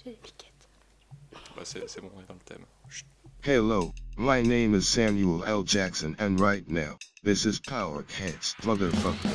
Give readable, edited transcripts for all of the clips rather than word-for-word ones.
j'ai les piquettes. Bah c'est bon, on est dans le thème. Chut. Hello, my name is Samuel L. Jackson, and right now, this is Power Heads, motherfucker.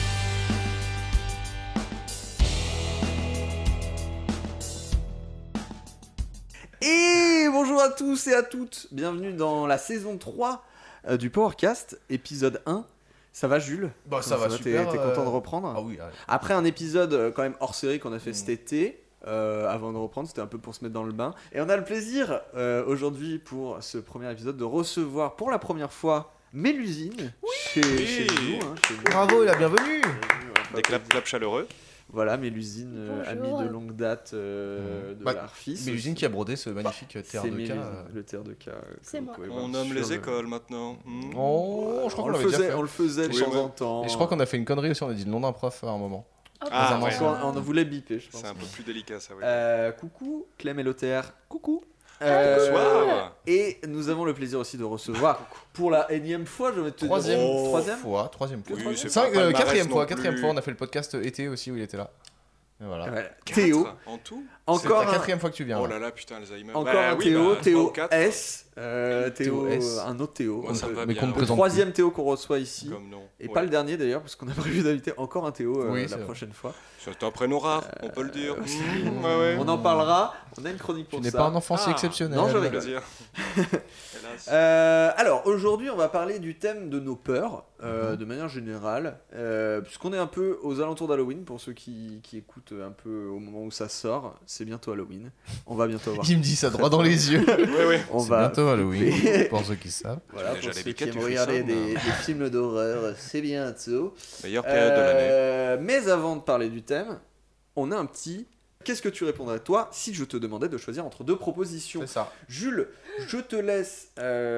Et bonjour à tous et à toutes, bienvenue dans la saison 3 du Powercast, épisode 1. Ça va Jules? Bah ça va super. T'es content de reprendre? Ah oui. Après un épisode quand même hors série qu'on a fait cet été, avant de reprendre, c'était un peu pour se mettre dans le bain. Et on a le plaisir aujourd'hui pour ce premier épisode de recevoir pour la première fois Mélusine chez nous. Chez nous. Bravo et la bienvenue. Des claps chaleureux. Voilà, Mélusine, Bonjour. amie de longue date de l'Arfis. Mélusine qui a brodé ce magnifique terre C'est de Mélusine, cas. le terre de cas. C'est moi. On nomme les écoles maintenant. Oh, je crois On qu'on le l'avait déjà faisait, fait. on le faisait de Oui, temps ouais. en temps. Et je crois qu'on a fait une connerie aussi, on a dit le nom d'un prof à un moment. Ah, Dans un ouais. ensemble. On voulait biper, je pense. C'est un peu plus délicat ça, oui. Coucou, Clem et Lothaire. Coucou. Bonsoir. Et nous avons le plaisir aussi de recevoir pour la énième fois, je vais te dire. Troisième Troisième fois. Troisième fois. Oui, c'est Cinq- pas palmarès quatrième non fois, plus. quatrième fois, on a fait le podcast été aussi où il était là. Et voilà. Voilà. 4 Théo. en tout. C'est Encore la un, quatrième fois que tu viens. Oh là. là là, putain, Alzheimer. encore Bah un oui, Théo, bah, Théo 3 ou 4, S. Théo, S. un autre Théo. Moi, ça me va Mais bien. qu'on me Le présente troisième Théo qu'on reçoit ici. Comme nom. Et Ouais. pas le dernier d'ailleurs, parce qu'on a prévu d'inviter encore un Théo Oui, la c'est vrai. prochaine fois. C'est un prénom rare, on peut le dire. plus. Ouais, ouais. On en parlera, on a une chronique Tu pour n'es ça. pas un enfant si Ah. exceptionnel. Non, je Avec rigole. plaisir. Hélas. Alors aujourd'hui on va parler du thème de nos peurs de manière générale puisqu'on est un peu aux alentours d'Halloween pour ceux qui écoutent un peu au moment où ça sort, c'est bientôt Halloween, on va bientôt avoir Il me dit ça droit dans les yeux. Ouais. on C'est va bientôt Halloween, couper. pour ceux qui savent. voilà, Déjà, pour les ceux qui biquettes aiment du regarder frisson, des films d'horreur, c'est bientôt. Meilleure période de l'année. Mais avant de parler du thème, on a un petit qu'est-ce que tu répondrais toi si je te demandais de choisir entre deux propositions? C'est ça. Jules, je te laisse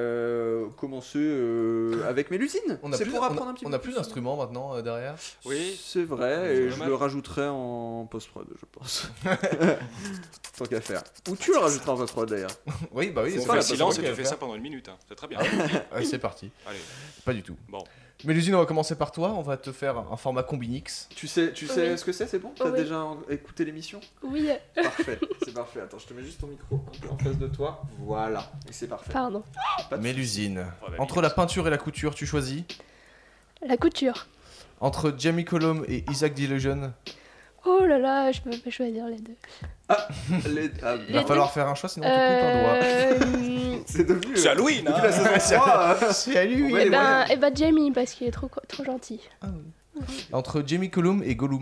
commencer avec Mélusine. On a C'est plus, pour apprendre un petit on peu a plus d'instruments maintenant derrière. Oui. C'est vrai, C'est et je dommage. le rajouterai en post-prod, je pense. Tant qu'à faire. Ou tu le rajouteras en post-prod d'ailleurs. Oui, bah oui. On c'est fait le ça, silence c'est et ça tu qu'il fais va ça pendant une minute. C'est très bien. faire. Ouais, c'est parti. Allez, Pas du tout. bon. Mélusine, on va commencer par toi. On va te faire un format Combinix. Tu sais Oui. ce que c'est bon? T'as Oui. déjà écouté l'émission? Oui, Parfait, c'est parfait. Attends, je te mets juste ton micro un peu en face de toi. Voilà, et c'est parfait. pardon. Pas de- Mélusine. Oh, bah, Entre la peinture et la couture, tu choisis. La couture. Entre Jamie Cullum et Isaac Delusion, Oh là là, je peux pas choisir les deux. il va falloir faire un choix sinon on te coupe un doigt. C'est devenu. C'est Halloween, Depuis hein. la saison 3. Salut. Ouais, Eh ben Jamie, parce qu'il est trop gentil. Entre Jamie Cullum et Gollum.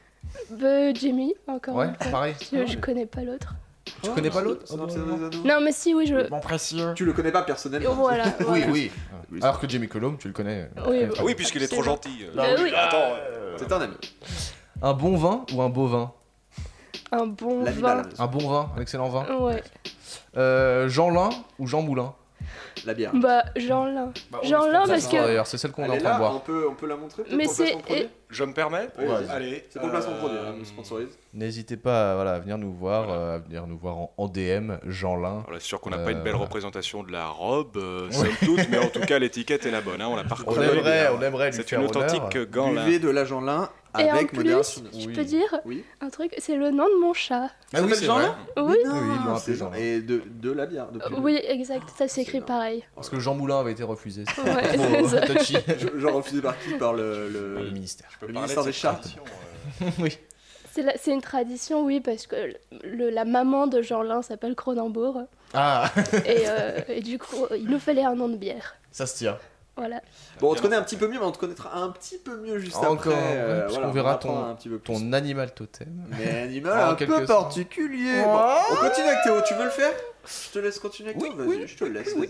Jamie, encore Ouais, une fois. pareil. Je connais pas l'autre. Tu connais pas l'autre? C'est dans le Seigneur des Anneaux. Non, mais si, oui, je. Mon précieux. Tu le connais pas personnellement. Voilà. Oui, voilà. oui. Oui, Alors que Jamie Cullum, tu le connais. Oui, Ah oui, puisqu'il est trop gentil. Bah oui. Attends. C'est un ami. Un bon vin ou un beau vin? Un bon L'animal. vin. Un bon vin, un excellent vin. Ouais. Jean-Lin ou Jean Moulin? La bière. Bah, Jean-Lin. Jean-Lin, Ça, parce ça, que. D'ailleurs, c'est celle qu'on est Elle en est train de là, boire. on peut la montrer peut-être Mais pour le placement c'est- produit. Je me permets. Oui, vas-y. Allez. C'est pour le placement produit, on nous sponsorise. N'hésitez pas voilà, à venir nous voir, à venir nous voir en DM, Jean-Lin. Alors, c'est sûr qu'on n'a pas une belle voilà. représentation de la robe, somme toute, mais en tout cas, l'étiquette est la bonne. Hein, on l'a On parcouru. aimerait lui C'est faire une honneur. authentique gant là. Buvez de l'agent lin Et en avec plus, modération. je Oui. peux dire Oui. un truc, c'est le nom de mon chat. Ah oui, s'appelle c'est Jean-Lin vrai. Oui. Oui, ils l'ont appelé c'est Jean-Lin. Et de la bière. Depuis le- Oui, exact, ça s'écrit énorme. pareil. Parce que Jean Moulin avait été refusé. C'est Ouais, trop c'est ça. touchy. Genre refusé par qui? Par Le le ministère. le ministère des Chats. Oui. C'est une tradition, oui, parce que la maman de Jean-Lin s'appelle Cronenbourg. Ah, Et du coup, il nous fallait un nom de bière. ça se tient. Voilà. Bon, on te connaît un petit peu mieux, mais on te connaîtra un petit peu mieux juste Encore, après. ouais, parce qu'on on verra apprendra un petit peu plus. Ton animal totem. Mais animal En un quelque peu sorte. particulier. Bon, on continue avec Théo, tu veux le faire? Je te laisse continuer avec Oui, toi, vas-y, je te le laisse. oui.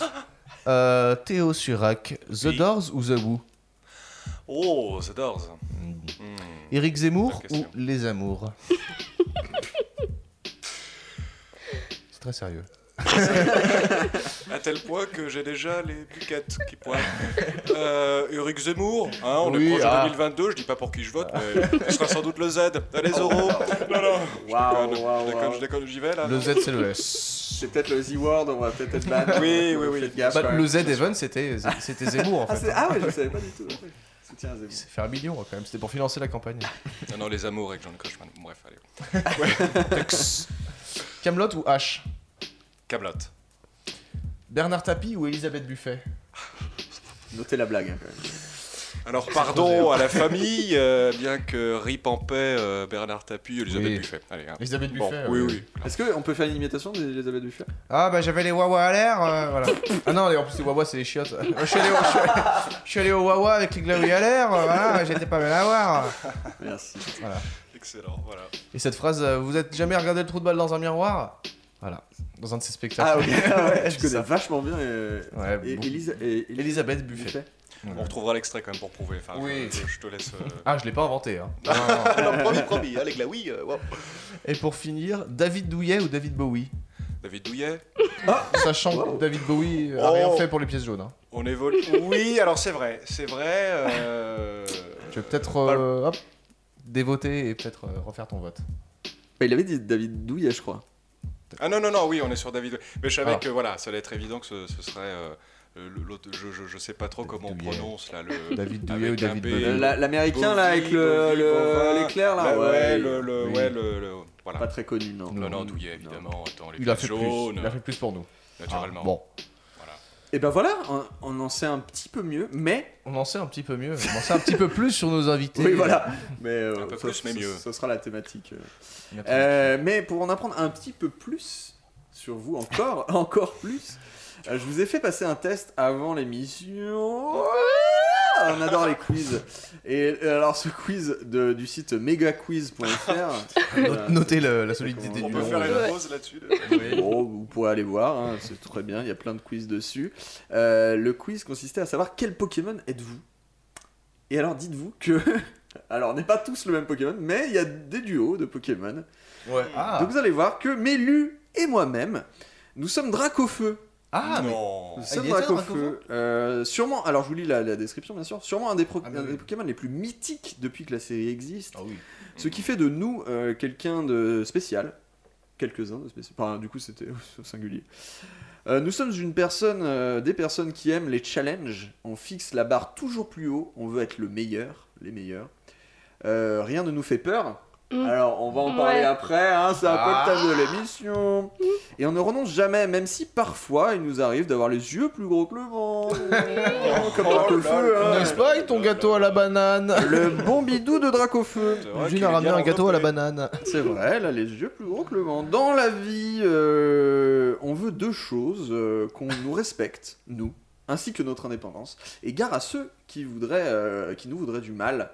Théo Surac, The Oui. Doors ou The Who? Oh, The Doors. Éric Zemmour Bonne question. ou Les Amours? C'est très sérieux. À tel point que j'ai déjà les buquettes qui pointent. Éric Zemmour, hein, on Oui, est proche de ah. 2022, je dis pas pour qui je vote, mais ce sera sans doute le Z. Allez, Zoro. Non, je Waouh, déconne, waouh, je déconne, waouh. je déconne, j'y vais là. Le Z, c'est le S. C'est peut-être le Z-word, on va peut-être être ban. Oui, oui, oui. Faites gaffe, Bah, quand le même. Z Even, c'était Zemmour en Ah, fait. ah ouais, je savais pas du tout. Soutien à Zemmour. Il s'est fait 1 million quand même, c'était pour financer la campagne. Non, non, les amours avec Jean-Luc Reichmann. Bref, allez. Kaamelott ou H? Kaamelott. Bernard Tapie ou Elisabeth Buffet? Notez la blague, hein, quand même. Alors pardon à la famille, bien que rip en paix Bernard Tapie, Elisabeth Oui. Buffet. Allez, hein. Elisabeth Bon, Buffet. oui, ouais. oui. Est-ce qu'on peut faire une imitation d'Elisabeth Buffet? Ah bah j'avais les Wawa à l'air, voilà. Ah non, en plus les Wawa c'est les chiottes. Je suis allé au Wawa avec les glaouis à l'air, voilà, j'étais pas mal à voir. Merci. Voilà. Excellent, voilà. Et cette phrase, vous êtes jamais regardé le trou de balle dans un miroir? Voilà, dans un de ses spectacles. Ah, ok, ouais, je connais Ça. vachement bien. Ouais, bon. Elisabeth Buffet. On retrouvera l'extrait quand même pour prouver. Enfin, Oui. je te laisse. Ah, je l'ai pas inventé. Hein. Alors, promis, allez, glaouis, wow. Et pour finir, David Douillet ou David Bowie? David Douillet. Sachant que David Bowie a rien fait pour les pièces jaunes. Hein. On évolue. Oui, alors c'est vrai. C'est vrai. Tu veux peut-être hop, dévoter et peut-être refaire ton vote. Bah, il avait dit David Douillet, je crois. Ah non, oui, on est sur David. Mais je savais Ah. que voilà, ça allait être évident que ce serait. L'autre, je sais pas trop comment on Douillet. prononce là. Le... David Douillet ou avec un David B. Bowie? L'américain, là, avec Bovin. l'éclair, là. Bah, ouais, il- voilà. Pas très connu, non. Non, Douillet, évidemment. Attends, les Il a pièces fait plus. jaunes, Il a fait plus pour nous. naturellement. Ah, bon, Voilà. Et ben voilà, on en sait un petit peu mieux, mais. on en sait un petit peu mieux. On en sait un petit peu plus sur nos invités. Oui, voilà. Mais Un peu plus, mais mieux. Ce sera la thématique. Merci. Mais pour en apprendre un petit peu plus sur vous, encore plus, je vous ai fait passer un test avant l'émission. On adore les quiz. Et alors, ce quiz du site megaquiz.fr. Notez la solidité On du peut nom. faire déjà. une pause là-dessus. Bon, vous pourrez aller voir, hein, c'est très bien, il y a plein de quiz dessus. Le quiz consistait à savoir quel Pokémon êtes-vous. Et alors dites-vous que... Alors on n'est pas tous le même Pokémon, mais il y a des duos de Pokémon. Ouais. Ah, Donc vous allez voir que Mélu et moi-même, nous sommes Dracofeu. ah mais non. Nous sommes il y était un Dracofeu. Sûrement, alors je vous lis la description bien sûr, sûrement un des Ah, mais oui. Pokémon les plus mythiques depuis que la série existe. Ah oui. Ce qui fait de nous quelqu'un de spécial. Quelques-uns de spécial. Enfin, du coup, c'était au singulier. Nous sommes des personnes qui aiment les challenges. On fixe la barre toujours plus haut. On veut être le meilleur, les meilleurs. Rien ne nous fait peur. Alors, on va en parler Ouais. après. Hein, c'est un peu le thème de l'émission. Et on ne renonce jamais, même si parfois il nous arrive d'avoir les yeux plus gros que le ventre. Comme Dracofeu. Hein. N'est-ce pas avec ton gâteau à la banane? Le bon bidou de Dracofeu. C'est vrai June qu'il a est ramené bien un gâteau à la enveloppé. banane. C'est vrai, elle a les yeux plus gros que le vent. Dans la vie, on veut deux choses, qu'on nous respecte, nous, ainsi que notre indépendance, et gare à ceux qui nous voudraient du mal.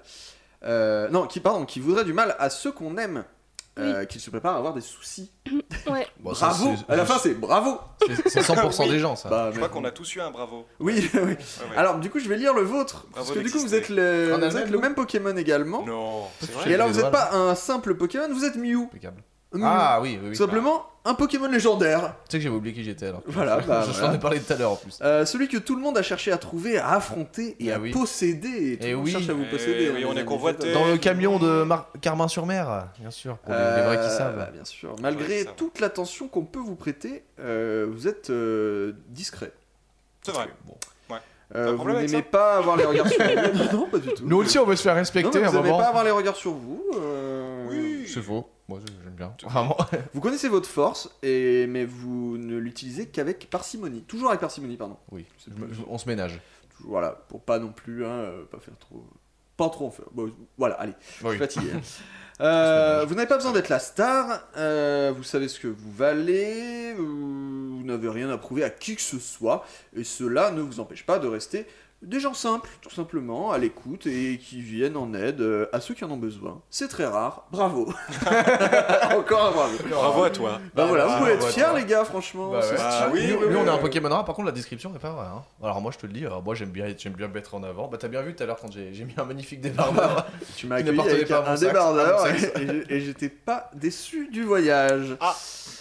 Qui voudraient du mal à ceux qu'on aime, qu'ils se préparent à avoir des soucis. Ouais. Bon, ça, Bravo. À la fin, c'est bravo. c'est 100% Oui. des gens ça. Bah, Je crois qu'on a tous eu un bravo. Oui, oui. Ouais, ouais. Alors, du coup, je vais lire le vôtre, Bravo parce que du coup, vous d'exister. êtes On a vous êtes même, le nous. même Pokémon également. Non, c'est Et vrai. Et alors, vous les n'êtes doigts, pas un simple Pokémon, vous êtes Mew. Impeccable. Mew. Ah oui, oui, oui. Tout simplement, un Pokémon légendaire. Tu sais que j'avais oublié qui j'étais alors. Voilà, bah, je voilà. t'en ai parlé tout à l'heure en plus. Celui que tout le monde a cherché à trouver, à affronter et Ah à oui. posséder. Et tout Eh le monde oui. cherche à vous Eh posséder. oui, hein, on les est amis. convoités. Dans le camion de Carmin-sur-Mer, bien sûr, pour les vrais qui savent. Bah, bien sûr. Ouais, Malgré ça va. toute l'attention qu'on peut vous prêter, vous êtes discret. C'est vrai. Bon. T'as un Vous problème avec n'aimez ça pas avoir les regards sur vous. Non, pas du tout. Nous aussi, on veut se faire Non, respecter mais à un vous n'aimez moment. pas avoir les regards sur vous. Oui. C'est faux. Moi, j'aime bien. Vraiment. Vous connaissez votre force, mais vous ne l'utilisez qu'avec parcimonie. Toujours avec parcimonie, pardon. Oui, on se ménage. Voilà, pour pas non plus, pas faire trop. Pas trop en faire. Bon, voilà, allez. Je suis fatigué. Vous n'avez pas besoin d'être la star, vous savez ce que vous valez, vous n'avez rien à prouver à qui que ce soit, et cela ne vous empêche pas de rester des gens simples, tout simplement, à l'écoute et qui viennent en aide à ceux qui en ont besoin. C'est très rare, bravo. Encore un bravo. Bravo à toi. Bah voilà, vous pouvez être bravo à fiers toi. les gars, franchement. Bah ouais. c'est Ah stylé. oui, Nous, oui, nous, on oui, a un oui. Pokémon rare, par contre la description est pas vraie. Hein. Alors moi je te le dis, moi j'aime bien mettre en avant. Bah t'as bien vu tout à l'heure quand j'ai mis un magnifique débardeur. Tu m'as Qui accueilli n'appartenait avec pas à mon un sexe, débardeur à mon sexe. et j'étais pas déçu du voyage. Ah.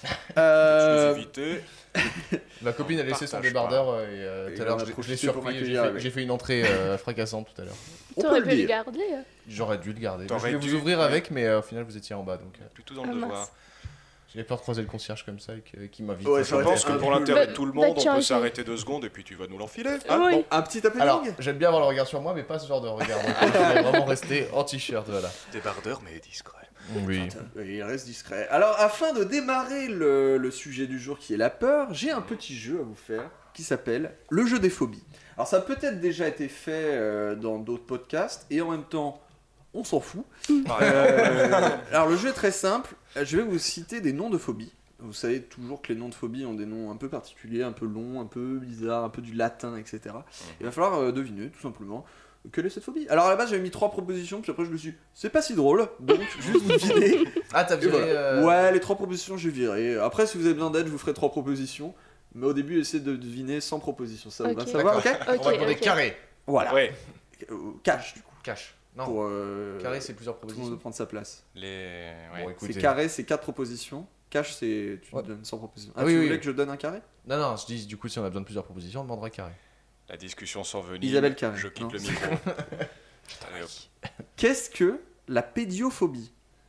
Euh, Je suis évité. Ma copine a laissé son Partage débardeur et Et tout à on l'heure a je l'ai profité pour surpris. m'accueillir avec. J'ai fait une entrée fracassante tout à l'heure. on peut T'aurais le pu le dire. garder. J'aurais dû le garder. T'aurais Je voulais dû, vous ouvrir ouais. avec, mais au final vous étiez en bas donc Plutôt dans le Ah, mince. devoir. j'avais peur de croiser le concierge comme ça et qui m'invite. Ouais, Je ça aurait pense été que un pour peu- l'intérêt de Va- tout le va monde, on peut changer. s'arrêter 2 secondes et puis tu vas nous l'enfiler. Ah, oui. Bon, un petit appel Alors ligne. j'aime bien avoir le regard sur moi mais pas ce genre de regard. Donc je voulais vraiment rester en t-shirt voilà. Débardeur mais discret. Oui. Il reste discret. Alors, afin de démarrer le sujet du jour qui est la peur, j'ai un petit jeu à vous faire qui s'appelle le jeu des phobies. Alors, ça a peut-être déjà été fait dans d'autres podcasts et en même temps, on s'en fout. Alors, le jeu est très simple. Je vais vous citer des noms de phobies. Vous savez toujours que les noms de phobies ont des noms un peu particuliers, un peu longs, un peu bizarres, un peu du latin, etc. Il va falloir deviner, tout simplement, quelle est cette phobie. Alors à la base, j'avais mis 3 propositions, puis après je me suis dit, c'est pas si drôle, donc juste vous deviner. Ah, t'as Et viré. voilà. Ouais, les 3 propositions, je virerai. Après, si vous avez besoin d'aide, je vous ferai 3 propositions. Mais au début, essayez de deviner sans proposition. Ça Ok. va savoir, ok? On va demander carré. Voilà. Ouais. Cash, du coup. Cash. Non. Pour, Carré, c'est plusieurs tout le monde propositions. de prendre sa place. Bon, Ouais. écoutez. C'est carré, c'est 4 propositions. Cash, c'est tu Ouais. donnes sans proposition. Ah Ah, oui, tu oui, voulais oui. que je donne un carré? Non, non, je dis du coup, si on a besoin de plusieurs propositions, on demandera carré. La discussion s'envenime. Isabelle Carré. Je quitte Non. le micro. Allez, hop. Qu'est-ce que la pédiophobie?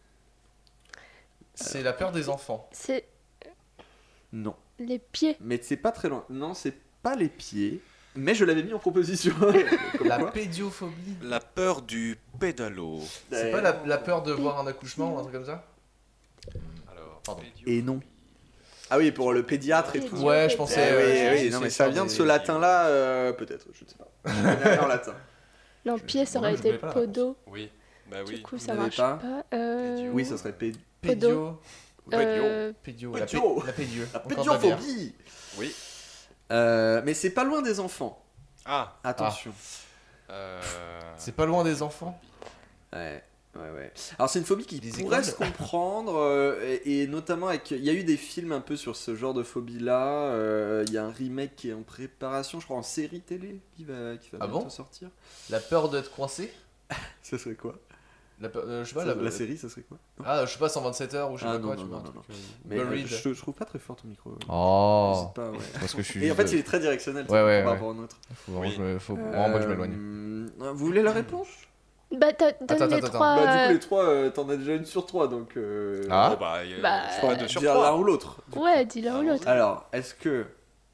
C'est la peur des enfants. C'est Non. les pieds. Mais c'est pas très loin. Non, c'est pas les pieds. Mais je l'avais mis en proposition. Comme La quoi. pédiophobie. La peur du pédalo. C'est pas la peur de voir un accouchement ou un truc comme ça? Alors, Pardon. Et non. Ah oui, pour le pédiatre et tout. Ouais, je pensais. Oui, non, mais ça vient de ce latin-là, peut-être, je ne sais pas. Je connais rien en latin. Non, pieds, ça aurait je été voulais pas la podo. Oui. Bah Du oui. coup, Vous ça n'avez marche pas pas. Oui, ça serait Pédio. Pédio. La Pédio. pédieu. la Encore de la bière. pédiophobie. Oui. Mais c'est pas loin des enfants. Ah. Attention. C'est pas loin des enfants. Ouais. Alors c'est une phobie qui Les pourrait écoles. se comprendre et notamment avec il y a eu des films un peu sur ce genre de phobie là. Il y a un remake qui est en préparation, je crois en série télé qui va Ah bientôt bon sortir. La peur d'être coincé. Ça serait quoi? La peur, je sais pas, La série, ça serait quoi? Ah, je sais pas, 127 heures ou je sais Ah, pas non, quoi, non, tu vois. non, un non, truc, Mais Buried. je trouve pas très fort ton micro. Oh. Je sais pas, ouais. Parce que je suis. Et en fait, juste- il est très directionnel Ouais, par ouais. rapport au nôtre. Faut vraiment, Oui. faut vraiment pas que je m'éloigne. Vous voulez la réponse? Bah, donne les attends. trois. Bah, du coup, les 3, t'en as déjà une sur 3 donc. Ah. Oh, bah, Bah, c'est Faut pas 2 sur dire l'un 3. ou l'autre. Ouais, dis l'un ou l'autre. Alors, est-ce que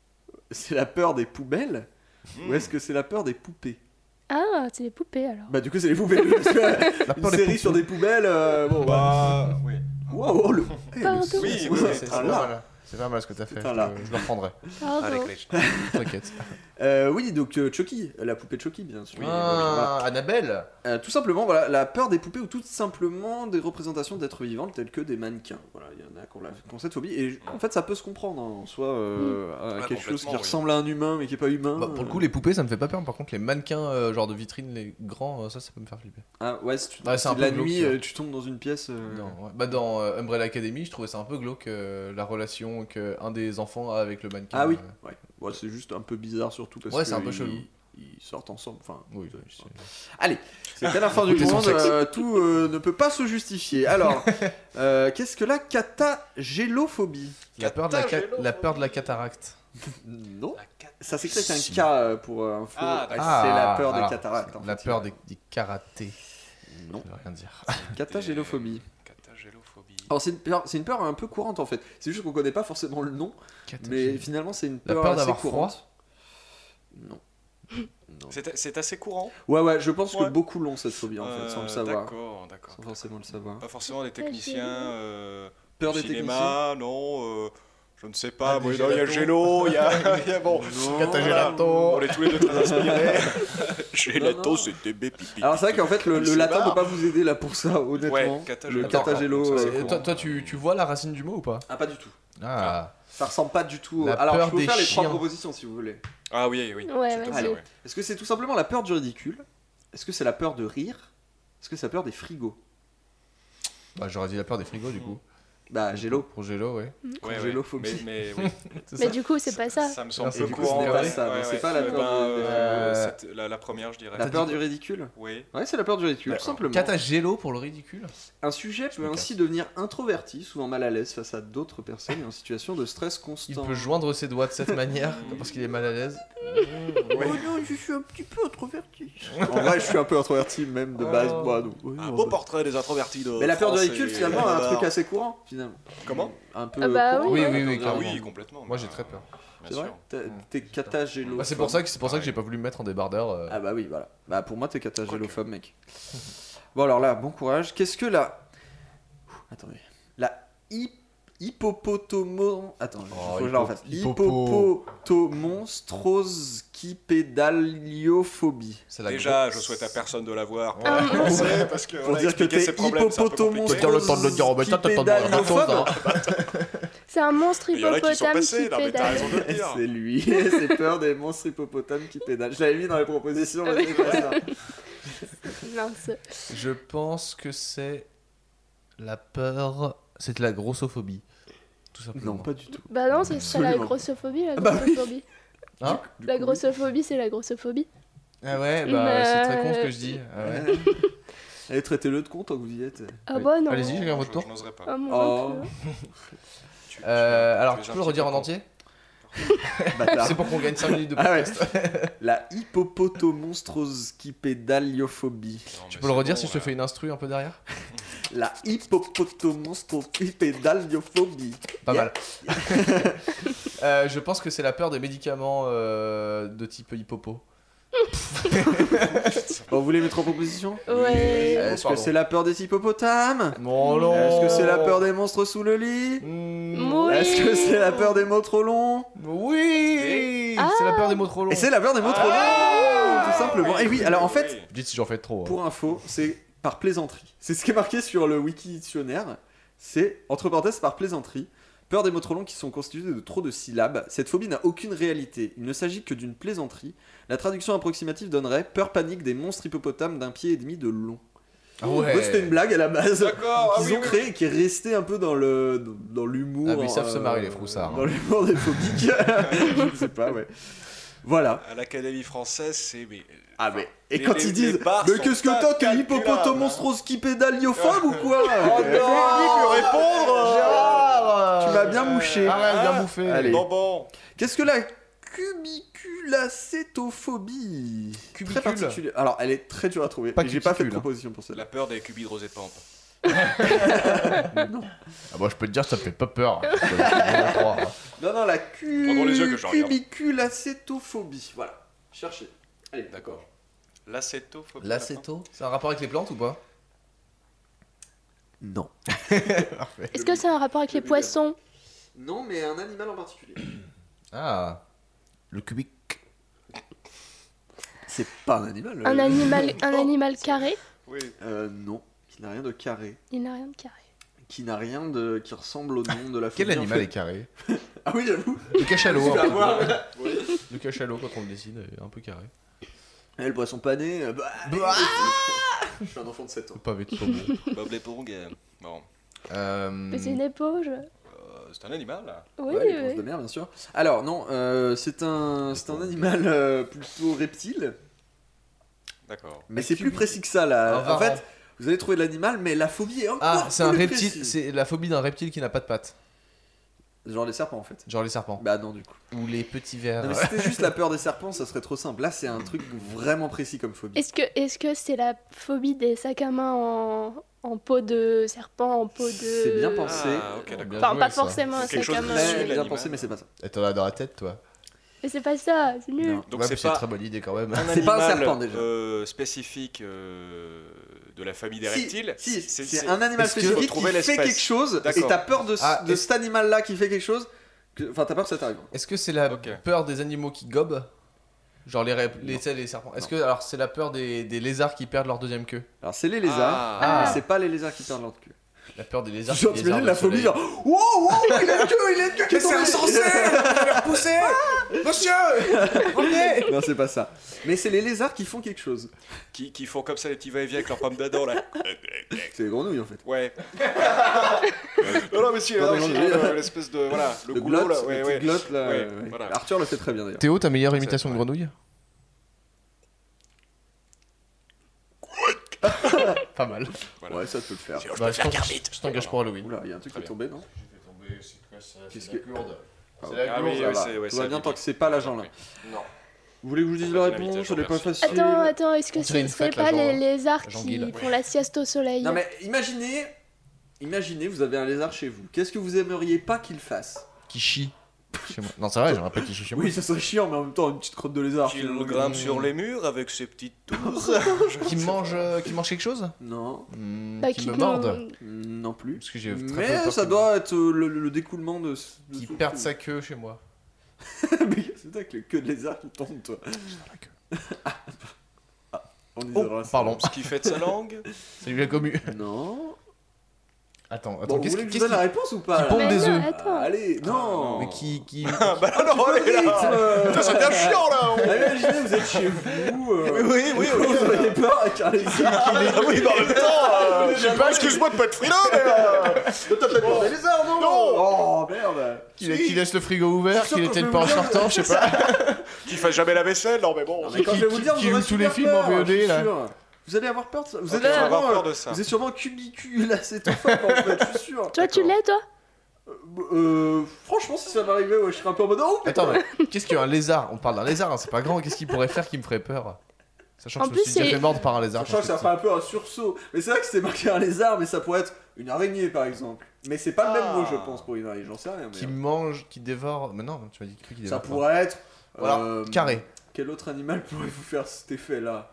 c'est la peur des poubelles ou est-ce que c'est la peur des poupées? Ah, c'est les poupées alors. Bah, du coup, c'est les poupées. Parce que La une peur des série poupées. sur des poubelles, bon. Bah, oui. Waouh, le. Pardon. Oui, oui, C'est un pas là. mal. C'est pas mal ce que t'as fait. C'est un là. Je le reprendrai. Pardon. Avec les. T'inquiète. Oui, donc Chucky, la poupée de Chucky, bien sûr. Oui, Ah, Annabelle. Tout simplement, voilà, la peur des poupées ou tout simplement des représentations d'êtres vivants tels que des mannequins. Voilà, il y en a qui ont cette phobie. Et en fait, ça peut se comprendre en soi, à quelque chose qui complètement, oui. ressemble à un humain mais qui est pas humain. Bah, pour le coup, les poupées, ça me fait pas peur. Par contre, les mannequins, genre de vitrine, les grands, ça peut me faire flipper. Ah ouais, si tu, Ouais, c'est si un la peu glauque, nuit, ça. tu tombes dans une pièce. Non, ouais. Bah, dans Umbrella Academy, je trouvais ça un peu glauque, la relation qu'un des enfants a avec le mannequin. Ah oui, ouais. Ouais, c'est juste un peu bizarre surtout parce Ouais, que c'est un peu chelou. Ils sortent ensemble. Enfin, Oui, allez, c'était la fin du Écoutez son monde. sexe. Tout ne peut pas se justifier. Alors, qu'est-ce que la catagélophobie? La peur de la cataracte. Non. La cat- Ça s'écrit avec Si. un K pour info. Ah, c'est d'accord. la peur alors, des cataractes. en La fait. peur des karatés. Non. Ça veut rien dire. Catagélophobie. Catagélophobie. Alors c'est une peur un peu courante en fait. C'est juste qu'on connaît pas forcément le nom, mais finalement c'est une La peur, peur assez d'avoir courante. Non. Non. C'est assez courant. Ouais, je pense que Ouais. beaucoup l'ont cette phobie en fait, sans le savoir. D'accord. Sans forcément le savoir. Pas forcément des techniciens. Peur du des cinéma, non. Je ne sais pas. Ah, Bon, des il y a gélatos. Gélo, il y a bon. Catagélato. On est tous les deux très inspirés. Non. Gélato, c'est bébé pipi. Alors c'est vrai qu'en fait le C'est latin barre. peut pas vous aider là pour ça honnêtement. Ouais, catagélo. Le catagélo. Attends, ça, c'est Et courant. toi, tu vois la racine du mot ou pas? Ah pas du tout. Ah. Ça ressemble pas du tout. La Alors peur je peux vous des faire les 3 chiens. propositions si vous voulez. Ah oui. Ouais, s'il te vas-y. plaît, ouais. Est-ce que c'est tout simplement la peur du ridicule? Est-ce que c'est la peur de rire? Est-ce que c'est la peur des frigos? Bah, j'aurais dit la peur des frigos du coup. Bah gélo. Pour Gélo, ouais. Ouais, Congélophobie. Mais oui. C'est Mais ça. du coup, c'est pas ça. Ça me semble Et peu du coup, courant. ce n'est pas ça, donc c'est pas la peur La première, je dirais. La peur du ridicule? Oui. Ouais, c'est la peur du ridicule, tout D'accord. simplement. Catagélo pour le ridicule. Un sujet peut me ainsi devenir introverti, souvent mal à l'aise face à d'autres personnes et en situation de stress Il constant. peut joindre ses doigts de cette manière parce qu'il est mal à l'aise. Oh non, je suis un petit peu introverti. En vrai, je suis un peu introverti même de base. Moi, donc, oui, Un en beau vrai. portrait des introvertis de Mais la peur du France ridicule, et- finalement, un truc assez courant, finalement. Comment Un peu. Ah bah courant, oui, la oui, peur oui, du Ah ridicule. oui, complètement. Moi j'ai très peur. C'est Bien vrai sûr. T'es catagélo. Bah, c'est pour ça que j'ai pas voulu me mettre en débardeur. Ah bah oui, voilà. Bah pour moi, t'es catagélophobe, mec. Bon, alors là, bon courage. Qu'est-ce que la Attendez. La hippopotomo... Attends, Oh, faut que je la refasse. hippopo. Hippopotomonstrosquipédaliophobie. C'est la Déjà, je souhaite à personne de l'avoir. Ah, On sait, parce que Pour on a dire que expliqué t'es ses problèmes, c'est un peu compliqué. Faut dire le temps de le dire en même temps, t'as le temps de dire la chose, hein. C'est un monstre Il y en a qui sont hippopotame passés, qui non, mais t'as pédale. raison de le dire. C'est lui, c'est peur des monstres hippopotames qui pédalent. Je l'avais mis dans les propositions, mais c'est pas ça. Mince. Je pense que c'est la peur. C'est la grossophobie. Tout simplement. Non, pas du tout. Bah non, c'est ça la Absolument. grossophobie, la bah oui. grossophobie. Hein La grossophobie, c'est la grossophobie. Ah ouais, bah Mais- c'est très con ce que je dis. Ah ouais. Allez, traitez-le de con tant que vous y êtes. Ah Oui. bah non. Allez-y, chacun votre tour. Je n'oserais pas. Ah, mon Oh. Dieu. Alors, es tu un peux le petit redire peu en con. entier Bâtard. C'est pour qu'on gagne 5 minutes de Ah ouais. podcast. La hippopotomonstrosquipédaliophobie. Non, Tu mais peux le c'est redire bon, si je te là. fais une instru un peu derrière La hippopotomonstrosquipédaliophobie. Pas Yeah. mal. Je pense que c'est la peur des médicaments de type hippopo. Bon, vous voulez mettre en proposition Ouais. Est-ce que pardon. c'est la peur des hippopotames Non, non. Est-ce que c'est la peur des monstres sous le lit Oui. Est-ce que c'est la peur des mots trop longs Oui C'est la peur des mots trop longs. Et c'est la peur des mots trop longs Tout simplement. Et oui, alors en fait, Dites si j'en fais trop. hein. pour info, c'est par plaisanterie. C'est ce qui est marqué sur le wiki dictionnaire. C'est, entre parenthèses, par plaisanterie. Peur des mots trop longs qui sont constitués de trop de syllabes. Cette phobie n'a aucune réalité. Il ne s'agit que d'une plaisanterie. La traduction approximative donnerait peur panique des monstres hippopotames d'un pied et demi de long. Ah ouais. Donc, c'était une blague à la base. D'accord, ah Qu'ils oui, ont oui. créé et qui est resté un peu dans l'humour. Ah, mais ils savent se marier, les froussards, hein. Dans l'humour des phobiques. Je ne sais pas, ouais. Voilà. À l'Académie française, c'est. Ah mais et Les- quand les- ils disent les barres mais sont qu'est-ce que toi t'es incalculables, hippopotomonstrosquipédaliophobe ou quoi Oh lui répondre Gérard Tu m'as bien mouché. Arrête, bien bouffé. Allez. Bon. Qu'est-ce que la cubiculacétophobie Très Cubicule. particulière. Alors elle est très dure à trouver. Pas Et j'ai pas fait de cuticule, hein. proposition pour celle-là. La peur des cubis de rosée de pampe. Ah bah je peux te dire ça me fait pas peur. Je peux le croire. Non la Prends dans les yeux que je regarde. cubiculacétophobie. Voilà. Cherchez. Allez. D'accord. L'acétophobie. L'acéto, c'est un rapport avec les plantes ou pas Non. Parfait. Est-ce que c'est un rapport avec les poissons? Non mais un animal en particulier. Ah, le cubique. C'est pas un animal. Un animal carré? Oui. Non. Qui n'a rien de carré. Il n'a rien de carré. Qui n'a rien de qui ressemble au nom de la phobie. Quel en animal fait. est carré Ah oui, j'avoue. Le cachalot. Tu vas un peu. voir. Le cachalot quand on le dessine est un peu carré. Et le poisson pané. Je suis un enfant de 7 ans. Le pavé de saumon. Bob l'éponge. Bon. Mais c'est une éponge. C'est un animal, là. Oui, Ouais, l'éponge oui. de mer, bien sûr. Alors, non, c'est un animal plutôt reptile. D'accord. Mais c'est plus précis que ça, là. Un En varan. fait, vous allez trouver de l'animal, mais la phobie est encore Ah, c'est un plus reptile. précise. C'est la phobie d'un reptile qui n'a pas de pattes. Genre les serpents, en fait. Genre les serpents. Bah non, du coup. Ou les petits vers. Non, mais si c'était juste la peur des serpents, ça serait trop simple. Là, c'est un truc vraiment précis comme phobie. Est-ce que c'est la phobie des sacs à main en peau de serpent, en peau de... C'est bien pensé. Ah, ok, d'accord. Bien Enfin, joué, pas ça. forcément un Quelque sac à chose de main. très- Très Dessus, bien l'animal. pensé, mais c'est pas ça. Et t'en as dans la tête, toi. Mais c'est pas ça, c'est nul. Non. Donc Ouais, c'est mais c'est une pas très bonne idée quand même. un C'est pas un animal, serpent, déjà. Spécifique de la famille des Si, reptiles. si, C'est- c'est un animal est-ce que- spécifique faut trouver qui fait l'espèce. quelque chose et D'accord. t'as peur de Ah, cet animal-là qui fait quelque chose. Enfin, t'as peur que ça t'arrive. Est-ce que c'est la Ok. peur des animaux qui gobent Genre les serpents. Est-ce que alors c'est la peur des lézards qui perdent leur deuxième queue Alors, c'est les lézards, Ah. mais c'est pas les lézards qui perdent leur queue. La peur des lézards Genre, qui t'imagines lézardent la le phobie, soleil. genre, wow, il a une queue qui est tombée. Repoussez Monsieur Revenez Non, c'est pas ça. Mais c'est les lézards qui font quelque chose. qui font comme ça les petits va-et-vient avec leurs pommes d'Adam là. C'est les grenouilles en fait. Ouais. Non, mais si, Pas là, des aussi, grenouilles. l'espèce de. Voilà, le Le goulot glotte, là. Ouais, la ouais. petite glotte là. Ouais, ouais. voilà. Arthur le fait très bien d'ailleurs. Théo, ta meilleure imitation C'est de grenouille Pas mal. Voilà. Ouais, ça tu peux le faire. Bah, je t'engage pour Halloween. Oula, il y a un truc qui est tombé, non Qu'est-ce que- C'est la Ah oui, ça ouais, va. c'est ouais, Tout c'est va bien abîmé. tant que c'est pas l'agent là. Non. Vous voulez que je vous dise la Vas-y, réponse l'invitation, Elle est pas merci. facile. Attends, est-ce que On dirait ce une serait fête, pas la les Jean- lézards Jean qui Guil. font la sieste au soleil? Non mais imaginez, vous avez un lézard chez vous. Qu'est-ce que vous aimeriez pas qu'il fasse? Qui chie. chez moi. Non, c'est vrai, j'aimerais pas qu'il chie chez moi. Oui, ça serait chiant, mais en même temps, une petite crotte de lézard. Qu'il grimpe sur les murs avec ses petites tours. Qui mange quelque chose Non, Bah, Qui me morde. non plus. Parce que j'ai très peu Mais peur ça qu'il- doit être le découlement de. Qui perde sa queue chez moi. Mais c'est avec le queue de lézard qui tombe, toi. On Oh, isolera ça. pardon. Ce qui fait de sa langue. Salut la commu. Non. Attends, Bon, vous qu'est-ce voulez que je qui... donne la réponse ou pas là pompe Mais des non, œufs. attends. Allez, non. Mais qui... Ah bah non, on est là. Putain, ça devient chiant là. Imaginez, vous êtes chez vous. Oui. Vous avez peur avec un lézard. Ah oui, mais en même temps, je sais pas, excuse-moi de pas être frileux, mais. T'as peut-être peur des lézards, non? Oh merde. qui laisse le frigo ouvert, sûr qu'il que était je pas en me souviens, sortant, je sais pas. Qui fasse jamais la vaisselle, non mais bon. Mais quand je vais vous le dire, qui vous aurez joue tous les super films en peur, VOD, je suis là. sûr. Vous allez avoir peur de ça. Vous Ok, êtes on va avoir sûrement, peur de ça. Vous êtes sûrement cubicule acétophobe en fait, je suis sûr. Toi, tu l'es, toi Franchement, si ça m'arrivait, ouais, je serais un peu en mode oh putain. Attends, mais qu'est-ce qu'un lézard? On parle d'un lézard, hein, c'est pas grand. Qu'est-ce qu'il pourrait faire qui me ferait peur? Sachant que En je me suis plus, déjà c'est- fait mordre par un lézard. Sachant que ça fait un peu un sursaut. Mais c'est vrai que c'était marqué un lézard, mais ça pourrait être une araignée par exemple. Mais c'est pas le même mot, je pense, pour une araignée, j'en sais rien. Qui Mais... mange, qui dévore. Mais non, tu m'as dit qui dévore. Ça pas. pourrait être. Voilà, carré. Quel autre animal pourrait vous faire cet effet-là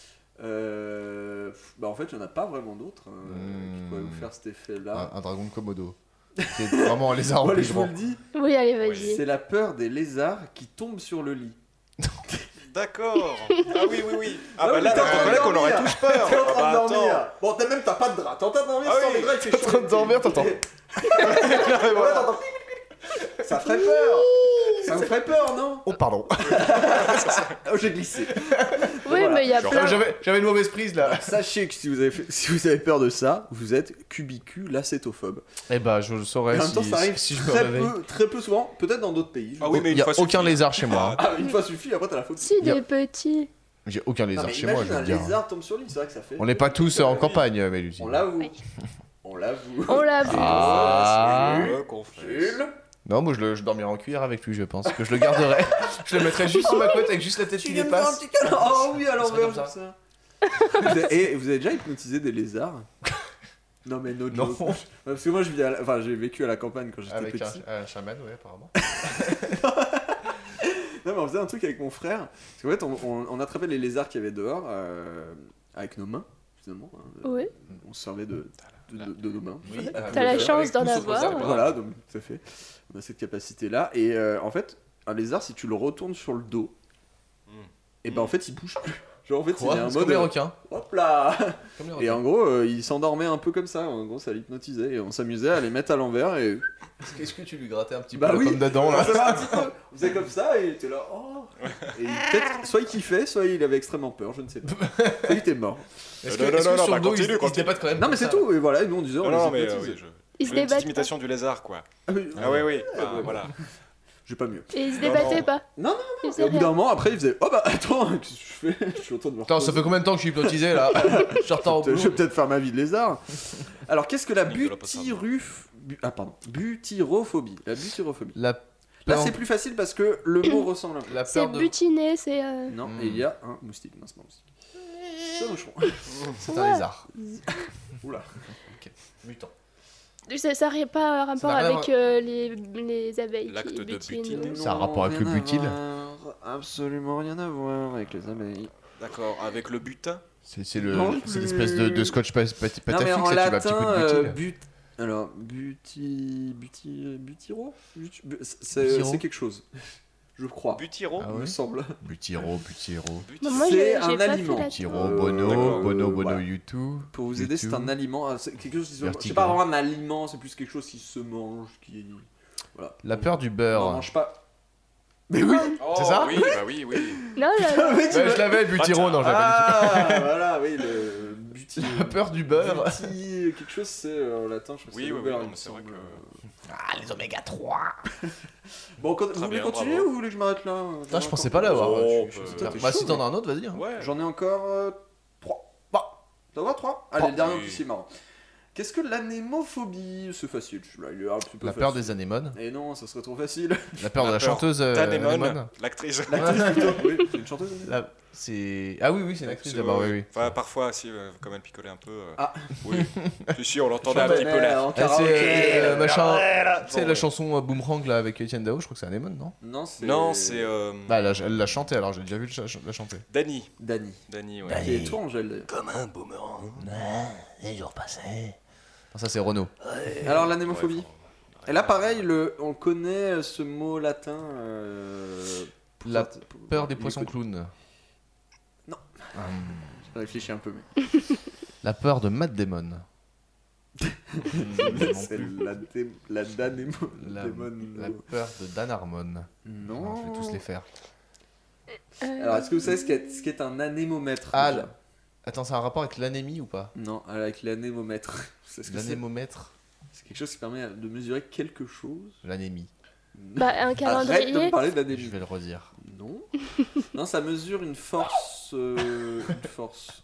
Bah en fait, il n'y en a pas vraiment d'autres qui pourraient vous faire cet effet-là. Un dragon de Komodo. C'est vraiment un lézard en Bon, allez, plus je vous grand. le dis, Oui, allez, vas-y. c'est la peur des lézards qui tombent sur le lit. D'accord. Ah oui. Ah Ah bah oui, là, t'es en train de collègue, on aurait dormir. tous peur. T'es en Ah train bah de attends. dormir. Bon, t'as pas de drap. T'es en train de dormir Ah sans oui. les draps, il fait chaud. en train de dormir, t'entends. Mais voilà. t'entends. Ça ferait peur. Ça vous ferait peur, non? Oh, pardon. Oh, j'ai glissé. Oui, Voilà. mais il y a Genre, plein. J'avais une mauvaise prise là. Sachez que si vous avez peur de ça, vous êtes cubicule-acétophobe. Eh bah, je le Et saurais en même temps, ça arrive si je me très réveille. très peu souvent, peut-être dans d'autres pays. Ah oui, mais Il une y a fois aucun suffit. lézard chez moi. Ah, une fois suffit, après t'as la faute. Si, Y a- des petits. J'ai aucun Non, lézard mais chez moi, je imagine veux un dire. lézard tombe sur lui, c'est vrai que ça fait. On n'est pas tous en campagne, Mélusine. On l'avoue. Oui. On l'avoue. On l'a vu. Ah. Je confesse. Jules. Non, moi je dormirai en cuillère avec lui, je pense. Que je le garderai. Je le mettrais juste sous ma couette avec juste la tête qui viens de faire un dépasse. petit câlin. Oh oui, à serait l'envers comme comme ça. ça. Et vous avez déjà hypnotisé des lézards? Non mais no Non. joke. Parce que moi j'ai vécu à la campagne quand j'étais Avec petit. un chaman, ouais, apparemment. Non mais on faisait un truc avec mon frère. Parce qu'en fait on attrapait les lézards qu'il y avait dehors avec nos mains finalement. Oui. On se servait de nos mains. Oui, T'as la chance Avec d'en tous avoir. opposés. Voilà, donc tout à fait. On a cette capacité-là. Et en fait, un lézard, si tu le retournes sur le dos, et ben en fait, il bouge plus. Genre en fait, il Quoi est un C'est comme mode. les requins. Hop là Comme les Et requins. en gros, il s'endormait un peu comme ça. En gros, ça l'hypnotisait. Et on s'amusait à les mettre à l'envers. Et. Est-ce que tu lui grattais un petit Bah peu la oui. pomme d'Adam là Ça va un petit peu. On faisait comme ça et il était là. Oh Et peut-être, soit il kiffait, soit il avait extrêmement peur, je ne sais pas. Et il était mort. Est-ce Non, que, non, est-ce que non, sur bah, le dos, continue, il se continue. débattent quand même Non, mais comme c'est ça. tout. Et voilà, et nous on disait, on Non, non, les mais hypnotise. oui, je. Ils Je se fais une petite débattent imitation du lézard, quoi. Ah oui, Ah oui. Ah, Ah, ouais. voilà. J'ai pas mieux. Et ils se Non, débattaient non. pas. Non, Ils Et faisaient au bout rien. d'un moment, après, il faisait oh bah attends, qu'est-ce que je fais Je suis en train de me Attends, ça fait combien de temps que je suis hypnotisé là? Je suis en retard au Je vais boulot. peut-être faire ma vie de lézard. Alors, qu'est-ce que la Nicolas Poissonnier. butyrophobie? La butyrophobie. La Là, peur, c'est plus facile parce que le mot ressemble un peu. la C'est peur de. butiné, c'est. Non, Hmm. et il y a un moustique. Non, c'est pas un moustique. C'est un moucheron. C'est un lézard. Oula. Mutant. Ça n'a pas un rapport n'a rien à avec les abeilles L'acte qui de butinent. butiner. Ça a un rapport avec rien le à butyl voir. Absolument rien à voir avec les abeilles. D'accord, avec le butin. C'est Non l'espèce plus. de scotch Non, mais patafix, en là, tu vas un petit latin, coup de butyl. Alors, butyro C'est Butyro. quelque chose. Je crois. Butiro. Ah Il ouais me semble. Butyro. Bah, moi, C'est j'ai un pas aliment. fait la Butyro, D'accord. Bono, Voilà. YouTube. Pour vous aider, c'est un aliment. C'est quelque chose qui se... Vertigo. C'est pas vraiment un aliment, c'est plus quelque chose qui se mange, qui. Voilà. La peur du On n'en beurre. mange pas. Mais oui C'est ça Oui, bah oui. Non, là, Mais tu Ouais, me- je l'avais, Butyro, non, je l'avais pas Ah, voilà, oui, le buty. dit. La peur du beurre. Buty, quelque chose, c'est en latin, je crois que Oui, c'est oui, le beurre, non, il mais me c'est vrai semble. que- Ah, les oméga 3. Bon, vous Très voulez bien, continuer bravo. ou vous voulez que je m'arrête là? Putain, je pensais pas l'avoir. Oh, Je suis- bah, toi, t'es Bah, chaud, si t'en mais- as un autre, vas-y. hein. Ouais. J'en ai encore 3. Bah, t'en as 3? Allez, Oh, le dernier oui. en plus, c'est marrant. Qu'est-ce que l'anémophobie? C'est facile, celui-là, il est un petit peu La peur facile. des anémones. Et non, ça serait trop facile. La peur de la La peur chanteuse Tanemone, anémone. l'actrice. L'actrice, plutôt. Oui, c'est une chanteuse. La- Ah oui, c'est une actrice d'abord, oui. Enfin, parfois, si, comme elle picolait un peu. Ah. Oui. Si, on l'entendait un petit peu là. En C'est karaoké. c'est la chanson Boomerang là avec Etienne Dao, je crois que c'est Anémone, non? Non, c'est. Bah, elle l'a chanté alors, j'ai déjà vu la chanter. Dany, Dany. ouais. Qui est étrange, elle. Comme un boomerang. Les jours passés. Ça, c'est Renaud. Alors, l'anémophobie. Et là, pareil, on connaît ce mot latin. La peur des poissons clowns. Non. Je réfléchis un peu, mais. La peur de Matt Damon. C'est la danémo. La peur de Dan Harmon. Non. Je vais tous les faire. Alors, est-ce que vous savez ce qu'est un anémomètre Ah, déjà attends, ça a un rapport avec l'anémie ou pas? Non, avec l'anémomètre. C'est ce que c'est. L'anémomètre. C'est quelque chose qui permet de mesurer quelque chose. L'anémie. Bah, un Arrête de calendrier. me parler de Je l'anémie. vais le redire. Non. Non, ça mesure une force. Une force.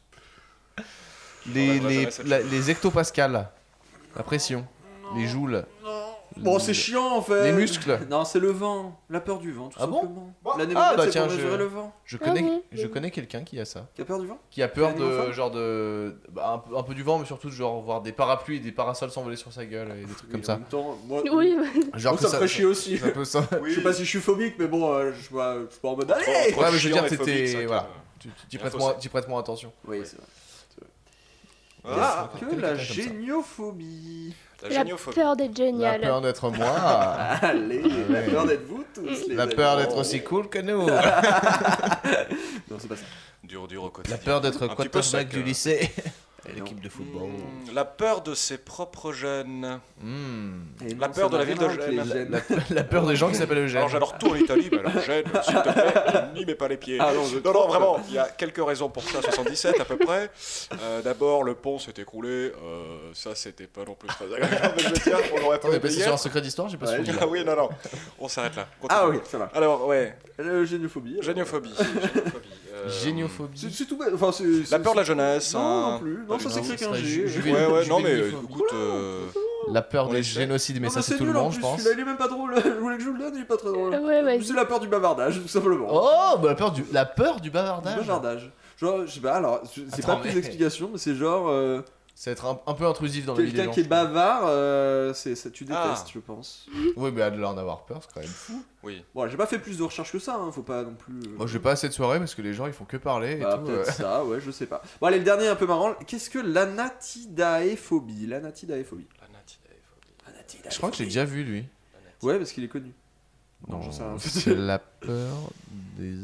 Les hectopascales. La pression. Les joules. Bon, c'est chiant en fait. Les muscles. Non, c'est le vent. La peur du vent, tout Ah bon simplement. L'anémomètre, c'est tiens, pour mesurer le vent. Je Ah bon connais quelqu'un qui a ça. Qui a peur du vent? Qui a peur L'anémophone de genre de un peu du vent, mais surtout de genre voir des parapluies et des parasols s'envoler sur sa gueule et des trucs comme En ça. même temps, moi, Oui, Genre moi, ça me ferait chier aussi. c'est un peu ça. Je sais pas si je suis phobique, mais bon, je suis pas en mode allez. Ouais, mais je veux dire que Chiant et phobique, c'était ça, voilà. quoi. Tu prêtes moins attention. Oui, c'est vrai. Ah, Que quelqu'un la comme ça. géniophobie. la la géniophobie. peur d'être La génial. peur d'être moi. Allez, la ouais. peur d'être vous tous. Les La amis. peur d'être aussi cool que nous. Non, c'est pas ça. Dur au quotidien. La peur d'être Un petit peu quarterback sec, du lycée. Et l'équipe de football. La peur de ses propres gènes. Et La non, peur ça de la n'a ville rien de à voir avec Gênes. les gènes. La peur des gens qui s'appellent Eugène. Alors j'adore tout en Italie, mais alors Gênes, s'il te plaît, je n'y mets pas les pieds. Ah non, Non, vraiment, il y a quelques raisons pour ça, 77 à peu près. D'abord, le pont s'est écroulé, ça c'était pas non plus très agréable, je veux dire, on aurait On pas est passé oublié. sur un secret d'histoire, j'ai pas Ouais, suivi. Ah oui, non, on s'arrête là. Continue. Ah oui, ça va. Alors, ouais, Géniophobie. géniophobie. Géniophobie. C'est tout bête. Enfin, La peur de la jeunesse. Non, non plus. Non, pas ça du s'écrit tout. qu'un Je G. vais- Ouais, je non, vais mais géniophobie. écoute, La peur On des les sait. génocides, mais Non, ça c'est tout nul, le en monde, je plus, pense. celui-là, il est même pas drôle. Je voulais que je vous le donne, il est pas très drôle. Ouais, vas-y. C'est la peur du bavardage, tout simplement. Oh, bah la peur du Du bavardage. bavardage. Genre, je sais pas, alors, c'est Attends, pas plus mais- d'explications, mais c'est genre. Ça va être un peu intrusif dans la vie des Quelqu'un gens. qui est bavard, tu détestes, Ah. je pense. Oui, mais de là en avoir peur, c'est quand même fou. oui. Bon, j'ai pas fait plus de recherches que ça, hein, faut pas non plus. Moi, j'ai pas assez de soirées parce que les gens ils font que parler et Bah, tout. peut-être ça, ouais, je sais pas. Bon, allez, le dernier un peu marrant. Qu'est-ce que l'anatidaéphobie? L'anatidaéphobie. Je crois que j'ai déjà vu lui. Ouais, parce qu'il est connu. Non, j'en sais rien. C'est la peur des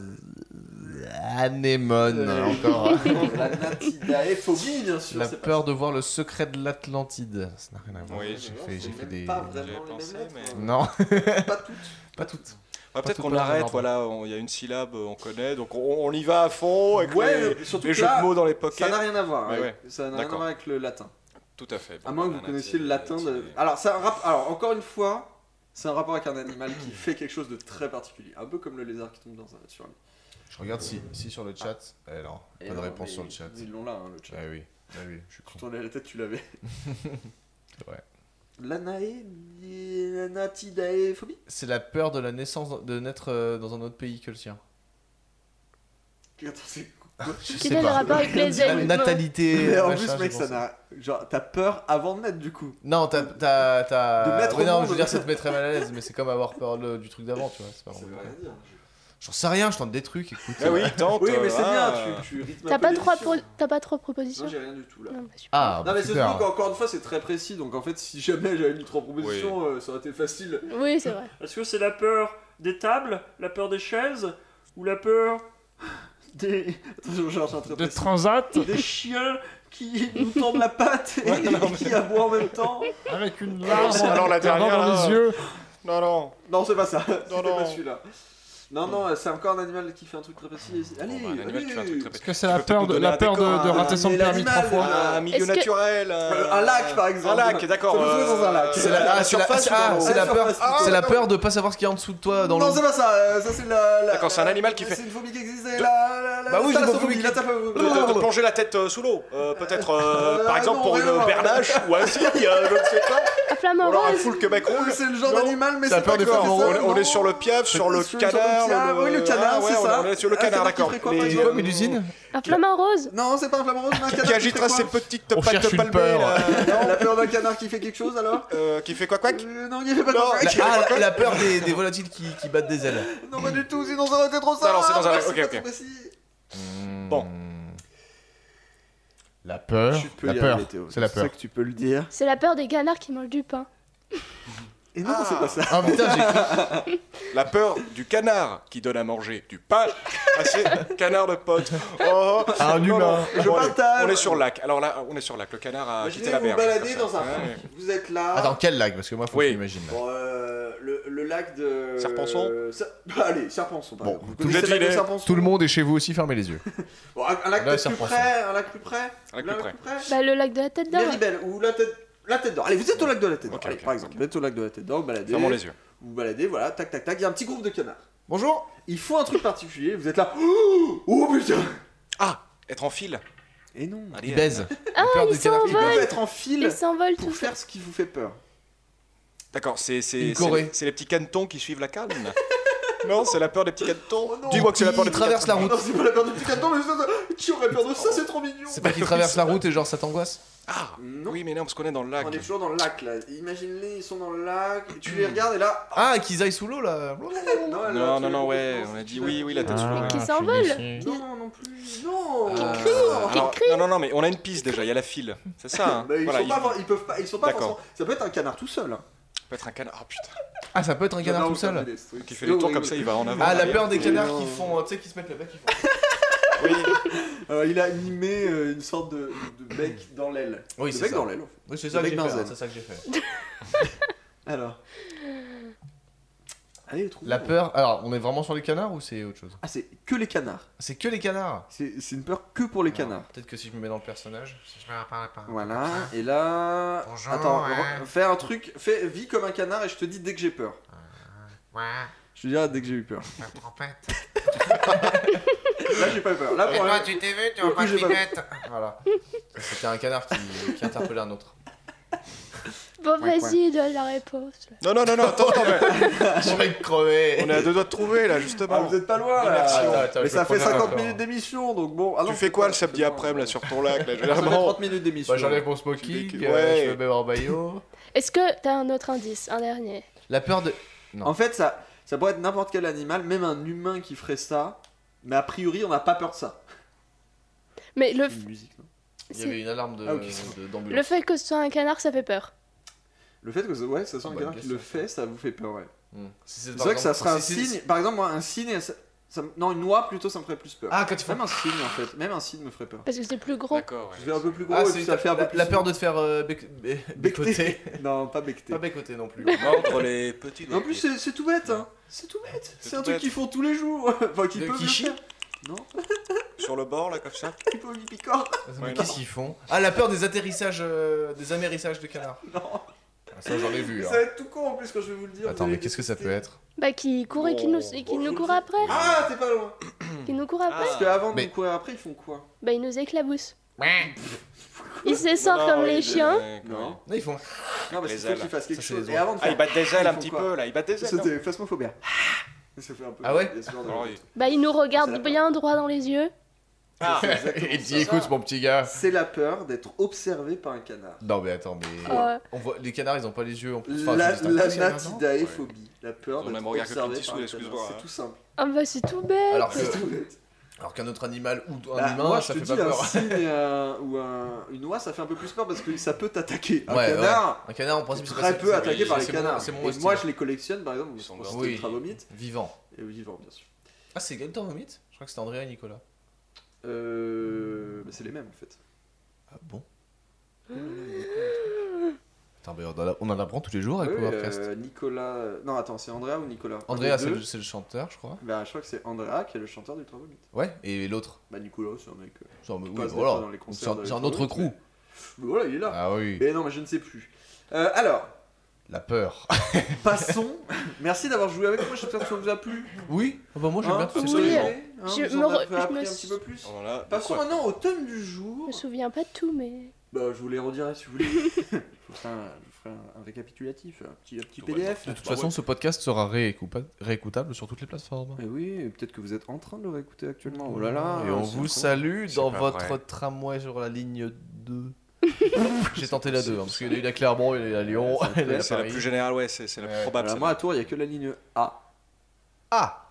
anémones encore. L'anatidaéphobie, bien sûr. La c'est peur de voir le secret de l'Atlantide. Ça n'a rien à voir. Oui, j'ai fait des. Pas J'avais vraiment les pensé, mêmes lettres. mais- Non, Pas toutes. pas toutes. Ouais, peut-être tout qu'on peur dans arrête, l'ordre. voilà, il y a une syllabe, on connaît, donc on y va à fond avec Ouais, surtout les que jeux là, de mots dans les Ça pockets. n'a rien à voir. Mais avec- Ça n'a rien à D'accord. voir avec le latin. Tout à fait. À moins que vous connaissiez le latin. Alors, alors, encore une fois, c'est un rapport avec un animal qui fait quelque chose de très particulier. Un peu comme le lézard qui tombe sur lui. Je regarde si sur le chat. Eh non, Et pas de non, réponse mais sur le chat. Ils l'ont là, hein, le chat. Ah oui, je suis con. Tu tournais la tête, tu l'avais. C'est vrai. L'anatidaéphobie. C'est la peur de la naissance de naître dans un autre pays que le sien. Attends, c'est Je Quel est le rapport avec les La animaux? natalité. Mais en machin, plus, mec, je ça pense. n'a. Genre, t'as peur avant de naître, du coup. Non, t'as. De mettre Ouais, au non, monde. je veux dire, ça te met très mal à l'aise, mais c'est comme avoir peur du truc d'avant, tu vois. C'est pas vraiment. dire. J'en sais rien, je tente des trucs, écoute. Ah oui, tente. Oui, mais c'est ah. bien, tu rythmes un T'as peu pas les trois discussions. t'as pas trois propositions? Non, j'ai rien du tout là. Non, bah, super. Ah, Non, bah, mais c'est super. surtout qu'encore une fois, c'est très précis. Donc en fait, si jamais j'avais mis trois propositions, ça aurait été facile. Oui, c'est vrai. Est-ce que c'est la peur des tables, la peur des chaises, ou la peur Des. Attention, j'ai un très de précis. transat Des chiens qui nous tendent la patte et qui aboient en même temps. avec une larme Alors, la dans dernière, là. les yeux? Non, non. Non, c'est pas ça. C'était non. pas celui-là. Non, c'est encore un animal qui fait un truc très précis. Allez, Bon, bah, un animal qui fait un truc très Est-ce précis. que c'est Tu la peux peur peut-être de, nous donner la un peur décor, de rater son mais permis l'animal, 3 fois? Un milieu Est-ce que- naturel. Un lac, par exemple. Un lac, d'accord. Ça peut se jouer dans un lac. C'est la, À la ah, c'est la- surface ou ah, dans l'eau c'est la À la peur, surface. c'est la Ah, peur de pas savoir ce qu'il y a en dessous de toi dans Non, l'eau. c'est pas ça. Ça, c'est la. D'accord, c'est un animal qui fait- C'est une phobie qui existait. Bah oui, j'ai pas voulu. De plonger la tête sous l'eau. Peut-être, par exemple, pour une bernache ou un cygne, je ne sais pas. Un flamant Ou alors un rose. full Québec rouge. C'est le genre Non. d'animal, mais Ça a c'est peur pas des quoi, flamants c'est roses. ça, On est non. sur le piaf, sur le Sur le canard. piaf, oui, le canard, c'est ça. On est sur le Un canard, canard qui d'accord. ferait quoi, par Les- exemple Quoi, Mélusine? Un flamant rose. Non, c'est pas un flamant rose, mais un canard Qui agitera ses fait quoi petites On cherche pattes une palmées. peur. là. La peur d'un canard qui fait quelque chose alors Qui fait quoi, quoi Non, il fait pas Non, quoi. La peur des volatiles qui battent des ailes. Non, pas du tout, sinon ça aurait été trop simple. Non, c'est dans un- C'est ok, pas ok. trop précis. Bon. La peur. Tu peux La y peur. arriver, Théo. C'est la C'est peur. ça que tu peux le dire. C'est la peur des canards qui mangent du pain. Et non, c'est pas ça. Ah putain, j'ai cru. La peur du canard qui donne à manger du pain à ses canards de potes. Oh, Un non, humain. non. Je Bon, allez, partage. on est sur lac. Alors là, on est sur lac. Le canard a quitté Imaginez la vous berge. baladez comme ça. dans un Ouais. parc. Vous êtes là. Attends, quel lac? Parce que moi, faut Oui. que j'imagine. Bon, le lac de. Serpenson Allez, Serpenson, par Bon, exemple. Vous tout connaissez le- le lac de deviné. Serpenson Tout le monde est chez vous aussi, fermez les yeux. Bon, un lac Là, peut-être plus Serpenson. près. Un lac plus près. Un lac plus près. Bah, le lac de la tête d'or. Méribel ou la tête d'or. Allez, vous êtes au lac de la tête d'or. Ok, Allez, ok, par exemple, vous êtes au lac de la tête d'or, vous baladez. Fermons les yeux. Vous baladez, voilà, tac, tac, tac. Il y a un petit groupe de canards. Bonjour. Il faut un truc particulier. Vous êtes là. Oh putain. Ah, être en file. Et non. Allez, Il baise. Ah, peur ils des canards qui Ils s'envolent. peuvent être en file Ils s'envolent pour tout faire ce qui vous fait peur. D'accord, c'est Une Corée. les petits canetons qui suivent la canne. Non, c'est la peur des petits canetons. Oh non. Dis-moi que c'est la peur des Ils petits traversent la canetons. route. Non, c'est pas la peur du petit canton, mais qui aurait peur de ça, c'est trop mignon. C'est pas qu'ils traversent la route et genre ça t'angoisse? Ah, Non. oui, mais non, parce qu'on est dans le lac. On est toujours dans le lac là. Imagine-les, ils sont dans le lac, et tu les regardes et là. Ah, qu'ils aillent sous l'eau là. Non, ouais, on a dit oui, la tête sous l'eau. Qui s'envolent. Non, non plus. Non. Alors, non, mais on a une piste déjà, il y a la file. C'est ça, hein. Bah, ils Voilà, sont pas, ils peuvent pas, ils sont pas D'accord. forcément. Ça peut être un canard tout seul. Hein. peut être un canard. Oh putain. Ah, ça peut être un canard tout seul. Qui fait les tours comme ça, il va en avant. Ah, la arrière. peur des canards non. qui font, tu sais, qui se mettent le bec, qui font. Oui. Il a animé une sorte de bec dans l'aile. Oui, de c'est bec ça. dans l'aile. Oui, c'est Le ça que bec j'ai fait. benzène. hein, C'est ça que j'ai fait. Alors. Allez, trouve. La peur. Alors, on est vraiment sur les canards ou c'est autre chose? Ah, c'est que les canards. C'est que les canards. C'est une peur que pour les canards. Peut-être que si je me mets dans le personnage. Si je me rappelle pas. Voilà, et là. Bonjour, Attends, ouais. fais un truc, vis comme un canard et je te dis dès que j'ai peur. Ouais, Je te dirai dès que j'ai eu peur. la trompette. Là, j'ai pas eu peur. Là, pour l'instant- tu t'es vu, tu Pour le coup, j'ai pas vu. Voilà. C'était un canard qui interpellait un autre. Bon, vas-y, donne la réponse. Non, attends, mais Je vais crever. on est à deux doigts de trouver là, Ah, justement. vous êtes pas loin là. Merci. Attends, Mais je ça vais fait prendre 50 un minutes d'émission donc bon. Ah non, Tu fais c'est quoi pas- le samedi c'est après-midi là bon. sur ton lac là, Ça fait généralement 30 minutes d'émission. Bah, j'enlève mon smoking, Ouais. je me mets en maillot. Est-ce que t'as un autre indice, un dernier? La peur de. Non. En fait, ça pourrait être n'importe quel animal, même un humain qui ferait ça. Mais a priori, on n'a pas peur de ça. Mais le, Une musique, non Il y avait une alarme Ah, ok, c'est bon. d'ambulance. le fait que ce soit un canard, ça fait peur. Le fait que ouais, ça soit un Bonne canard qui question. le fait, ça vous fait peur, ouais. C'est C'est vrai que ça serait un signe. Par exemple, moi, un signe, non, une noix plutôt, ça me ferait plus peur. Ah, quand tu fais. Même un signe en fait, même un signe me ferait peur. Parce que c'est plus gros. D'accord, Je ouais. vais un peu plus gros Ah, et c'est puis ça fait un peu plus. la peur de te faire bécoter. Non, pas becté. Pas bécoter non plus. Entre les petits. En plus, c'est tout bête, hein. C'est tout bête. C'est un tout truc bête. qu'ils font tous les jours. Enfin, qu'ils De peuvent le Kishi faire. Non, Sur le bord là comme ça. ils peuvent y picore. Mais Ouais, qu'est-ce qu'ils font? Ah, la peur des atterrissages, des amérissages de canards. Non. Ah, ça, j'en ai vu. Mais hein. ça va être tout con en plus quand je vais vous le dire. Attends, vous mais allez qu'est-ce que ça peut détester. être? Bah, qui court et qui nous court après. Ah, t'es pas loin. Qui nous court après. Parce qu'avant de Mais- nous courir après, ils font quoi? Bah, ils nous éclaboussent. Ils se sortent comme les chiens. Non. Non, ils font. Non, parce Les qu'il faut ailes. qu'ils fassent quelque Ça, c'est chose. les Et avant de Ah, ils faire. battent des ailes Ils un font petit quoi peu là, ils battent des ailes. non C'était phasmophobia. Ça fait un peu. Ah ouais? il y a ce genre de- Alors, oui. Bah, ils nous C'est la regardent peur. bien droit dans les yeux. Ah, C'est exactement Il ça. dit écoute, mon petit gars. C'est la peur d'être observé par un canard. Non, mais attends, mais. Ouais. On voit... Les canards, ils ont pas les yeux en plus. Enfin, La c'est juste un peu, natidaephobie, la peur On a d'être mon regard que observé petit par sous, un excuse-moi, canard. hein. C'est tout simple. Ah, bah, c'est tout bête. Alors C'est que- tout bête. Alors qu'un autre animal ou un Bah, humain, moi, ça je fait te pas dis, un peur. cygne ou une oie, ça fait un peu plus peur parce que ça peut t'attaquer. Un Ouais, canard, Un canard, en principe, c'est très pas peu attaqué par les c'est canards. C'est mon Et style. moi, je les collectionne, par exemple, Ils sont pour morts. c'était Oui. ultra vomite Vivant. et vivant, bien sûr. Ah, c'est Gaëtan Vomit? Je crois que c'était Andrea et Nicolas. Bah, c'est les mêmes en fait. Ah bon? Attends, mais on en apprend tous les jours avec Oui, Powercast. Nicolas. Non, attends, c'est Andrea ou Nicolas? Andrea, Les c'est deux. le chanteur, je crois. Bah, je crois que c'est Andrea qui est le chanteur d'Ultra Vomit. Ouais, et l'autre. Bah, Nicolas, c'est un mec. Genre, mais qui oui, passe des voilà. fois dans les concerts de C'est un Ultra autre Vomit, crew. mais voilà, il est là. Ah oui. Mais non, mais je ne sais plus. Alors, La peur. passons Merci d'avoir joué avec moi, j'espère que ça vous a plu. Oui, moi j'ai bien tout Oui. fait. Je vous me en re- avez je appris me un suis- petit peu plus. Voilà. Passons maintenant au thème du jour. Je me souviens pas de tout, mais. Bah, je vous les redirai si vous voulez. je vous ferai un récapitulatif, un petit PDF. De toute façon, ce podcast sera réécoutable sur toutes les plateformes. Et oui, et peut-être que vous êtes en train de le réécouter actuellement. Oh là là. Et on c'est vous incroyable. salue C'est dans pas votre vrai. tramway sur la ligne 2. J'ai tenté la 2, parce qu'il y a eu la Clermont, il y a eu la Lyon, Ouais, il y a C'est la Paris. plus générale, ouais, c'est la plus Ouais. probable. Alors, moi, à Tours, il n'y a que la ligne A. Ah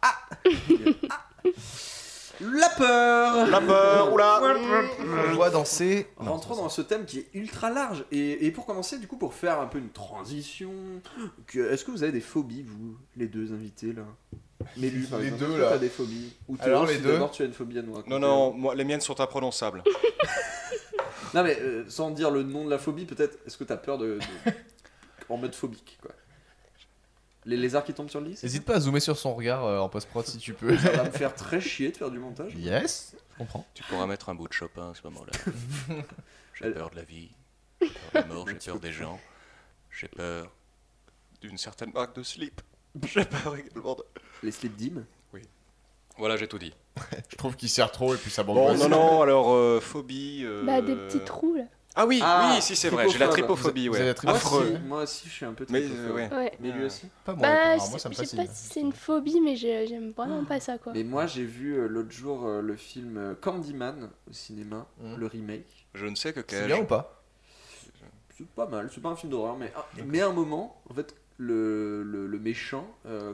La peur. La peur, oula. On voit danser. Rentrons dans ce thème qui est ultra large. Et pour commencer, du coup, pour faire un peu une transition, est-ce que vous avez des phobies, vous, les deux invités là Mélu, par Les exemple. deux, est-ce que là. t'as des phobies Ou Théo, Alors, les si deux. d'abord tu as une phobie à nous raconter. Non, moi, les miennes sont imprononçables. Non, mais sans dire le nom de la phobie, peut-être, est-ce que t'as peur en mode phobique, quoi Les lézards qui tombent sur le lit c'est N'hésite pas à zoomer sur son regard en post-prod si tu peux. ça Ça va me faire très chier de faire du montage. Yes, je comprends. Tu pourras mettre un bout de Chopin à ce moment-là. J'ai Elle- peur de la vie, j'ai peur de la mort, j'ai peur des gens, j'ai peur d'une certaine marque de slip. J'ai peur également de... Les slip dim. Voilà, j'ai tout dit. Je trouve qu'il sert trop et puis ça Bon, non, alors phobie... Bah, des petits trous là. Ah oui, Ah, oui, si c'est vrai, j'ai la tripophobe. tripophobie, Vous avez ouais. la tripophobie. Affreux. Moi aussi, je suis un peu Mais tripophobe. ouais. Ouais. Mais lui aussi. Pas moi, Bah, alors moi je ça me sais fascine. pas si c'est une phobie, mais j'aime vraiment pas ça quoi. Mais moi, j'ai vu l'autre jour le film Candyman au cinéma, le remake. Je ne sais que C'est quel... bien ou pas? C'est pas mal, c'est pas un film d'horreur, mais à un moment, en fait, le méchant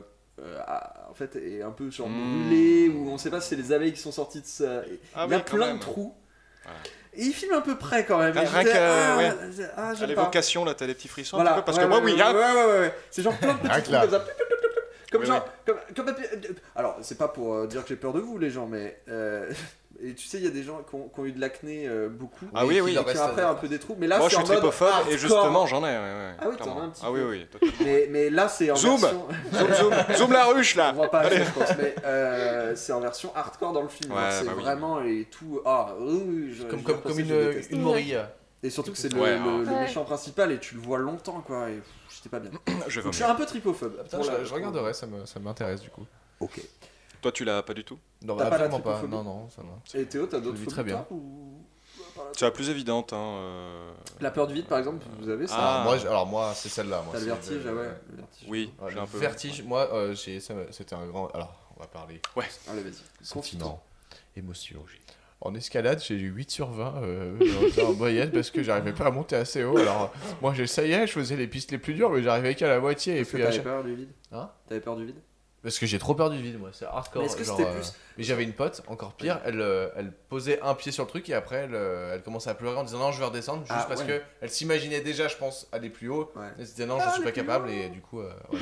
en fait, est un peu genre brûlé, ou on sait pas si c'est les abeilles qui sont sorties de ça. Ah Il y a oui, quand plein même. de trous. Voilà. Et il filme un peu près quand même. Rien Et j'étais, que, ouais. ah, À j'aime pas. l'évocation, là, t'as des petits frissons Voilà, un petit peu, parce ouais, que moi, ouais, oui, ouais, hein. ouais. C'est genre plein de petits Rien trous que là. comme ça. Comme Oui, genre, comme alors c'est pas pour dire que j'ai peur de vous les gens, mais et tu sais il y a des gens qui ont eu de l'acné beaucoup. Ah oui, et oui. qui leur après un peu des trous. Mais là Moi, je c'est suis en mode tripophobe, hardcore. et justement, j'en ai, ouais, Ah oui, t'en clairement. as un petit Ah oui, peu. oui, totalement. Mais là c'est en Zoom. version. Zoom la ruche, On là. voit pas assez, je pense, mais c'est en version hardcore dans le film. Ouais, Alors, c'est bah oui. vraiment et tout. Ah oui, Comme je une déteste. morille. Et surtout que c'est Ouais, le ouais. méchant principal et tu le vois longtemps quoi. Et j'étais pas bien. Je Donc, je suis vomir. un peu tripophobe. Putain, Pour la- je regarderai, ça m'intéresse du coup. Ok. Toi, tu l'as pas du tout? Non, T'as pas la absolument pas. tripophobie Non, ça va. Et Théo, t'as d'autres Je vis phobies très bien. toi, ou... C'est la plus évidente, hein. La peur du vide, par exemple, vous avez ça Ah. Alors moi, c'est celle-là. Moi, T'as le c'est vertige, ah ouais. Le vertige. Oui, Ouais, j'ai le un peu... vertige, moi, c'était un grand. Alors, on va parler Allez, vas-y. sentiment, émotion. En escalade, j'ai eu 8 sur 20 en moyenne parce que j'arrivais pas à monter assez haut. Alors, moi, ça y est, je faisais les pistes les plus dures, mais j'arrivais qu'à la moitié. Et Est-ce que puis, à t'avais chaque- peur du vide Hein T'avais peur du vide Parce que j'ai trop peur du vide, moi, c'est hardcore. Mais est-ce que genre, c'était plus- Mais j'avais une pote, encore pire, elle posait un pied sur le truc et après elle commençait à pleurer en disant non, je vais redescendre juste Ah, parce ouais. que elle s'imaginait déjà, je pense, aller plus haut. Ouais. Elle se disait non, je suis pas capable et du coup. Ouais.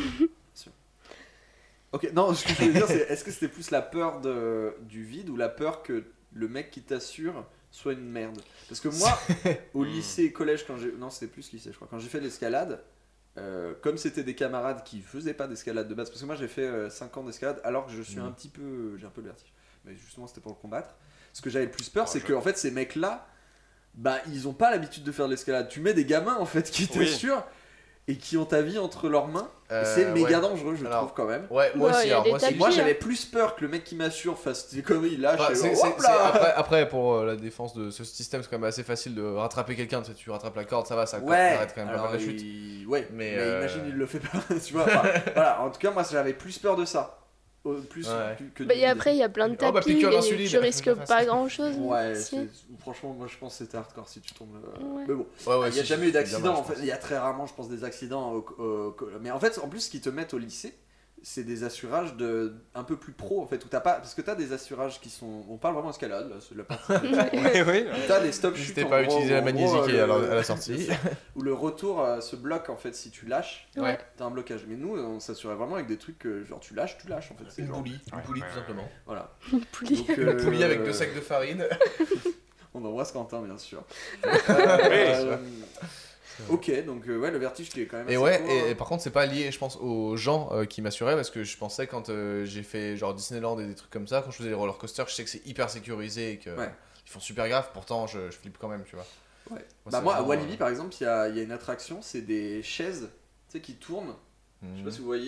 Ok, non, ce que je voulais dire, c'est est-ce que c'était plus la peur du vide ou la peur que le mec qui t'assure soit une merde? Parce que moi, au lycée, collège, non, c'était plus lycée, je crois. Quand j'ai fait l'escalade, comme c'était des camarades qui faisaient pas d'escalade de base, parce que moi j'ai fait 5 ans d'escalade alors que je suis un petit peu. J'ai un peu le vertige. Mais justement, c'était pour le combattre. Ce que j'avais le plus peur, c'est que en fait, ces mecs-là, bah, ils ont pas l'habitude de faire de l'escalade. Tu mets des gamins en fait qui Oui. t'assurent et qui ont ta vie entre leurs mains. Et c'est méga ouais. dangereux, je Alors, trouve quand même. Ouais, moi Ouais, aussi. y a Alors, des moi, tapis, c'est- Moi hein. j'avais plus peur que le mec qui m'assure fasse des conneries, il lâche. Enfin, et c'est- hop c'est- là. après, pour la défense de ce système, c'est quand même assez facile de rattraper quelqu'un. Tu sais, tu rattrapes la corde, ça va, ça Ouais, arrête quand même pas alors, mal la chute. ouais, Mais, mais imagine il le fait pas, tu vois. Enfin, voilà, en tout cas moi j'avais plus peur de ça, plus Ouais. que Bah, du et vide. après, il y a plein de Oh, bah, tapis, piqûre et d'insuline. tu risques pas grand chose. Ouais, si. franchement moi je pense que c'était hardcore si tu tombes. Ouais. Mais bon, Ouais, ouais, il y a si, jamais si, eu d'accident bien mal, en fait, il y a très rarement je pense des accidents. Mais en fait en plus ce qu'ils te mettent au lycée, c'est des assurages un peu plus pro en fait où t'as pas parce que t'as des assurages qui sont on parle vraiment escalade là, c'est la partie. Oui, oui. T'as des stop chutes N'hésitez en pas à gros, utiliser la en gros, magnésique à la sortie. où le retour se bloque en fait si tu lâches. Ouais. T'as un blocage. Mais nous, on s'assurait vraiment avec des trucs que genre tu lâches en fait. C'est Une genre- poulie, tout simplement. Voilà. Une poulie. Donc, Une poulie avec 2 sacs de farine. On embrasse Quentin, bien sûr. Oui. Ok, donc ouais, le vertige qui est quand même. Et assez ouais, court, et hein. par contre, c'est pas lié, je pense, aux gens qui m'assuraient parce que je pensais quand j'ai fait genre Disneyland et des trucs comme ça, quand je faisais les roller coasters, je sais que c'est hyper sécurisé et que Ouais. ils font super gaffe, pourtant je flippe quand même, tu vois. Ouais. Moi, Bah c'est moi, à vraiment, Walibi, par exemple, il y a une attraction, c'est des chaises, tu sais, qui tournent. Je sais pas Mhm. si vous voyez.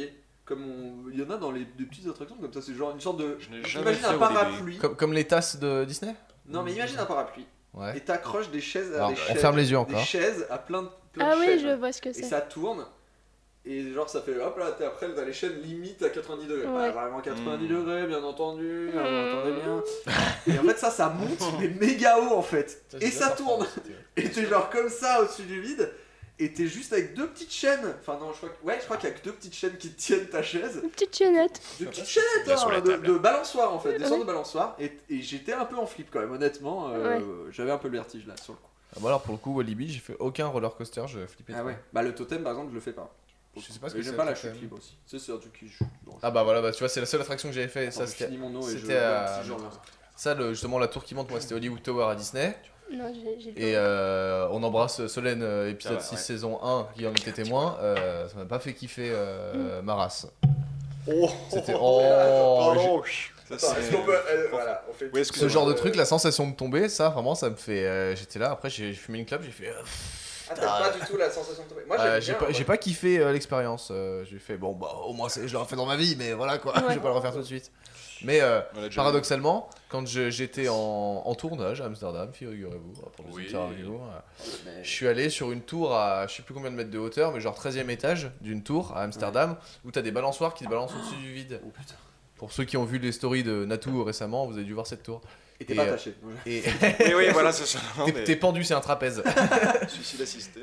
il y en a dans des petites attractions comme ça, c'est genre une sorte de. Je n'ai jamais Imagine fait un au début. parapluie. Comme les tasses de Disney. Non, mais imagine un parapluie. Ouais. Et t'accroches des chaises à Alors, des on chaises. ferme les yeux Des encore. chaises à plein de Ah de oui, chaises. je vois ce que Et c'est. ça tourne. Et genre ça fait hop là, après t'as les chaînes limite à 90 degrés. Pas Ouais. vraiment 90 degrés, bien entendu, vous entendez bien. Et en fait ça monte, mais méga haut en fait. Et ça tourne. Et t'es genre comme ça au-dessus du vide. Et t'es juste avec deux petites chaînes. Enfin non, je crois qu'il y a que deux petites chaînes qui tiennent ta chaise. Une petite chaînette. Des petites chaînettes Bien sur la table. de balançoire en fait, des Ouais. sortes de balançoires. Et j'étais un peu en flip quand même, honnêtement. Ouais. J'avais un peu le vertige là sur le coup. Ah bah alors pour le coup, Walibi, j'ai fait aucun roller coaster, je flippais. Ah trop. ouais. Bah le totem par exemple, je le fais pas. Je sais pas ce Et que j'aime c'est, pas le la totem. chute libre aussi. C'est un truc qui. Ah bah voilà, bah tu vois, c'est la seule attraction que j'avais fait. Ça, Ça, je finis mon eau et je. c'était à- si j'en reviens. ça justement, la tour qui monte, moi, c'était Hollywood Tower à Disney. Non, j'ai Et on embrasse Solène, épisode Ah ouais, 6, ouais. saison 1, qui en était témoin. Ça m'a pas fait kiffer ma race. Oh, C'était. pardon. Ça, Attends, c'est- est-ce qu'on peut. Voilà, on fait. Oui, est-ce que Ce c'est genre de vrai, truc, la sensation de tomber, ça vraiment, ça me fait. J'étais là, après j'ai fumé une clope, j'ai fait. Ah, t'as pas du tout la sensation de tomber. Moi j'aime J'ai bien, pas, ouais. j'ai pas kiffé l'expérience. J'ai fait bon, bah au moins je l'aurais fait dans ma vie, mais voilà quoi, Ouais. je vais pas le refaire tout de suite. Mais On l'a déjà paradoxalement, quand j'étais en tournage à Amsterdam, figurez-vous, pour les Oui. interviews, Mais- je suis allé sur une tour à je sais plus combien de mètres de hauteur, mais genre 13e étage d'une tour à Amsterdam, où t'as des balançoires qui te balancent au-dessus du vide. Oh putain. Pour ceux qui ont vu les stories de Natou récemment, vous avez dû voir cette tour. Et t'es Et, pas euh, attaché. Et vu. Oui, voilà, c'est ça. Non, mais t'es pendu, c'est un trapèze. suicide assisté.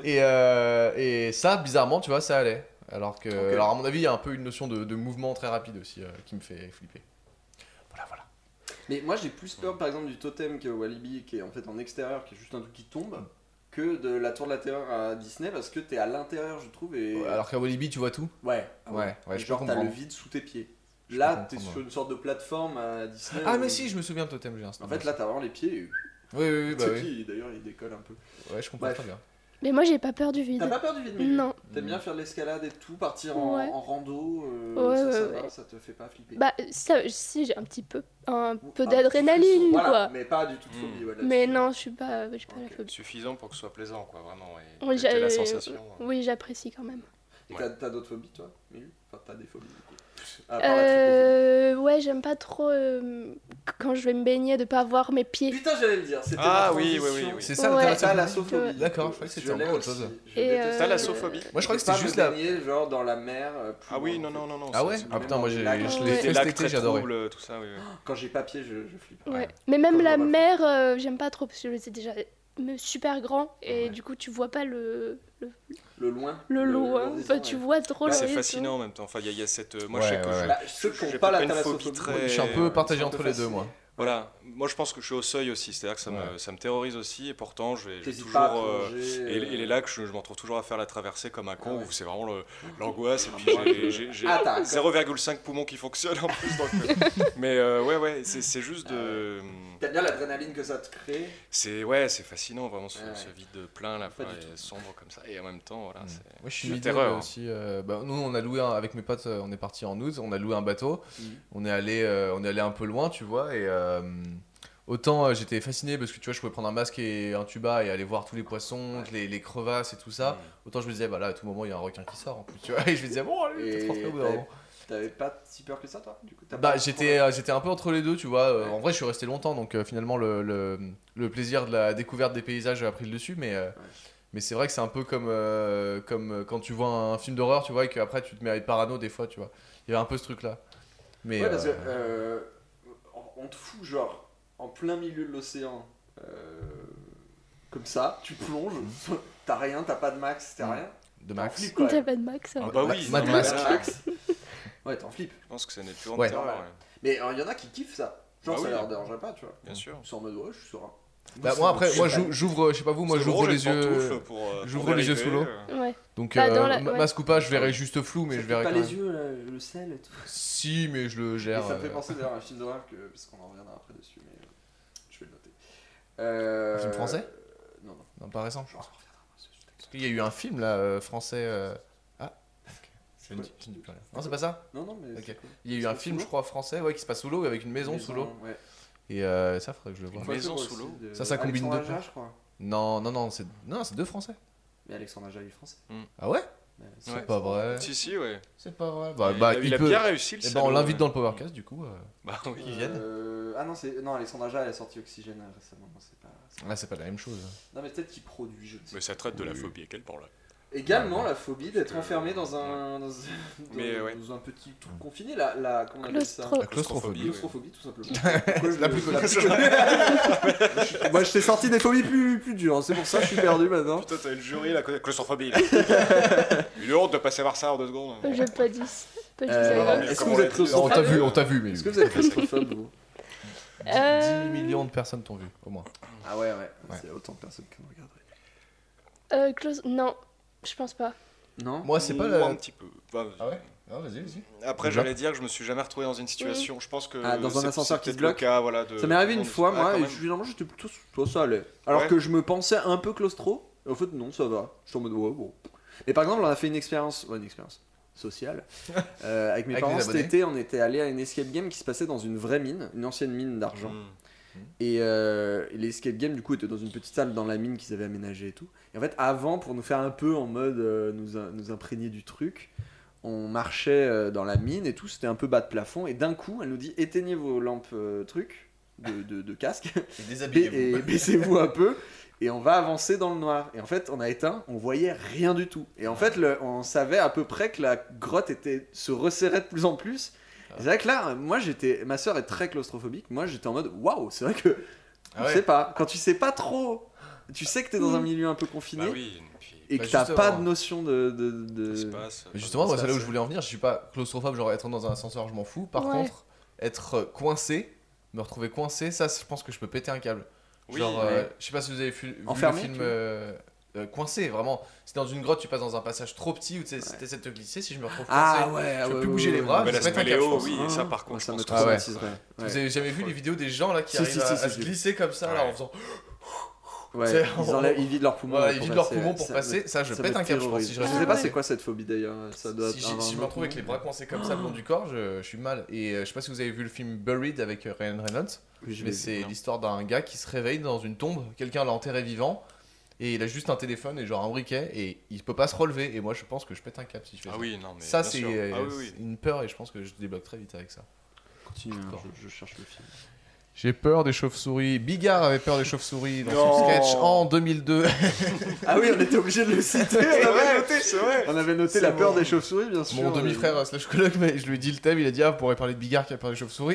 Et ça, bizarrement, tu vois, ça allait. Alors que, Ok. alors à mon avis, il y a un peu une notion de mouvement très rapide aussi qui me fait flipper. Voilà. Mais moi j'ai plus peur par exemple du totem qui est au Walibi, qui est en fait en extérieur, qui est juste un truc qui tombe, que de la tour de la terreur à Disney parce que t'es à l'intérieur, je trouve. Et. Alors qu'à Walibi, tu vois tout. Ouais, Ouais, Et je peux genre t'as le comprendre. vide sous tes pieds. Je Là, peux t'es comprendre, sur une sorte de plateforme à Disney. Ah, où- mais si, je me souviens de Totem, j'ai un En fait, là, t'as vraiment les pieds. Et... Oui, bah tes oui. pieds, d'ailleurs, ils décollent un peu. Ouais, je comprends Bref. très bien. Mais moi, j'ai pas peur du T'as vide. pas peur du vide, Mimi Non. T'aimes bien faire de l'escalade et tout, partir Ouais. en rando, Ouais, ça ouais, va, ouais. ça te fait pas flipper. Bah, ça, si, j'ai un peu Ah, d'adrénaline, voilà, quoi. Mais pas du tout de phobie, ouais, là-dessus. Mais non, j'ai pas la Ok. phobie. Suffisant pour que ce soit plaisant, quoi, vraiment. Et Oui, que t'aies la j'ai- sensation. Oui, j'apprécie quand même. Et Ouais. t'as d'autres phobies, toi, Milu? Enfin, t'as des phobies, du coup. À part la trypophobie. Ouais, j'aime pas trop quand je vais me baigner de pas voir mes pieds. Putain, j'allais le dire, c'était Ah, ma oui, transition. oui, oui. C'est ça Ouais. le T'as la thalassophobie. sophobie. Ouais. D'accord, je croyais que c'était Je encore l'ai autre chose. aussi. Je Et, déteste T'as la ça. sophobie Moi, je crois que peux pas c'était juste me la. baigner, genre dans la mer. plus Ah oui, loin. non. Ah ouais? c'est- Ah putain, moi je Ouais. l'ai Des fait cet lacs été, très j'ai adoré. troubles, tout ça, oui. oui. Quand j'ai pas pied, je flippe. Ouais. Ouais. Mais même Quand la on va mer, j'aime pas trop parce que c'est déjà super grand et Ouais. du coup tu vois pas le Le loin. loin. l'horizon, Enfin, tu ouais. vois trop Mais le c'est horizon. fascinant en même temps. Enfin, il y a cette. Moi, Ouais, je sais que ouais, je- ouais. Bah, ceux qui j'ai n'ont pas la une thalassophobie. phobie très- Je suis un peu partagé entre les deux, fasciné. moi. Voilà. Moi, je pense que je suis au seuil aussi. C'est-à-dire que Ouais. ça me terrorise aussi. Et pourtant, je vais T'hésites toujours. pas à plonger, Et les lacs, je m'en trouve toujours à faire la traversée comme un con, Ah ouais. où c'est vraiment l'angoisse. Et puis moi, j'ai Ah, t'as- 0,5 poumons qui fonctionnent en plus. Donc, mais ouais, c'est juste de. T'aimes bien l'adrénaline que ça te crée. C'est fascinant, vraiment, ce Ouais. vide plein, là, Pas du et sombre comme ça. Et en même temps, voilà, c'est. Moi je suis La mitigé terreur. aussi. Nous on a loué avec mes potes, on est parti en août, on a loué un bateau. On est allé un peu loin, tu vois, et autant j'étais fasciné parce que tu vois, je pouvais prendre un masque et un tuba et aller voir tous les poissons, les crevasses et tout ça. Autant je me disais, bah là à tout moment il y a un requin qui sort en plus, tu vois, et je me disais, bon, allez, peut-être rentrer au bout d'un moment. T'avais pas si peur que ça, toi, du coup t'as Bah pas j'étais un peu entre les deux, tu vois. Ouais. En vrai je suis resté longtemps, donc finalement le plaisir de la découverte des paysages a pris le dessus, mais c'est vrai que c'est un peu comme quand tu vois un film d'horreur, tu vois, et qu'après tu te mets à être parano des fois, tu vois. Il y avait un peu ce truc là. Mais Ouais, parce que on te fout genre en plein milieu de l'océan, comme ça, tu plonges, t'as rien, t'as pas de max, t'as rien. de T'en Max. flippes quand T'as même. pas de max. Ah bah oui, Mad non, Max. mais T'as là, pas de max. Ouais, t'en flippes. je pense que c'est n'est plus en Ouais. terreur, Ouais. ouais. Mais il y en a qui kiffent ça. Genre Ah ça oui. leur dérangerait pas, tu vois. Bien sûr. Ils sont en mode ouais, je suis serein. Bah, moi après, moi je j'ouvre, je sais pas vous, moi C'est j'ouvre drôle, les j'ai le yeux. pantoufle pour j'ouvre les yeux vérifier, sous l'eau. Ouais. Donc Bah, dans la- ouais. masque ou pas, je verrai juste flou, mais ça je te fait verrai pas quand les même. yeux, là, le sel et tout. Si, mais je le Et gère. ça me fait penser d'ailleurs à un film d'horreur, parce qu'on en reviendra après dessus, mais je vais le noter. Un film français Non, non. Non, pas récent. On en reviendra, parce que je Parce qu'il y a eu un film là français. Ah. Je ne quoi dis plus rien. Non, c'est pas ça. Non, non, mais Ok. c'est cool. Il y a eu C'est un sous film, l'eau je crois, français, ouais, qui se passe sous l'eau avec une maison sous l'eau. Ouais. Et ça, faudrait que je le voie. Une maison Faut que sous aussi l'eau. de Ça combine Alexandre deux Aja, je crois. Non, c'est deux français. Mais Alexandre Aja, il est français. Ah ouais? Mais Ouais. C'est pas vrai. Si, ouais. C'est pas vrai. Il a bien réussi le Eh ben, salaud, on l'invite ouais. dans le Powercast du coup. Bah oui. Ils viennent. Ah non, Alexandre Aja elle a sorti Oxygène récemment. Non, c'est pas... Ah, c'est pas la même chose. Non, mais peut-être qu'il produit, je ne sais Mais ça traite de la phobie, à quel point là. Également la phobie d'être enfermé dans un Mais, ouais. dans un petit truc confiné, la comment on appelle ça Claustro- La claustrophobie. ouais. Claustrophobie tout simplement. Pourquoi je La me- plus connue. Moi je t'ai sorti des phobies plus dures, hein, c'est pour ça que je suis perdu maintenant. Putain, t'as le jury, la claustrophobie. Là. Une honte de pas savoir ça en 2 secondes. J'ai pas dit. Pas dit Euh, ça. mais Est-ce que comment vous on êtes l'a dit On claustrophobe t'a vu, mais. Est-ce que vous êtes claustrophobe vous 10 millions de personnes t'ont vu, au moins. Ah ouais. Ouais. C'est autant de personnes qui nous regarderaient. Non, je pense pas. Non. Moi, c'est pas Ou la. un petit peu. Enfin, Ah ouais Non, vas-y. Après, Déjà. j'allais dire que je me suis jamais retrouvé dans une situation. Je pense que. Ah, dans un c'est- ascenseur c'est qui se peut-être le bloque. cas, voilà, de- Ça m'est arrivé de- une fois, Ah, moi, quand et même. finalement j'étais plutôt. Toi, ça allait. Alors Ouais. que je me pensais un peu claustro, et en fait, non, ça va. Je suis en mode, ouais, bon. Et par exemple, on a fait une expérience sociale. Avec mes Avec parents des cet abonnés. été, on était allé à une escape game qui se passait dans une vraie mine, une ancienne mine d'argent. Hmm. Et l'escape game, du coup, était dans une petite salle dans la mine qu'ils avaient aménagée et tout. Et en fait, avant, pour nous faire un peu en mode nous imprégner du truc, on marchait dans la mine et tout, c'était un peu bas de plafond. Et d'un coup, elle nous dit éteignez vos lampes trucs de casque Et déshabillez-vous. et baissez-vous un peu. Et on va avancer dans le noir. Et en fait, on a éteint, on voyait rien du tout. Et en fait, on savait à peu près que la grotte se resserrait de plus en plus. Et c'est vrai que là, ma soeur est très claustrophobique. Moi, j'étais en mode waouh, c'est vrai que Ah je ouais. sais pas. Quand tu sais pas trop, tu sais que t'es dans un milieu un peu confiné Bah oui, puis et que Bah, t'as justement. pas de notion de. ça se passe. Mais justement, moi, ça, c'est là où c'est- je voulais en venir. Je suis pas claustrophobe, genre être dans un ascenseur, je m'en fous. Par Ouais. contre, être coincé, me retrouver coincé, ça, je pense que je peux péter un câble. Oui, Genre, ouais. je sais pas si vous avez vu Enfermé, le film tu coincé, vraiment. C'est dans une grotte, tu passes dans un passage trop petit où tu essaies de te glisser. Si je me retrouve Ah coincé, ouais, je peux plus bouger les bras. Mais ça la peut être un câble, je spéléo, pense. oui, Ah, ça par contre, ça je me pense Ah ouais. traumatiserait. Vous Ouais. avez jamais vu les vidéos des gens là qui Si, arrivent si, à si, se si. glisser comme ça là, Ouais. en faisant. Ouais, C'est- ils vident leurs poumons. Voilà, pour ils vident leurs passer, poumons ouais. pour passer. Ça, je ça pète me un câble, je pense. Si je terrorise. reste Je sais pas ouais. c'est quoi cette phobie d'ailleurs. Ça doit Si, être un si je me nom. retrouve avec les bras coincés comme ça le long du corps, je suis mal. Et je sais pas si vous avez vu le film Buried avec Ryan Reynolds, Oui, je mais l'ai vu. c'est non. l'histoire d'un gars qui se réveille dans une tombe, quelqu'un l'a enterré vivant, et il a juste un téléphone et genre un briquet, et il peut pas se relever. Et moi je pense que je pète un câble si je fais Ah ça. oui, non, mais. Ça bien c'est sûr. Ah oui, oui. une peur et je pense que je débloque très vite avec ça. Continue, hein, je cherche le film. J'ai peur des chauves-souris. Bigard avait peur des chauves-souris dans Non. son sketch en 2002. Ah oui, on était obligé de le citer. C'est vrai. On avait noté C'est la peur mon- des chauves-souris, bien sûr. Mon demi-frère slash coloc, mais je lui ai dit le thème, il a dit ah vous pourrez parler de Bigard qui a peur des chauves-souris.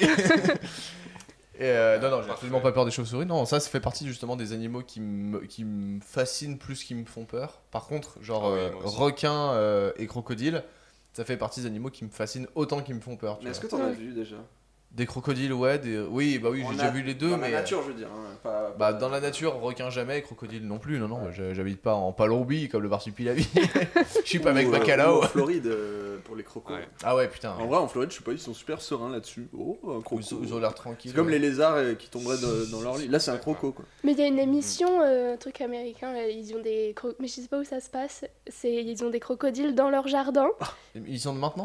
Et non, j'ai absolument pas peur des chauves-souris. Non, ça fait partie justement des animaux qui me fascinent plus qu'ils me font peur. Par contre, genre Ah oui, moi aussi. requin et crocodile, ça fait partie des animaux qui me fascinent autant qu'ils me font peur. tu Mais est-ce que vois. t'en as Ouais. vu déjà Des crocodiles, ouais, oui, bah oui, j'ai déjà vu les deux, Dans mais la nature, je veux dire. hein, pas- bah dans la nature, requin jamais, crocodile non plus. Non, non, j'habite pas en Palombie comme le marsupilami. Je suis pas avec Ou, Bacalao. ou en Floride pour les crocos. Ouais. Ah ouais, putain. En vrai, en Floride, je sais pas, ils sont super sereins là-dessus. Oh, un croco. Ils ont l'air tranquilles. C'est comme ouais. les lézards qui tomberaient dans leur lit. Là, c'est un croco, quoi. Mais il y a une émission, un truc américain, là, ils ont des mais je sais pas où ça se passe. Ils ont des crocodiles dans leur jardin. Ils sont de maintenant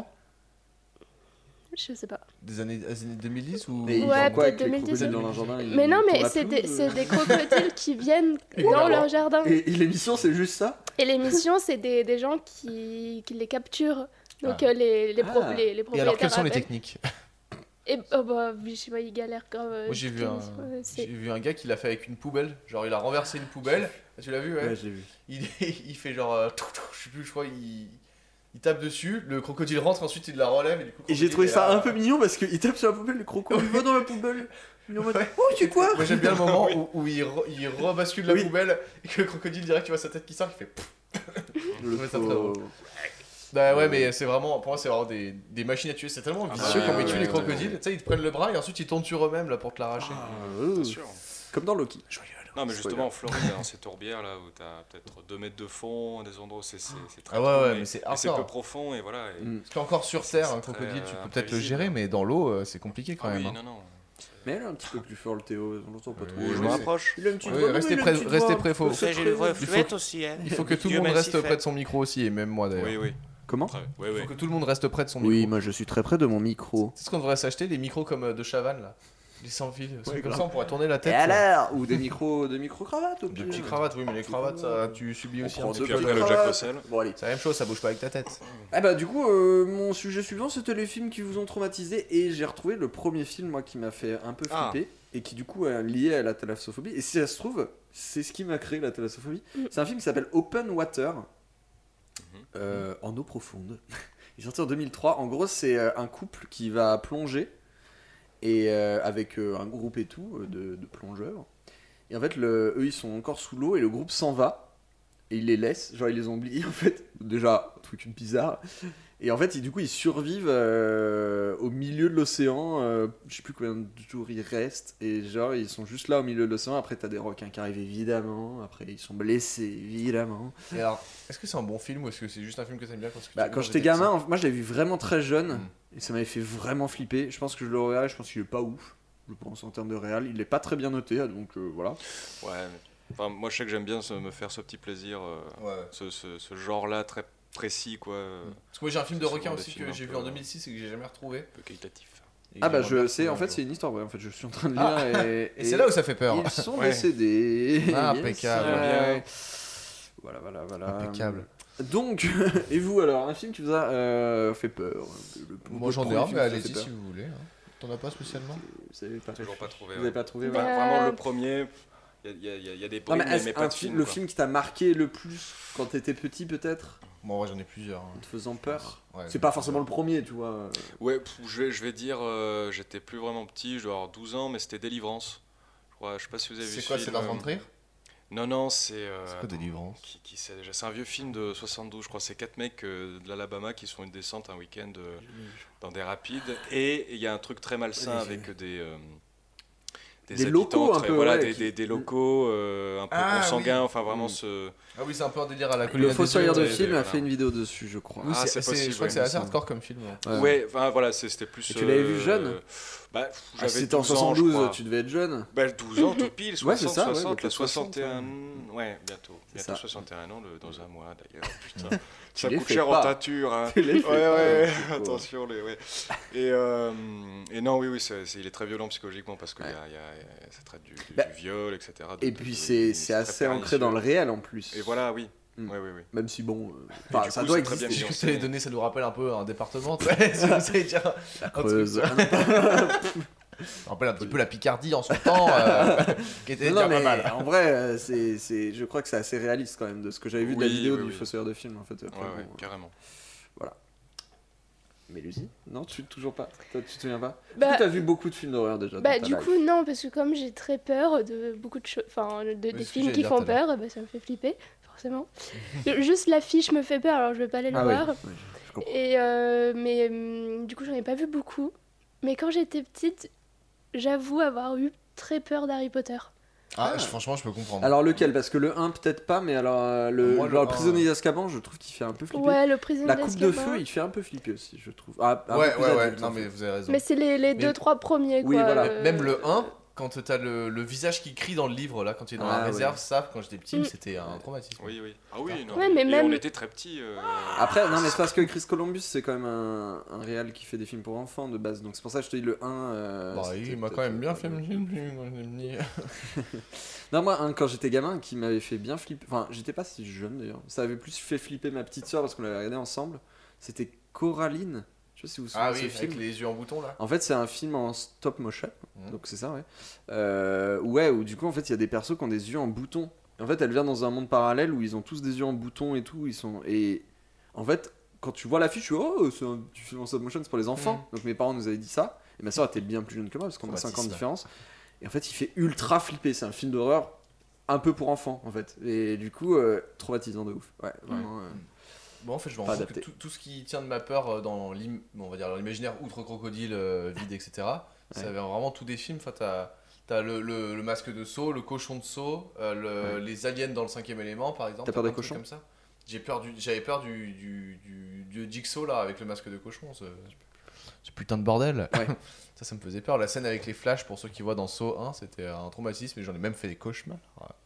Je sais pas. des années 2010 ou Et ils Ouais, font quoi avec peut-être les 2010. crocodiles dans leur jardin Mais non, ils mais font la c'est pelouse, des crocodiles qui viennent Et dans voilà. leur jardin. Et l'émission, c'est juste ça Et l'émission, c'est des gens qui les capturent. Donc Ah. les Ah. propriétaires. Et alors quelles sont les appellent. techniques? Et oh bah, je sais pas, ils galèrent grave. Moi j'ai vu, Ouais, j'ai vu un gars qui l'a fait avec une poubelle. Genre il a renversé une poubelle. Tu l'as vu ouais. Ouais, je l'ai vu. Il fait genre je sais plus, je crois il tape dessus, le crocodile rentre, ensuite il la relève et du coup. Et j'ai le trouvé crocodile ça est là. un peu mignon parce qu'il tape sur la poubelle, le croco, il va dans la poubelle. Il est en mode, oh, c'est quoi Moi j'aime bien le moment où il rebascule la Oui. poubelle et que le crocodile direct tu vois sa tête qui sort, il fait pff. Le trouvais ça très pauvre. drôle. Bah ouais mais c'est vraiment, pour moi c'est vraiment des machines à tuer, c'est tellement vicieux ouais, quand ils ouais, tuent les ouais, crocodiles, tu sais ils te prennent le bras et ensuite ils tournent sur eux-mêmes là pour te l'arracher. Bien sûr. Comme dans Loki. Non, mais Spoiler. justement, en Floride, dans ces tourbières là où t'as peut-être 2 mètres de fond, des endroits où c'est très Ah ouais, trou, ouais, mais c'est c'est hardcore. peu profond et voilà. Et... Mm. Parce qu'encore sur terre, C'est un très, crocodile, tu peux peut-être le imprévisible. gérer, mais dans l'eau, c'est compliqué quand Ah même. oui, hein. non, non. Mais elle est un petit peu plus fort, le Théo. On l'entend pas trop. Oui, Je oui, me c'est- rapproche. Il a une petite Oui, voix, restez mais il a près- une petite restez voix. près, faut- C'est J'ai très- une vraie Il faut- fluette aussi. Hein. Il faut que tout le Dieu monde merci reste fait. près de son micro aussi, et même moi d'ailleurs. Oui, oui. Comment Très- Oui, Il oui. faut que tout le monde reste près de son micro. Oui, moi je suis très près de mon micro. C'est ce qu'on devrait s'acheter, des micros comme de Chavannes là. Les sans fils, Ouais, comme grave. ça on pourrait tourner la Et tête. alors Ou des micro-cravates au Des pire. petites cravates, oui, mais les cravates, ça, tu subis aussi un prend petit Et deux puis peu. après, le cravates. Jack Russell. Bon, allez. C'est la même chose, ça bouge pas avec ta tête. Ah bah du coup, mon sujet suivant, c'était les films qui vous ont traumatisé, et j'ai retrouvé le premier film, moi, qui m'a fait un peu flipper, et qui du coup est lié à la thalassophobie, et si ça se trouve, c'est ce qui m'a créé la thalassophobie. C'est un film qui s'appelle Open Water, en eau profonde. Il est sorti en 2003. En gros, c'est un couple qui va plonger, et avec un groupe et tout, de plongeurs. Et en fait, eux, ils sont encore sous l'eau, et le groupe s'en va. Et ils les laissent, genre ils les ont oubliés en fait. Déjà, un truc bizarre. Et en fait, du coup, ils survivent au milieu de l'océan. Je sais plus combien de jours ils restent. Et genre, ils sont juste là au milieu de l'océan. Après, t'as des requins qui arrivent évidemment. Après, ils sont blessés évidemment. Et alors, est-ce que c'est un bon film ou est-ce que c'est juste un film que t'aimes bien Quand j'étais gamin, moi je l'ai vu vraiment très jeune. Et ça m'avait fait vraiment flipper. Je pense que je le regarde, je pense qu'il est pas ouf. Je pense en termes de réal. Il est pas très bien noté, donc voilà. Ouais. Enfin, moi, je sais que j'aime bien me faire ce petit plaisir, Ouais. ce genre-là très précis, quoi. Parce que moi j'ai un film de C'est requin souvent des aussi films que un j'ai vu peu, en 2006 et que j'ai jamais retrouvé. Un peu qualitatif. Et Ah bah j'aimerais bien je sais, retrouver en un fait jour. c'est une histoire vraie. En fait, je suis en train de lire Et c'est là où ça fait peur. Ils sont Ouais. décédés. Ah, Yes. impeccable. Ouais. Voilà. Impeccable. Donc, et vous alors, un film qui vous a fait peur Moi j'en ai un, un, mais allez-y si vous voulez. T'en as pas spécialement? Vous avez pas Toujours pas trouvé. Vous ouais. avez pas trouvé Bah, ouais. Vraiment, le premier, il y a des Non, brides, mais est-ce mais un pas de film, film. le quoi. film qui t'a marqué le plus quand t'étais petit peut-être, Bon, en vrai j'en ai plusieurs. en te faisant peur. Ouais. C'est pas forcément le premier, tu vois. Ouais, je vais dire, j'étais plus vraiment petit, je dois avoir 12 ans, mais c'était Délivrance. Je sais pas si vous avez vu C'est ce quoi, film. c'est Lars von Trier? Non, c'est. C'est quoi attends, Délivrance? qui c'est déjà? C'est un vieux film de 72, je crois. C'est 4 mecs de l'Alabama qui se font une descente un week-end dans des rapides. Et il y a un truc très malsain Ouais, avec des Des locaux, habitants un peu, voilà, ouais, des locaux un peu Ah, consanguins, oui. enfin vraiment ce. Ah oui, c'est un peu un délire à la colline. Le fossoyeur de ouais, film a voilà. fait une vidéo dessus, je crois. Oui, Ah, c'est c'est possible, je crois que c'est ouais, assez ça. hardcore comme film. Ouais. Ouais, enfin voilà, c'était plus. Et tu l'avais vu jeune Bah, Ah, j'avais si c'était en 12 ans, je 72, crois. tu devais être jeune. Bah, 12 ans tout pile, 60, Ouais, c'est ça, ouais, 60, donc t'as 61, 60, ouais, bientôt C'est ça. 61 ans dans un mois d'ailleurs, putain. Ça les coûte fais cher pas. en teinture, hein. Tu les fais Ouais, pas, attention, ouais. Et non, oui, il est très violent psychologiquement parce que Ouais. ça traite du Bah, viol, etc. Et puis c'est assez ancré dans le réel en plus. Et voilà, oui. Mm. Oui. Même si bon, du coup, ça doit c'est très bien exister. mis J'ai en cru que scène. t'allais donner, ça nous rappelle un peu un département, tu sais, si vous savez dire. La Creuse. Ça rappelle un petit peu la Picardie en son temps, qui était Non, déjà mais pas mal. en vrai, je crois que c'est assez réaliste quand même de ce que j'avais vu de la Oui, vidéo oui, du oui. fossoyeur de film en fait. Après, Ouais, bon, carrément. Mélusie non, tu te toujours pas. Toi, tu te souviens pas Bah, Tu as vu beaucoup de films d'horreur déjà. Bah dans ta du life. coup non, parce que comme j'ai très peur de beaucoup de choses, enfin des ce que films j'allais qui dire font tout à l'heure. peur, bah, ça me fait flipper forcément. Juste l'affiche me fait peur, alors je vais pas aller le Ah oui, voir. ouais, je comprends. Et mais du coup j'en ai pas vu beaucoup. Mais quand j'étais petite, j'avoue avoir eu très peur d'Harry Potter. Franchement, je peux comprendre. Alors lequel Parce que le 1 peut-être pas, mais alors Moi, le le prisonnier d'Azkaban, je trouve qu'il fait un peu flipper. Ouais, le prisonnier La coupe de d'Azkaban. feu, il fait un peu flipper aussi, je trouve. Ah, un ouais, peu plus adulte, non en mais fait. vous avez raison. Mais c'est les 2-3 premiers Oui, quoi. voilà. Même le 1, quand t'as le visage qui crie dans le livre, là, quand il est dans Ah, la réserve, ouais. ça, quand j'étais petit, Mm. c'était un traumatisme. Oui. Ah oui, non. Ouais, mais et même- on était très petits. Après, non, mais c'est parce que Chris Columbus, c'est quand même un réal qui fait des films pour enfants de base. Donc c'est pour ça que je te dis le 1. Bah, c'était il m'a peut-être- quand même bien fait le film, moi, je l'ai mis. Non, moi, quand j'étais gamin, qui m'avait fait bien flipper. Enfin, j'étais pas si jeune d'ailleurs. Ça avait plus fait flipper ma petite soeur parce qu'on l'avait regardé ensemble. C'était Coraline. Je sais pas si vous vous souvenez Ah de ce oui, film. avec les yeux en bouton, là. En fait, c'est un film en stop motion. Mhm. Donc c'est ça, ouais. Où du coup, en fait, il y a des persos qui ont des yeux en bouton. En fait, elle vient dans un monde parallèle où ils ont tous des yeux en bouton et tout. Et en fait, quand tu vois l'affiche, tu vois, oh, c'est un film en stop motion, c'est pour les enfants. Donc mes parents nous avaient dit ça. Et ma soeur était bien plus jeune que moi parce qu'on a 5 ans de Traumatisme. différence. Et en fait, il fait ultra flipper. C'est un film d'horreur un peu pour enfants, en fait. Et du coup, traumatisant de ouf. Ouais, vraiment. Bon, en fait, je me Pas rends compte que adapté. tout ce qui tient de ma peur on va dire, dans l'imaginaire, outre crocodile, vide, etc., ça Ouais. avait vraiment tous des films. Enfin, t'as le masque de Saw, le cochon de Saw, les aliens dans le 5ème élément, par exemple. T'as peur plein des de trucs cochons comme ça. J'avais peur du Jigsaw, là, avec le masque de cochon. Ce putain de bordel. Ouais. Ça me faisait peur. La scène avec les flashs, pour ceux qui voient dans Saw 1, c'était un traumatisme, et j'en ai même fait des cauchemars.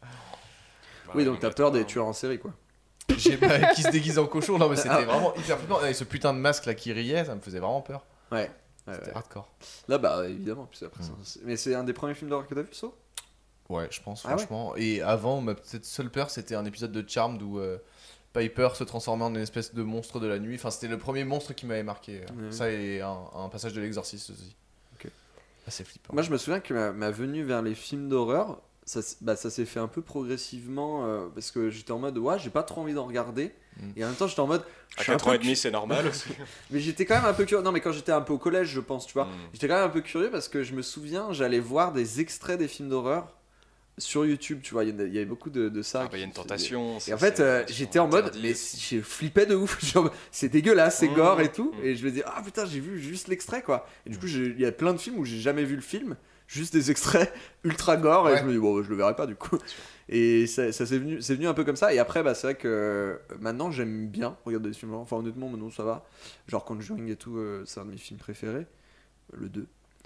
Oui, donc t'as peur des tueurs en série, quoi. Qui se déguise en cochon, non mais c'était vraiment hyper flippant. Avec ce putain de masque là qui riait, ça me faisait vraiment peur. Ouais. C'était ouais. hardcore. Là, bah évidemment. Puis après, mais c'est un des premiers films d'horreur que t'as vu, ça? Ouais, je pense, Ah ouais. franchement. Et avant, ma petite seule peur, c'était un épisode de Charmed où Piper se transformait en une espèce de monstre de la nuit. Enfin, c'était le premier monstre qui m'avait marqué. Ouais. Ça et un passage de l'exorciste aussi. Ok. C'est flippant. Moi, je me souviens que ma venue vers les films d'horreur, ça s'est fait un peu progressivement parce que j'étais en mode, ouais, j'ai pas trop envie d'en regarder. Et en même temps, j'étais en mode. À je suis un 4 ans peu et demi, c'est normal aussi. Mais j'étais quand même un peu curieux. Non, mais quand j'étais un peu au collège, je pense, tu vois, Mm. j'étais quand même un peu curieux parce que je me souviens, j'allais voir des extraits des films d'horreur sur YouTube, tu vois. Il y avait beaucoup de ça. Ah bah, il y a une tentation. Et en fait, j'étais en mode, mais je flippais de ouf. Genre, c'est dégueulasse, c'est Mmh, gore et tout. mmh. Et je me dis, ah putain, j'ai vu juste l'extrait, quoi. Et du coup, il y a plein de films où j'ai jamais vu le film, juste des extraits ultra gore. Et Ouais. je me dis, bon, je le verrai pas du coup. Et ça c'est venu un peu comme ça. Et après, bah, c'est vrai que maintenant, j'aime bien regarder des films. Enfin, honnêtement, maintenant, ça va. Genre Conjuring et tout, c'est un de mes films préférés. Le 2.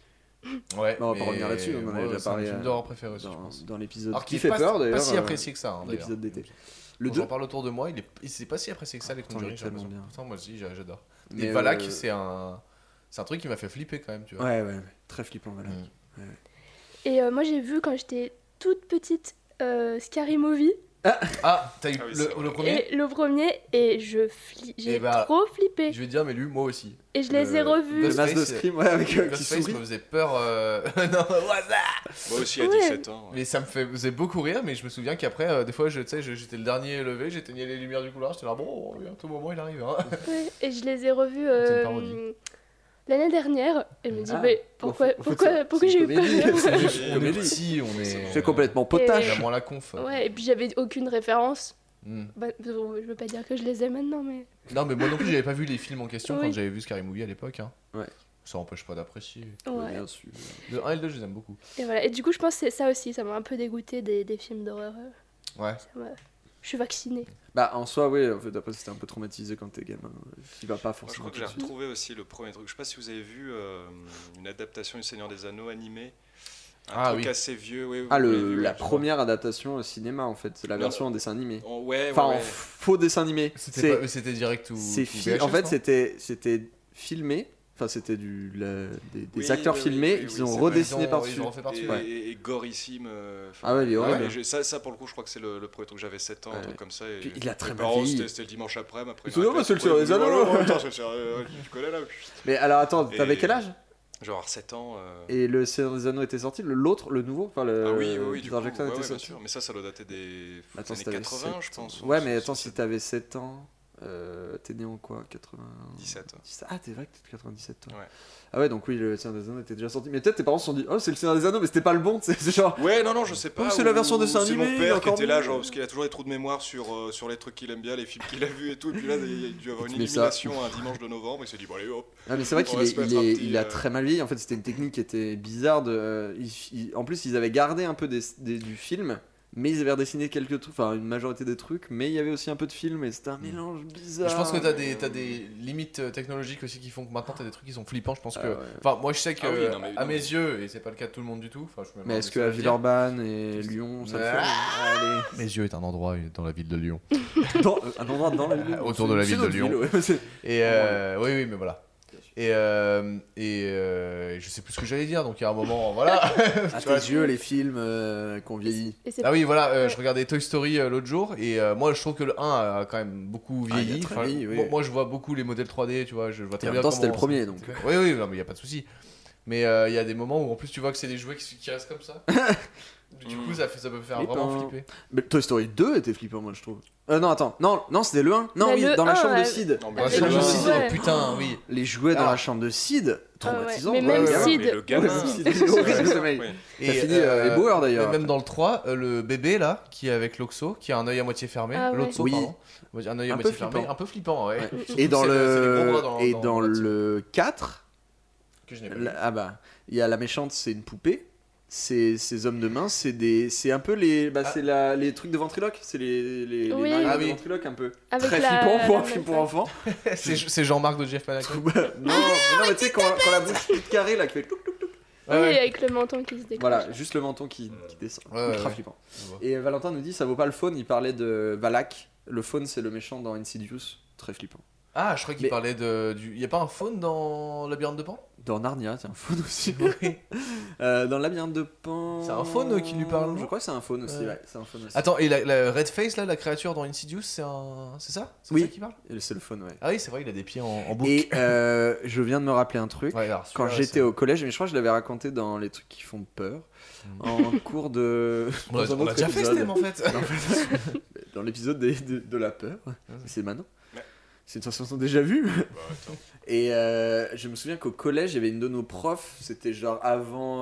Ouais, on va pas revenir là-dessus, on en a moi, déjà c'est un parlé, film d'horreur préféré aussi, je Dans, pense. dans l'épisode Alors qui qu'il fait est pas, peur, d'ailleurs. pas si apprécié que ça, hein, d'ailleurs. l'épisode d'été. Le Quand 2. j'en parle autour de moi, c'est pas si apprécié que ça, les Putain, il est Conjuring. j'ai tellement l'impression. bien. Putain, moi aussi, j'adore. Mais, Et Valak, c'est un truc qui m'a fait flipper quand même, tu vois. Ouais, très flippant, voilà. Mm. Et moi, j'ai vu quand j'étais toute petite Scary Movie. Ah, t'as eu Ah oui, c'est vrai. le premier. Et le premier, et j'ai Eh bah, trop flippé. Je vais te dire, mais lui, moi aussi. Et je les ai le- revus. Le Ghostface, masque de Scream, ouais, avec qui Ghostface sourit. me faisait peur. Non, voilà. Moi aussi, à Ouais. 17 ans. ouais. Mais ça me faisait beaucoup rire, mais je me souviens qu'après, des fois, tu sais, j'étais le dernier levé, j'éteignais les lumières du couloir, j'étais là, bon, à tout moment, il arrive. Hein. Ouais, et je les ai revus C'est une parodie. l'année dernière. Et je me dis, Ah, mais pourquoi, en fait, pourquoi j'ai eu peur comédie. On est Comédie. petit, on est. C'est complètement On potache. a moins la conf. Ouais, et puis j'avais aucune référence. Mm. Bah, je veux pas dire que je les ai maintenant, mais. Non, mais moi non plus, j'avais pas vu les films en question Oui. quand j'avais vu Scary Movie à l'époque. Hein. Ouais. Ça empêche pas d'apprécier. Ouais. Bien sûr. Le 1 et le 2, je les aime beaucoup. Et voilà. Et du coup, je pense que c'est ça aussi. Ça m'a un peu dégoûté des films d'horreur. Ouais. Je suis vaccinée. Bah, en soi, oui, en fait, après, c'était un peu traumatisé quand t'es gamin. Tu vas pas Moi, je forcément. crois que j'ai retrouvé aussi le premier truc. Je sais pas si vous avez vu une adaptation du Seigneur des Anneaux animé. Un truc oui. assez vieux. Oui, Ah, vous l'avez vu, la ouais, je première adaptation au cinéma, en fait. C'est la Non, version en dessin animé. crois. Ouais, Enfin, ouais, en faux dessin animé. C'était direct ou. C'est VHS, en fait, non c'était filmé. Enfin, c'était des Oui, acteurs oui, filmés oui, qui oui, ont c'est redessiné Ils par-dessus. ont refait par-dessus. Et, Ouais. et gorissime. Ah ouais, il est horrible. mais ça, pour le coup, je crois que c'est le premier truc. J'avais 7 ans, un Ouais. truc comme ça. Et Puis il a très mes mal parents, vieilli. c'était le dimanche après. Ils se disent, oh, bah, c'est le Seigneur des Anneaux. Attends, tu connais là. Mais alors, attends, t'avais Et- quel âge? Genre 7 ans. Et le Seigneur des Anneaux était sorti, l'autre, le nouveau, enfin le Ah oui, du Peter coup, Jackson ouais, était bien sorti. sûr. Mais ça doit dater des Attends, années si t'avais 80, 7 je pense. Ouais, mais attends, si t'avais 7 ans, t'es né en quoi? 17. Ah, t'es vrai que t'es de 97 toi. Ouais. Ah ouais, donc oui, le Seigneur des Anneaux était déjà sorti. Mais peut-être tes parents se sont dit, oh, c'est le Seigneur des Anneaux, mais c'était pas le bon, c'est genre. Ouais, non, je sais pas. Oh, c'est la ou- version dessin c'est animé, mon il est père qui encore était là, mieux. genre, parce qu'il a toujours des trous de mémoire sur les trucs qu'il aime bien, les films qu'il a vus et tout. Et puis là, il y a dû avoir une Mais ça- illumination un dimanche de novembre. Il s'est dit, bon, allez, hop. Ah, mais c'est vrai On qu'il va se mettre un petit, il a très mal vieilli. En fait, c'était une technique qui était bizarre. En plus, ils avaient gardé un peu du film, mais ils avaient redessiné quelques trucs, enfin une majorité des trucs, mais il y avait aussi un peu de film et c'était un mélange bizarre. Je pense que t'as des limites technologiques aussi qui font que maintenant t'as des trucs qui sont flippants. Je pense que. ouais. Enfin, moi je sais que, Ah oui, non, mais à évidemment. mes yeux, et c'est pas le cas de tout le monde du tout. Enfin, je suis même Mais un est-ce des que seuls à le dire. Villeurbanne et Lyon, ça le fait Allez. Mes yeux est un endroit dans la ville de Lyon. Un endroit dans la ville. Autour de la ville de Lyon. Ouais, c'est- Et oui, mais voilà. Et je sais plus ce que j'allais dire, donc il y a un moment, voilà. À Tu vois, tes yeux, les films qu'on vieillit. Et c'est Ah oui, voilà, Ouais. je regardais Toy Story l'autre jour, et moi je trouve que le 1 a quand même beaucoup Ah, il a vieilli. très Enfin, vieilli, oui. moi je vois beaucoup les modèles 3D, tu vois, je vois très Et en bien même temps, c'était le comment- premier, donc. Oui, non, mais il n'y a pas de souci. Mais il y a des moments où en plus tu vois que c'est des jouets qui restent comme ça. Du coup, ça peut faire Flippant. vraiment flipper. Mais Toy Story 2 était flippant, moi je trouve. Non, attends. Non, c'était le 1. Non, Mais oui, le dans la 1, chambre de ouais. Sid. Non, mais Avec c'est le le jeu. Sid, Ouais. putain, oui. Les jouets dans Ah. la chambre de Sid, traumatisant. Mais pour même le gamin. Sid. Mais le gamin. Ouais, Sid, il est horrible, ce mec. Ouais. T'as fini éboueur, d'ailleurs, Même après. dans le 3, le bébé là, qui est avec l'Oxo, qui a un œil à moitié fermé, Ah ouais. l'Oxo, Oui. pardon. Un œil à Un peu moitié fermé, flippant. un peu flippant, ouais. Ouais. Surtout Et dans que c'est les gros bras le, et dans la- le 4, que je n'ai pas vu. ah bah, il y a la méchante, c'est une poupée. Ces hommes de main, c'est un peu les, Ah. c'est les trucs de ventriloque, c'est les Oui. marionnettes Ah de oui. ventriloque un peu Avec très la- flippant pour la un film pour meuf, enfants. C'est Jean-Marc de Jeff Panaclock. non, mais tu sais quand la bouche toute carrée là qui fait touc, touc, touc. Oui, Ouais, ouais. avec le menton qui se décroche. Voilà, juste le menton qui descend, Ouais, ultra ouais. flippant. Je vois. Et Valentin nous dit ça vaut pas le faune, il parlait de Valak. Le faune c'est le méchant dans Insidious, très flippant. Ah, je crois qu'il Mais- parlait du. Y a pas un faune dans Labyrinthe de Pan? Dans Narnia, c'est un faune aussi. Oui. Dans le labyrinthe de Pan. C'est un faune qui lui parle, non Je crois que c'est un faune aussi, Ouais. ouais. C'est un faune aussi. Attends, et la Red Face, là, la créature dans Insidious, c'est ça? C'est Oui. ça qui parle? Et c'est le faune, ouais. Ah oui, c'est vrai, il a des pieds en boucle. Et je viens de me rappeler un truc. Ouais, alors, Quand celui-là, j'étais au collège, mais je crois que je l'avais raconté dans les trucs qui font peur, en cours de. On a dans un on a autre déjà fait ce épisode. thème en fait. Non, en fait, dans l'épisode de la peur. C'est maintenant. Ouais. C'est une sensation déjà vue. Bah, attends. Et je me souviens qu'au collège, il y avait une de nos profs, c'était genre avant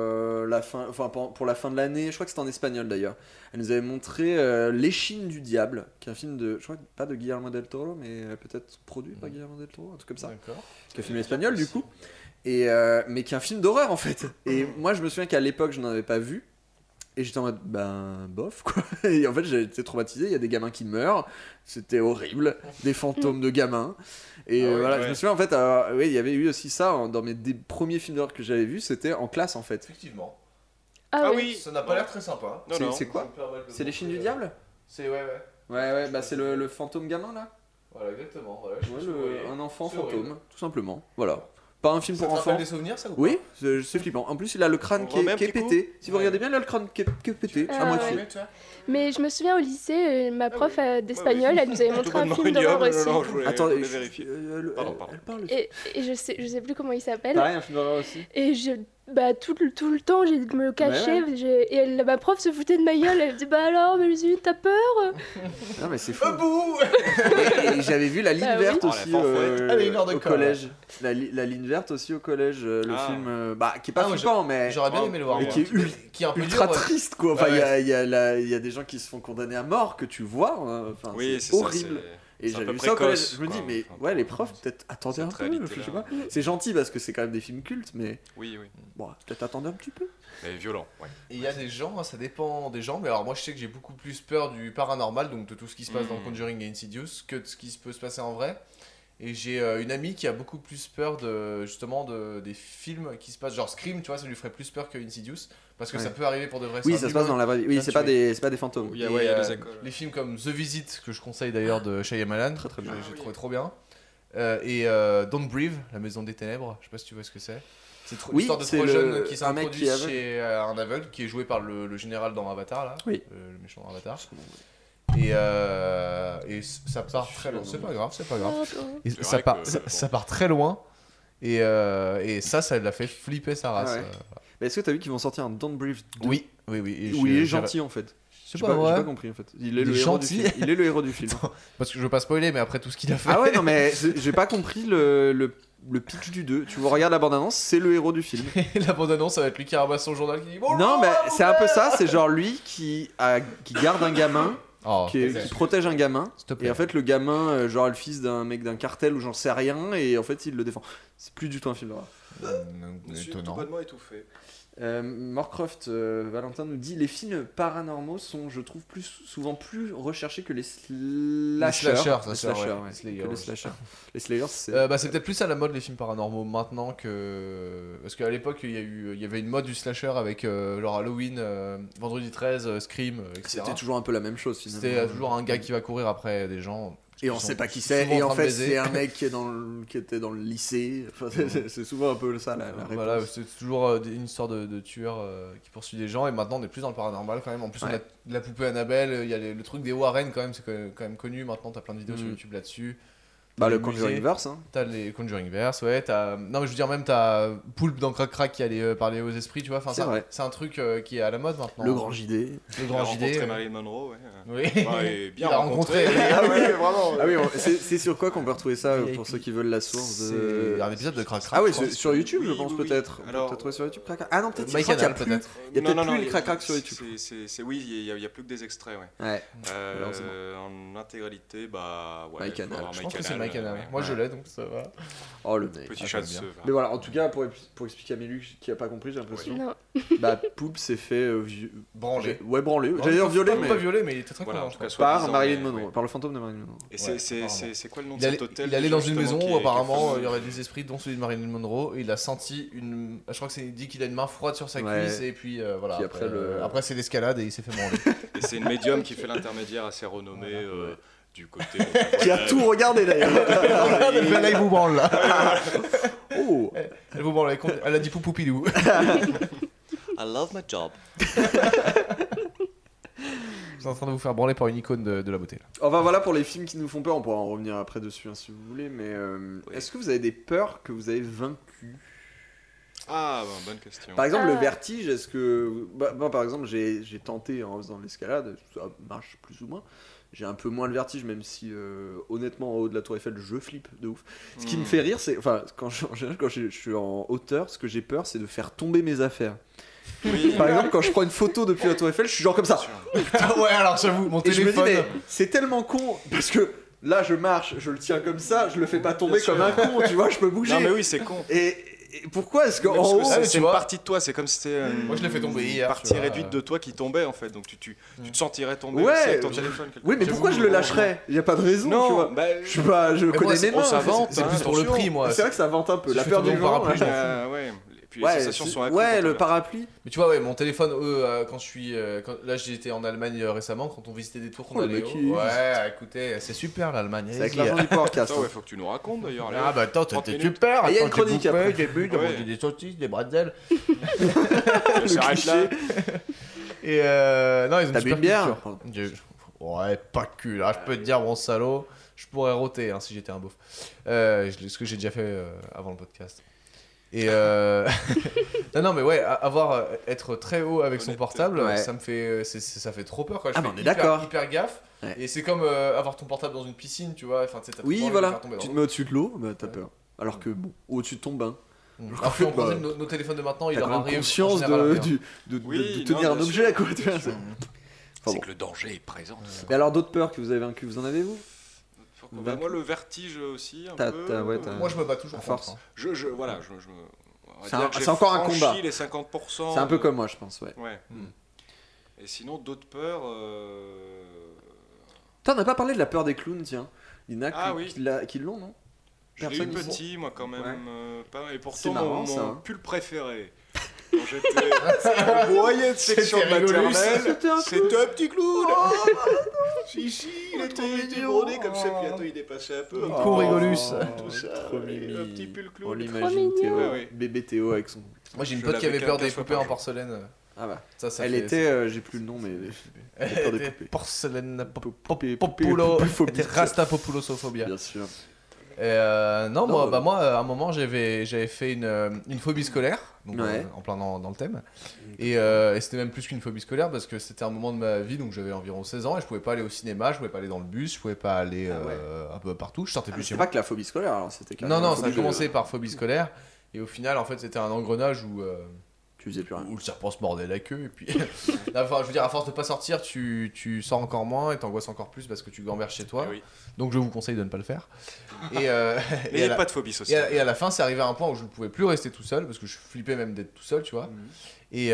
la fin, enfin pour la fin de l'année, je crois que c'était en espagnol d'ailleurs. Elle nous avait montré L'Échine du Diable, qui est un film de, je crois pas de Guillermo del Toro, mais peut-être produit par Guillermo del Toro, un truc comme ça. D'accord. Qui est un film espagnol du coup. Et mais qui est un film d'horreur en fait. Et moi je me souviens qu'à l'époque je n'en avais pas vu. Et j'étais en mode, ben, bof, quoi. Et en fait, j'ai été traumatisé. Il y a des gamins qui meurent. C'était horrible. Des fantômes de gamins. Et Ah ouais, voilà, ouais. je me souviens, en fait, oui, il y avait eu aussi ça dans mes premiers films d'horreur que j'avais vus. C'était en classe, en fait. Effectivement. Ah, Ah ouais. oui. Ça n'a pas l'air très sympa. Non, non. C'est quoi? C'est l'Échine du Diable? C'est ouais. Ouais, bah c'est le fantôme gamin, là. Voilà, exactement. Voilà, je Ouais, sais pas si vous voyez. un enfant C'est fantôme, horrible. tout simplement. Voilà. Pas un film Ça pour te rappelle enfants. des souvenirs, ça ou pas? Oui, c'est flippant. En plus, il a le crâne On qui est remet un petit pété. Si vous Ouais. regardez bien, il a le crâne qui est pété. Ah, À moitié. ouais. Mais je me souviens au lycée, ma prof d'espagnol, elle nous avait Tout montré un bonnement film d'horreur ignoble, aussi. non, je voulais Attends, vérifier. Pardon. Elle parle aussi. Et je sais plus comment il s'appelle. Pareil, un film d'horreur aussi. Et tout le temps, j'ai me cachais. Et ma prof se foutait de ma gueule. Elle me dit, bah alors, Mélusine, t'as peur? Non, mais c'est fou. Bouh. Et j'avais vu la ligne Ah oui. verte Oh, la aussi fanfouette. Allez, une heure de au colle. collège. La ligne verte aussi au collège, le Ah. film qui est pas Ah, ouais, flippant, mais J'aurais bien aimé le voir. mais moi. qui est Qui est un peu ultra dur, ouais. triste quoi. Enfin, Ouais, ouais. il y a des gens qui se font condamner à mort que tu vois. Enfin, Oui, c'est c'est ça. horrible. Et c'est un j'avais peu vu ça au collège. précoce, Je me dis, quoi. mais Enfin, ouais, les profs, peut-être attendez un cette peu. réalité-là. Je sais pas. C'est gentil parce que c'est quand même des films cultes, mais Oui, oui. bon, peut-être attendez un petit peu. Mais violent, ouais. Et il y a des gens, ça dépend des gens, mais alors moi je sais que j'ai beaucoup plus peur du paranormal, donc de tout ce qui se passe dans Conjuring et Insidious, que de ce qui peut se passer en vrai. Et j'ai une amie qui a beaucoup plus peur des films qui se passent, genre Scream, tu vois, ça lui ferait plus peur que Insidious, parce que Ouais. ça peut arriver pour de vrai. Oui, c'est ça un se passe humain. dans la vraie vie. Oui, Bien c'est sûr. pas des fantômes. Il y a des écoles. Les films comme The Visit, que je conseille d'ailleurs de Shyamalan, Très, très bien. j'ai trouvé trop bien. Et Don't Breathe, La Maison des Ténèbres, je sais pas si tu vois ce que c'est. C'est Oui, l'histoire de c'est trois jeunes qui un mec qui est s'introduisent aveugle. chez un aveugle qui est joué par le général dans Avatar, là, Oui. le méchant dans Avatar. Et ça part très loin. C'est pas grave, c'est pas grave. Et C'est ça vrai part, que, ça part très loin. Et ça l'a fait flipper sa race. Ah ouais. Mais est-ce que t'as vu qu'ils vont sortir un Don't Breathe 2 Oui. Et où il j'ai- est gentil en fait. C'est J'ai pas j'ai vrai. pas compris en fait. Il est Il le est héros du gentil. film. Il est le héros du film. Parce que je veux pas spoiler, mais après tout ce qu'il a fait. Ah ouais, non mais j'ai pas compris le pitch du 2. Tu regardes la bande-annonce, c'est le héros du film. La bande-annonce, ça va être lui qui ramasse son journal qui dit bonjour. Non mais c'est un peu ça, c'est genre lui qui garde un gamin, Oh, qui protège un gamin. s'il te plaît. Et en fait le gamin, genre le fils d'un mec d'un cartel ou j'en sais rien, et en fait il le défend. C'est plus du tout un film d'horreur. Étonnant. Complètement étouffé. Morcroft Valentin nous dit les films paranormaux sont, je trouve, souvent plus recherchés que les slashers. Les slashers, Les ça, ouais. slashers, ouais. Les slayers, Que les ouais. slashers. Les slayers, c'est. C'est peut-être plus à la mode les films paranormaux maintenant que. Parce qu'à l'époque, il y avait une mode du slasher avec genre Halloween, Vendredi 13, Scream, etc. C'était toujours un peu la même chose finalement. C'était toujours un gars qui va courir après des gens. Et on qui sait sont pas qui souvent c'est. Et en en train de fait, baiser. c'est un mec qui était dans le lycée. Enfin, c'est souvent un peu ça la réponse. Voilà, c'est toujours une histoire de tueur qui poursuit des gens. Et maintenant, on est plus dans le paranormal quand même. En plus, on a Ouais. de la poupée Annabelle. Il y a le truc des Warren quand même, c'est quand même connu. Maintenant, t'as plein de vidéos sur Mhm. YouTube là-dessus. Bah, le Les Conjuring musées. Verse. Hein. T'as les Conjuring Verse, ouais. Non, mais je veux dire, même t'as Poulpe dans Crac Crac qui allait parler aux esprits, tu vois. Enfin, C'est vrai. c'est un truc qui est à la mode maintenant. Le Grand JD. Le Il a grand rencontré JD. Marilyn Monroe, ouais. Oui. Ouais, et bien Il a rencontré. rencontré. Ah oui, vraiment. Ah oui, c'est sur quoi qu'on peut retrouver ça VIP. pour ceux qui veulent la source C'est de... un épisode de Crac Crac. Ah oui, je pense. sur YouTube, je Oui, pense oui, oui. peut-être. On Alors- peut peut-être trouver sur YouTube. Crac Crac. Ah non, peut-être. My je crois qu'il y a Canal, plus. peut-être. Il y a peut-être plus les crac-crac sur YouTube. Oui, il y a plus que des extraits, ouais. Ouais. Euh, en intégralité, bah ouais. My faut Canal. avoir Je pense que c'est My Canal. ouais. Moi, je l'ai, donc ça va. Oh le mec. Petit Ah, chat de j'aime ce. Mais voilà, en tout cas, pour expliquer à Mélu qui a pas compris, j'ai l'impression. Non. Bah, Poulpe s'est fait Branlé. Ouais, branlé. J'allais dire violé, mais Pas violé, mais il était très Voilà, content. en je tout cas, crois. par soi-disant, Marilyn mais- Monroe, ouais. par le fantôme de Marilyn Monroe. Et Ouais, c'est quoi le nom de Il allait, cet hôtel il allait dans une justement, maison qui où est apparemment fameux il y aurait des esprits, dont celui de Marilyn Monroe. Et il a senti une. Je crois que c'est il dit qu'il a une main froide sur sa Ouais. cuisse et puis voilà. Puis après, le- après c'est l'escalade et il s'est fait branler. Et c'est une médium qui fait l'intermédiaire assez renommée. Voilà, ouais. du côté. Qui a tout regardé d'ailleurs. Là, il vous branle là. Oh. Elle vous branle, elle a dit poupoupidou. I love my job. Je suis en train de vous faire branler par une icône de la beauté là. Enfin voilà pour les films qui nous font peur, on pourra en revenir après dessus si vous voulez, mais est-ce que vous avez des peurs que vous avez vaincues? Ah, bonne question. Par exemple, le Ah. vertige, est-ce que. Moi, par exemple, j'ai tenté en faisant l'escalade, ça marche plus ou moins. J'ai un peu moins le vertige, même si, honnêtement, en haut de la Tour Eiffel, je flippe de ouf. Ce qui me fait rire, c'est. Enfin, en général, quand je suis en hauteur, ce que j'ai peur, c'est de faire tomber mes affaires. Oui. Par exemple, quand je prends une photo depuis la Tour Eiffel, je suis genre comme ça. Ah ouais, alors j'avoue, mon Et je me dis, téléphone. mais c'est tellement con, parce que là, je marche, je le tiens comme ça, je le fais pas tomber Bien comme un con, tu vois, je peux bouger. Non, mais oui, c'est con. Et pourquoi est-ce qu'en Parce que haut. Ah, mais c'est tu une vois. partie de toi, c'est comme si c'était Moi, je l'ai fait tomber hier, une partie tu vois. réduite de toi qui tombait en fait. Donc tu te sentirais tomber Ouais. aussi avec ton téléphone. quelque Oui, mais part. pourquoi je le lâcherais? Il y a pas de raison, tu Non, vois. bah, Je Mais connais moi, mes mains. on s'invente, C'est hein, plus pour le attention. prix, moi. C'est vrai que ça vente un peu. Si La je peur fais du tomber mon vent. parapluie, Ouais. Et puis les Ouais, sensations sont accrues. ouais, quand le on- parapluie. Mais tu vois, ouais, mon téléphone, quand je suis. Là, j'étais en Allemagne récemment, quand on visitait des tours qu'on Oh, le allait mec, haut. il- Ouais, écoutez, c'est super l'Allemagne. C'est avec allez-y. l'argent du podcast. Attends, ouais, faut que tu nous racontes d'ailleurs. allez. Ah bah attends, 30 c'était minutes. super. Ah, il y a une Attends, j'ai chronique bouffé, après. j'ai bu, j'ai Ouais. mangé des saucisses, des bretzels. On s'arrête là. Et non, ils ont T'as bu une bière? Ouais, pas que cul. Là, je peux te dire, mon salaud, je pourrais roter hein, si j'étais un beauf. Ce que j'ai déjà fait avant le podcast. Et non, mais ouais, être très haut avec son Honnête. portable, Ouais. ça me fait, ça fait trop peur. Quoi. Je Ah, fais mais on est hyper- d'accord. Hyper gaffe. Ouais. Et c'est comme avoir ton portable dans une piscine, tu vois. Enfin, tu sais, t'as trop Oui, envie de le voilà. faire tomber dans Tu te l'eau. mets au-dessus de l'eau, bah t'as peur. Alors que bon, au-dessus de ton bain, Alors qu'en Bah, principe, nos téléphones de maintenant, il t'as leur quand même arrive. conscience en général, de, à rien. de Oui, tenir non, un bien objet, sûr. quoi. Tu vois, c'est- C'est bon. que le danger est présent. Mais alors, d'autres peurs que vous avez vaincues, vous en avez vous? Bah, moi, le vertige aussi, un T'as- peu. t'as- ouais, t'as- Moi, je me bats toujours À force. contre, hein. Voilà, on va C'est dire un- que j'ai c'est encore un franchi combat. les 50%. C'est un peu comme moi, je pense, ouais. Ouais. Mm. Et sinon, d'autres peurs. T'en as pas parlé de la peur des clowns, tiens. Il y en a Ah qui, oui. qui l'ont, non? Je l'ai eu Personne ici. petit, moi, quand même. Ouais. Pas... Et C'est pourtant, marrant, mon ça, hein. pull préféré. Quand j'étais en moyenne section de C'était rigolus. maternelle, C'était un c'était un petit clown. Si, il était mignon. brodé comme ça, bientôt il dépassait un peu. Un coup rigolus. Tout ça. Trop mimi. Un petit pull On clown. l'imagine, Trop Théo. mignon. Ouais, ouais. Bébé Théo avec son. Moi, j'ai une Je pote qui l'avais avait peur des 15 fois poupées par en jour. porcelaine. Ah bah. Ça Elle fait- était, j'ai plus le nom, mais. Elle peur des était poupées. porcelaine Poupée, populo. poupée Elle phobique. était rastapopulosophobia. Bien sûr. Non, Non, moi, à un moment, j'avais fait une phobie scolaire, donc Ouais. en plein dans le thème. Et c'était même plus qu'une phobie scolaire parce que c'était un moment de ma vie, donc j'avais environ 16 ans et je pouvais pas aller au cinéma, je pouvais pas aller dans le bus, je pouvais pas aller Ah ouais. un peu partout, je sortais plus chez C'est moi. pas que la phobie scolaire, alors c'était Non, carrément non, la ça a phobie commencé par phobie scolaire et au final, en fait, c'était un engrenage Tu faisais plus rien. où le serpent se mordait la queue et puis enfin, je veux dire, à force de pas sortir, tu sors encore moins et t'angoisses encore plus parce que tu gamberges chez toi. Eh oui. Donc je vous conseille de ne pas le faire. Et, Mais et il à n'y a la- pas de phobie et sociale. à la fin, c'est arrivé à un point où je ne pouvais plus rester tout seul parce que je flippais même d'être tout seul, tu vois. Et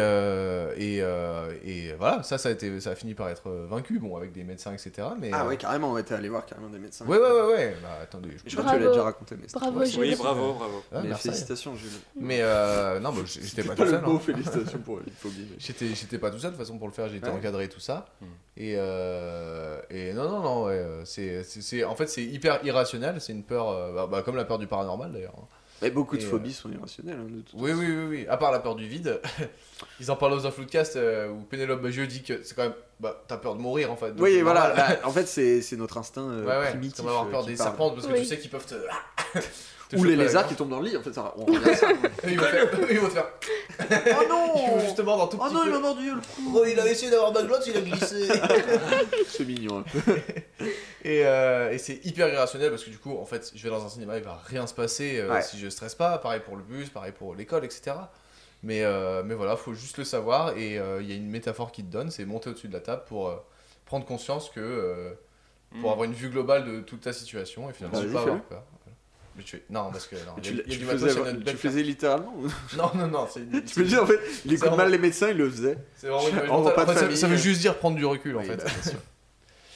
voilà, ça a fini par être vaincu, bon, avec des médecins, etc. Mais, Ah ouais, carrément, ouais, t'es allé voir carrément des médecins. ouais. Bah, attendez, Je crois que tu l'as déjà raconté, mais Bravo, Ouais, Jules. Oui, bravo. Ah, mais merci. félicitations, Jules. Mais non, bah, j'étais pas tout le seul. mot hein. félicitations pour une phobie. mais- J'étais pas tout seul, de toute façon, pour le faire, j'ai été Ouais. encadré et tout ça. Mm. Et non, ouais, en fait, c'est hyper irrationnel, c'est une peur, comme la peur du paranormal d'ailleurs. Mais beaucoup de Et, phobies sont irrationnelles. hein, de toute Oui, façon. oui. À part la peur du vide, ils en parlent aux Floodcast où Pénélope Bagieux dit que c'est quand même. T'as peur de mourir en fait. donc Oui, c'est voilà. normal. Bah, en fait, c'est notre instinct Ouais, primitif. comme avoir peur qui des parle. serpents parce que Oui. tu sais qu'ils peuvent te. te Ou les choper la lézards gorge. qui tombent dans le lit. En fait, ça, on revient à ça. Ils vont te faire. Oh non Ils vont justement dans tout Oh petit non, peu. il m'a mordu le cou. Oh, il a essayé d'avoir ma glotte, il a glissé. C'est mignon un peu. Et c'est hyper irrationnel parce que du coup, en fait, je vais dans un cinéma, il va rien se passer Ouais. si je stresse pas. Pareil pour le bus, pareil pour l'école, etc. Mais voilà, faut juste le savoir. Et il y a une métaphore qui te donne, c'est monter au-dessus de la table pour prendre conscience que pour avoir une vue globale de toute ta situation et finalement Vas-y, pas avoir fais-le. peur. Mais non, parce que non, Tu il y a tu du matos, il y en a une tu belle faisais littéralement ou- carte. Non, c'est Tu peux dire en fait, il écoute vraiment- mal les médecins, il le faisait. c'est vraiment une image En mentale. repas de En fait, famille. ça veut juste dire prendre du recul en Oui, fait. bah, bien sûr.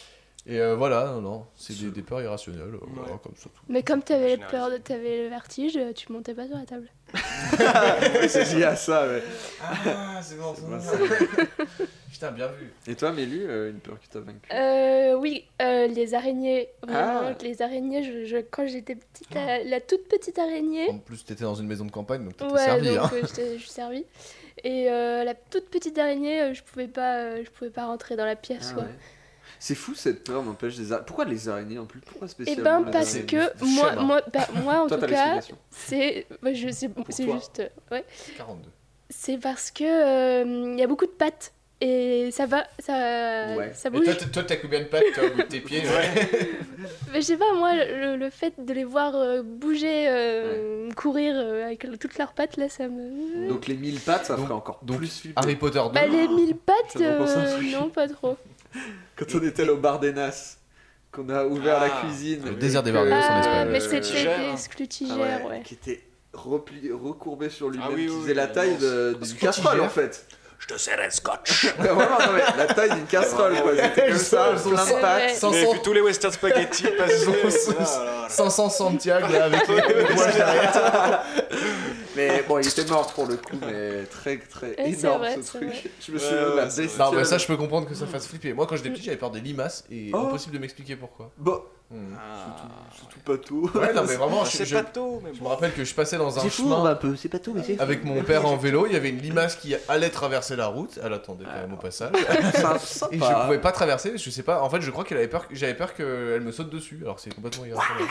Et voilà, non, c'est des peurs irrationnelles, voilà, comme ça. Tout. Mais comme t'avais Généralisé. peur, t'avais le vertige, tu montais pas sur la table. Oui, c'est lié à ça, ouais. Ah, c'est bon, Ouais, Putain, bien vu. Et toi, Mélu, une peur qui t'a vaincu? Oui, les araignées. Vraiment, Ah. les araignées, quand j'étais petite, la toute petite araignée. En plus, t'étais dans une maison de campagne, donc t'étais Ouais, servi. donc Hein. je suis servie. Et la toute petite araignée, je pouvais pas rentrer dans la pièce, Ah quoi. ouais. C'est fou cette peur, n'empêche des araignées. Pourquoi les araignées en plus? Pourquoi Et spécialement ben les parce araignées? que C'est moi, schéma. moi en Toi, tout t'as cas, l'explication. c'est toi. juste ouais, 42. c'est parce que il y a beaucoup de pattes et ça Ouais. ça Et bouge. toi, t'as combien de pattes, toi, au bout de tes pieds? Mais je sais pas, moi le fait de les voir bouger, courir avec toutes leurs pattes là, ça me. Donc les 1000 pattes, ça Donc- ferait encore donc, plus flipper. Harry Potter 2. Bah les 1000 pattes, Ça me pense à un truc. non pas trop. Quand on était au bar des Nas, qu'on a ouvert la Ah, cuisine. le et désert des que- Bardes en Ah, Espagne. mais c'était Tigère. des sclutigères, Ah ouais. qui était recourbé sur lui-même, Ah oui, qui oui, faisait la oui, taille immense. d'une Scotch casserole tigère. en fait. Je te serre un scotch. Ouais, vraiment, non, mais la taille d'une casserole quoi. C'était comme ça, Ils sont plein de Ouais. pattes. Vous avez vu tous les western spaghetti passer. Ils ont- Ah, là, là. 500 Santiago là, avec les poils derrière. Mais bon, il était mort pour le coup, mais très très Ouais, c'est énorme vrai, ce c'est truc. vrai. Je me Ouais, souviens de ouais, la c'est vrai. bestiole. Non, mais ça, je peux comprendre que ça fasse flipper. Moi, quand j'étais petit, j'avais peur des limaces et Oh. impossible de m'expliquer pourquoi. Bon, Hmm. surtout pas tout. Ouais, non, mais vraiment, C'est je pas tôt, mais me bon. rappelle que je passais dans un C'est fou, chemin un peu, c'est pas tout, mais c'est avec mon père en vélo. Il y avait une limace qui allait traverser la route. Elle attendait quand même au passage. sympa. Et je pouvais pas traverser, je sais pas. En fait, je crois qu'elle avait peur, j'avais peur qu'elle me saute dessus. Alors que c'est complètement irrationnel.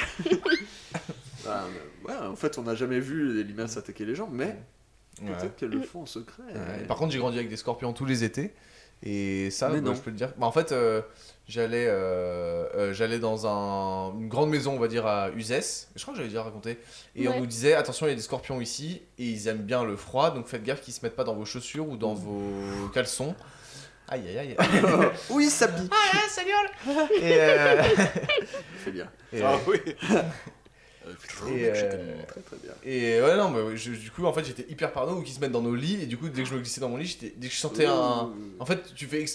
Ah, ouais, en fait, on n'a jamais vu les limaces attaquer les gens, mais Ouais. peut-être qu'elles le font en secret. Ouais. Par contre, j'ai grandi avec des scorpions tous les étés. Et ça, Mais bah, non. je peux te dire. Bah, en fait, j'allais dans une grande maison, on va dire, à Uzès. Je crois que j'avais déjà raconté. Et on Ouais. nous disait attention, il y a des scorpions ici. Et ils aiment bien le froid. Donc faites gaffe qu'ils se mettent pas dans vos chaussures ou dans vos caleçons. Aïe aïe aïe. Oui, ça pique. Et, C'est bien. et, Ah oui. et, Très très bien. et ouais, non, mais du coup, en fait, j'étais hyper parano qu'ils se mettent dans nos lits. Et du coup, dès que je me glissais dans mon lit, dès que je sentais un. En fait,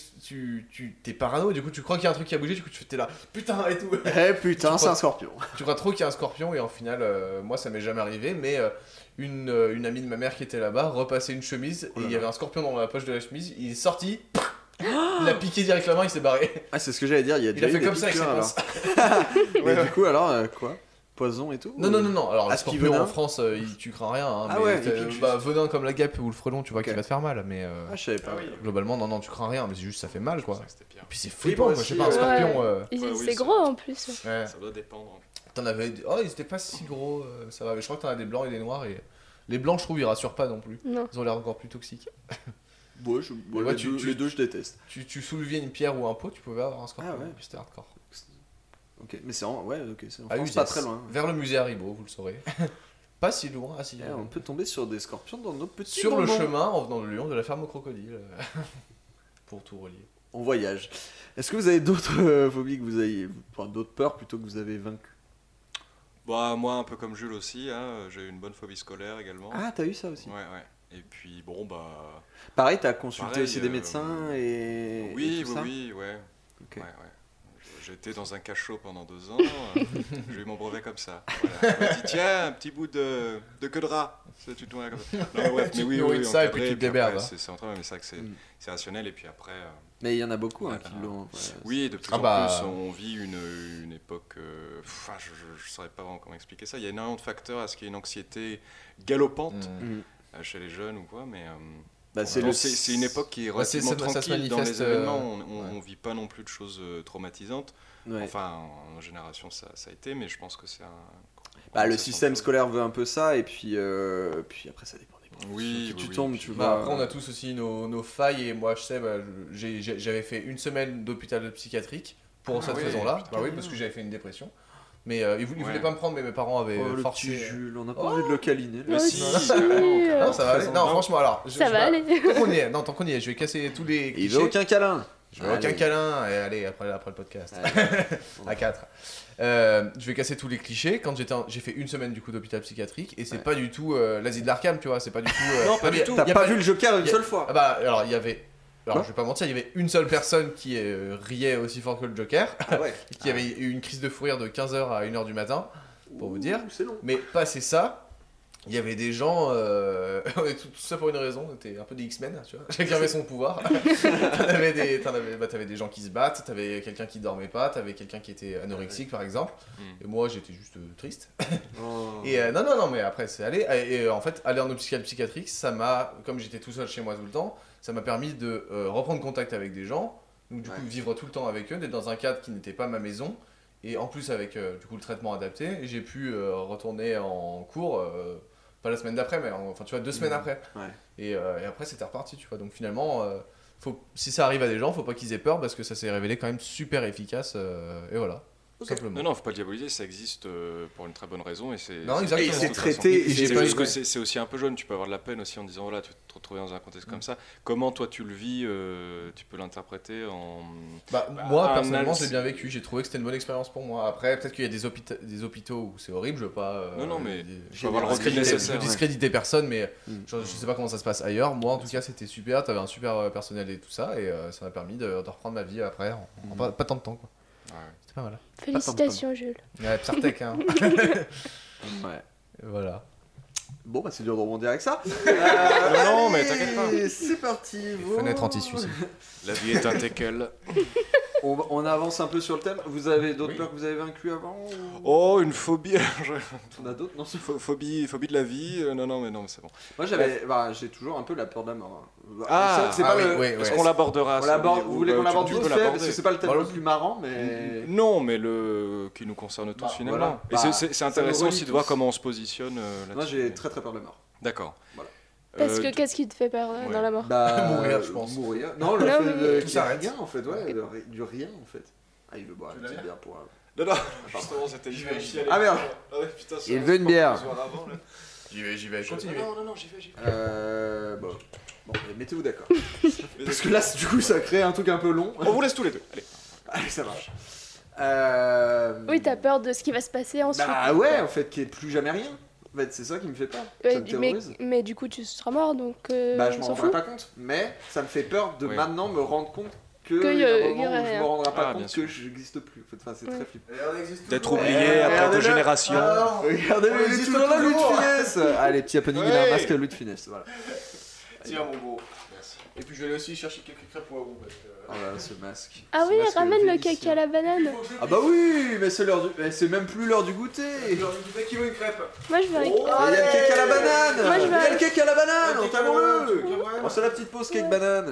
t'es parano, du coup, tu crois qu'il y a un truc qui a bougé, du coup, t'es là, putain, et tout. Eh putain, c'est un scorpion. Tu crois trop qu'il y a un scorpion, et en final, moi, ça m'est jamais arrivé, mais une amie de ma mère qui était là-bas repassait une chemise, et il y avait un scorpion dans la poche de la chemise, il est sorti, il a piqué direct la main, il s'est barré. Ah, c'est ce que j'allais dire, il y a Il déjà a eu fait des comme ça avec ses piqûres, pinces. alors. Mais du coup, alors, quoi? Poison et tout? Non, non, non, non, alors Ah, les ce qui scorpions venin en France, tu crains rien, hein, Ah mais ouais, il t'as- pique juste. bah, venin comme la guêpe ou le frelon, tu vois Ok. qu'il va te faire mal, mais Ah, je savais pas. Ah oui. globalement, non, non, tu crains rien, mais c'est juste ça fait mal, Je quoi. pensais que c'était pire. Et puis c'est flippant, moi quoi, je sais aussi, pas, un scorpion. Ouais, oui, c'est ça- gros en plus. Ouais. Ça doit dépendre. T'en avais. Oh, ils étaient pas si gros, ça va, mais je crois que t'en as des blancs et des noirs, et les blancs, je trouve, ils rassurent pas non plus. Non. Ils ont l'air encore plus toxiques. Ouais, ouais, les deux, je déteste. Tu soulevais une pierre ou un pot, tu pouvais avoir un scorpion. Ah ouais. C'était hardcore. Ok, mais c'est en... Ouais, ok, c'est en À France, Uzès, pas très loin. vers le musée Haribo, vous le saurez. Pas si loin, ah si. Eh, on peut tomber sur des scorpions dans nos petits Sur le moments. chemin, en venant de Lyon, de la ferme au crocodile. Pour tout relier. On voyage. Est-ce que vous avez d'autres phobies que vous avez... Enfin, d'autres peurs plutôt que vous avez vaincues? Bah, moi, un peu comme Jules aussi, hein, j'ai eu une bonne phobie scolaire également. Ah, t'as eu ça aussi? Ouais, ouais. Et puis, bon, bah. Pareil, t'as consulté Pareil, aussi des médecins et... Oui, et tout ça? oui, ouais. Ok. Ouais, ouais. J'étais dans un cachot pendant 2 ans, j'ai eu mon brevet comme ça. Voilà. On m'a dit, tiens, un petit bout de queue de rat. Ça, tu te vois comme ça. Non, mais bref, mais Tu te oui, nourris oui, de ça et encadré, puis tu te puis démerdes, après, hein. C'est en train, mais c'est vrai que c'est rationnel, et puis après. Mais il y en a beaucoup hein, Voilà. qui l'ont... ouais, Oui, de plus Ah en bah. plus, on vit une époque. Enfin, je ne saurais pas vraiment comment expliquer ça. Il y a énormément de facteurs à ce qu'il y ait une anxiété galopante chez les jeunes ou quoi, mais. Bah, c'est Non, le... c'est une époque qui est Bah, c'est- relativement ça se tranquille dans les manifeste, événements. ouais. On vit pas non plus de choses traumatisantes. Ouais. Enfin, en notre génération, ça a été, mais je pense que c'est un. Bah, le ça système s'en- scolaire veut un peu ça, et puis après ça dépend des profs. Oui, Sur qui oui, tu oui, tombes, puis- tu Bah, vois. après, on a tous aussi nos failles, et moi, je sais, bah, j'avais fait une semaine d'hôpital psychiatrique pour cette oui, raison-là. putain. Bah oui, parce que j'avais fait une dépression. Mais ils voulaient Ouais. pas me prendre, mais mes parents avaient Oh, le forcé. petit Jules, on n'a pas envie de le câliner. Mais Moi si, aussi, carrément, Non, ça va aller. Non, franchement, alors. Ça va aller. Tant qu'on y est, non, tant qu'on y est, je vais casser tous les Il clichés. veut aucun câlin. Je veux aucun Allez. câlin. Et allez, après le podcast. À 4. Je vais casser tous les clichés. Quand j'ai fait une semaine du coup d'hôpital psychiatrique, et c'est Ouais. pas du tout l'Asie de l'Arkham, tu vois, c'est pas du tout. Non, pas du tout. T'as y a pas vu le Joker une y a- seule fois. Ah bah, alors il y avait Alors, je vais pas mentir, il y avait une seule personne qui riait aussi fort que le Joker, Ah ouais. qui avait eu une crise de fou rire de 15h à 1h du matin, pour vous dire. C'est long. Mais passé ça, il y avait des gens, on est tout ça pour une raison, on était un peu des X-Men, tu vois, chacun avait son pouvoir. T'avais des gens qui se battent, t'avais quelqu'un qui dormait pas, t'avais quelqu'un qui était anorexique par exemple, et moi j'étais juste triste. Oh. Et non, mais après c'est allé, et en fait aller en hôpital psychiatrique, ça m'a, comme j'étais tout seul chez moi tout le temps, ça m'a permis de reprendre contact avec des gens, donc du coup vivre tout le temps avec eux, d'être dans un cadre qui n'était pas ma maison. Et en plus avec du coup le traitement adapté, j'ai pu retourner en cours, pas la semaine d'après, mais enfin tu vois 2 semaines après. Ouais. Et après c'était reparti, tu vois. Donc finalement, si ça arrive à des gens, faut pas qu'ils aient peur parce que ça s'est révélé quand même super efficace. Et voilà, tout simplement. Non, faut pas le diaboliser, ça existe pour une très bonne raison et c'est. Non, exactement. Et c'est de toute façon. traité. Et j'ai C'est pas juste eu- que c'est aussi un peu jeune, tu peux avoir de la peine aussi en disant voilà, tu vas te retrouver dans un contexte comme ça. Comment toi tu le vis, tu peux l'interpréter en. Moi un personnellement, al- je l'ai bien vécu. J'ai trouvé que c'était une bonne expérience pour moi. Après, peut-être qu'il y a des hôpitaux où c'est horrible. Je veux pas. Non, mais je faut avoir le recul discréditer- nécessaire, je veux ouais. discréditer personne, mais Mm. je sais pas comment ça se passe ailleurs. Moi, en tout cas, c'était super. T'avais un super personnel et tout ça, et ça m'a permis de reprendre ma vie après, en pas tant de temps, quoi. Ouais. C'était pas mal. Félicitations, Jules. Ouais, Psartec, hein. Ouais. Voilà. Bon, bah c'est dur de rebondir avec ça. Non, mais allez, t'inquiète pas. C'est parti. Fenêtre anti-suicide. La vie est un teckel. On avance un peu sur le thème. Vous avez d'autres Oui. peurs que vous avez vaincues avant ou- Oh, une phobie. On a d'autres Non, c'est phobie de la vie. Non, mais c'est bon. Moi, j'ai toujours un peu la peur de la mort. hein. Ah, c'est pas oui, le. oui, Est-ce oui. qu'on l'abordera On ça, l'aborde- oui, vous voulez qu'on tu- l'aborde tu vite peux fait l'aborder. parce que c'est pas le thème Voilà. le plus marrant, mais. Non, mais le qui nous concerne tous Bah, finalement. voilà. Et Bah, c'est ça nous intéressant relie aussi de voir tous. comment on se positionne là-dessus. Moi, j'ai très très peur de la mort. D'accord. Voilà. Parce que qu'est-ce qui te fait peur ouais. dans la mort Mourir, je pense. Mourir. Non, le Non, fait mais- de Tout qu'il y a s'arrête. rien en fait, ouais, du rien en fait. Ah, il veut boire une veux petite la bière pour. Non, justement, c'était J'y vais. Ah merde. Putain, ça Il va, veut une c'est pas bière. besoin avant, là. J'y vais, continue. Non, j'y vais. Bon, mettez-vous d'accord. Parce que là, du coup, ça crée un truc un peu long. On vous laisse tous les deux. Allez. Allez, ça marche. Oui, t'as peur de ce qui va se passer ensuite. Bah ouais, en fait, qu'il n'y ait plus jamais rien. En fait, c'est ça qui me fait peur. Ouais, Ça me terrorise. mais du coup, tu seras mort, donc Bah, je on m'en s'en rendrai fout. pas compte. Mais ça me fait peur de Oui. maintenant me rendre compte Que il y a un y moment aurait où je rien. me rendrai pas Ah, bien compte sûr. que je n'existe plus. En fait, enfin, c'est Ouais. très flippant. D'être Ouais, oublié après regardez-le. 2 générations. Regardez, il est existe toujours là, Louis de toujours. Funès. Allez, petit happening, il a un Ouais. masque Louis de Funès. Voilà. Tiens, mon beau. Merci. Et puis je vais aller aussi chercher quelques crêpes pour vous. Parce que... Oh là là, ce masque. Ah Ce oui, masque ramène le vénitien. cake à la banane. Ah bah oui, mais c'est l'heure du... mais c'est même plus l'heure du goûter. Qui veut une crêpe? Moi, je vais avec. Ah, il y a le cake à la banane. Moi, je Il y a vais- le cake à la banane, Le cake à la entendons-le. banane. Oh, c'est la petite pause cake banane.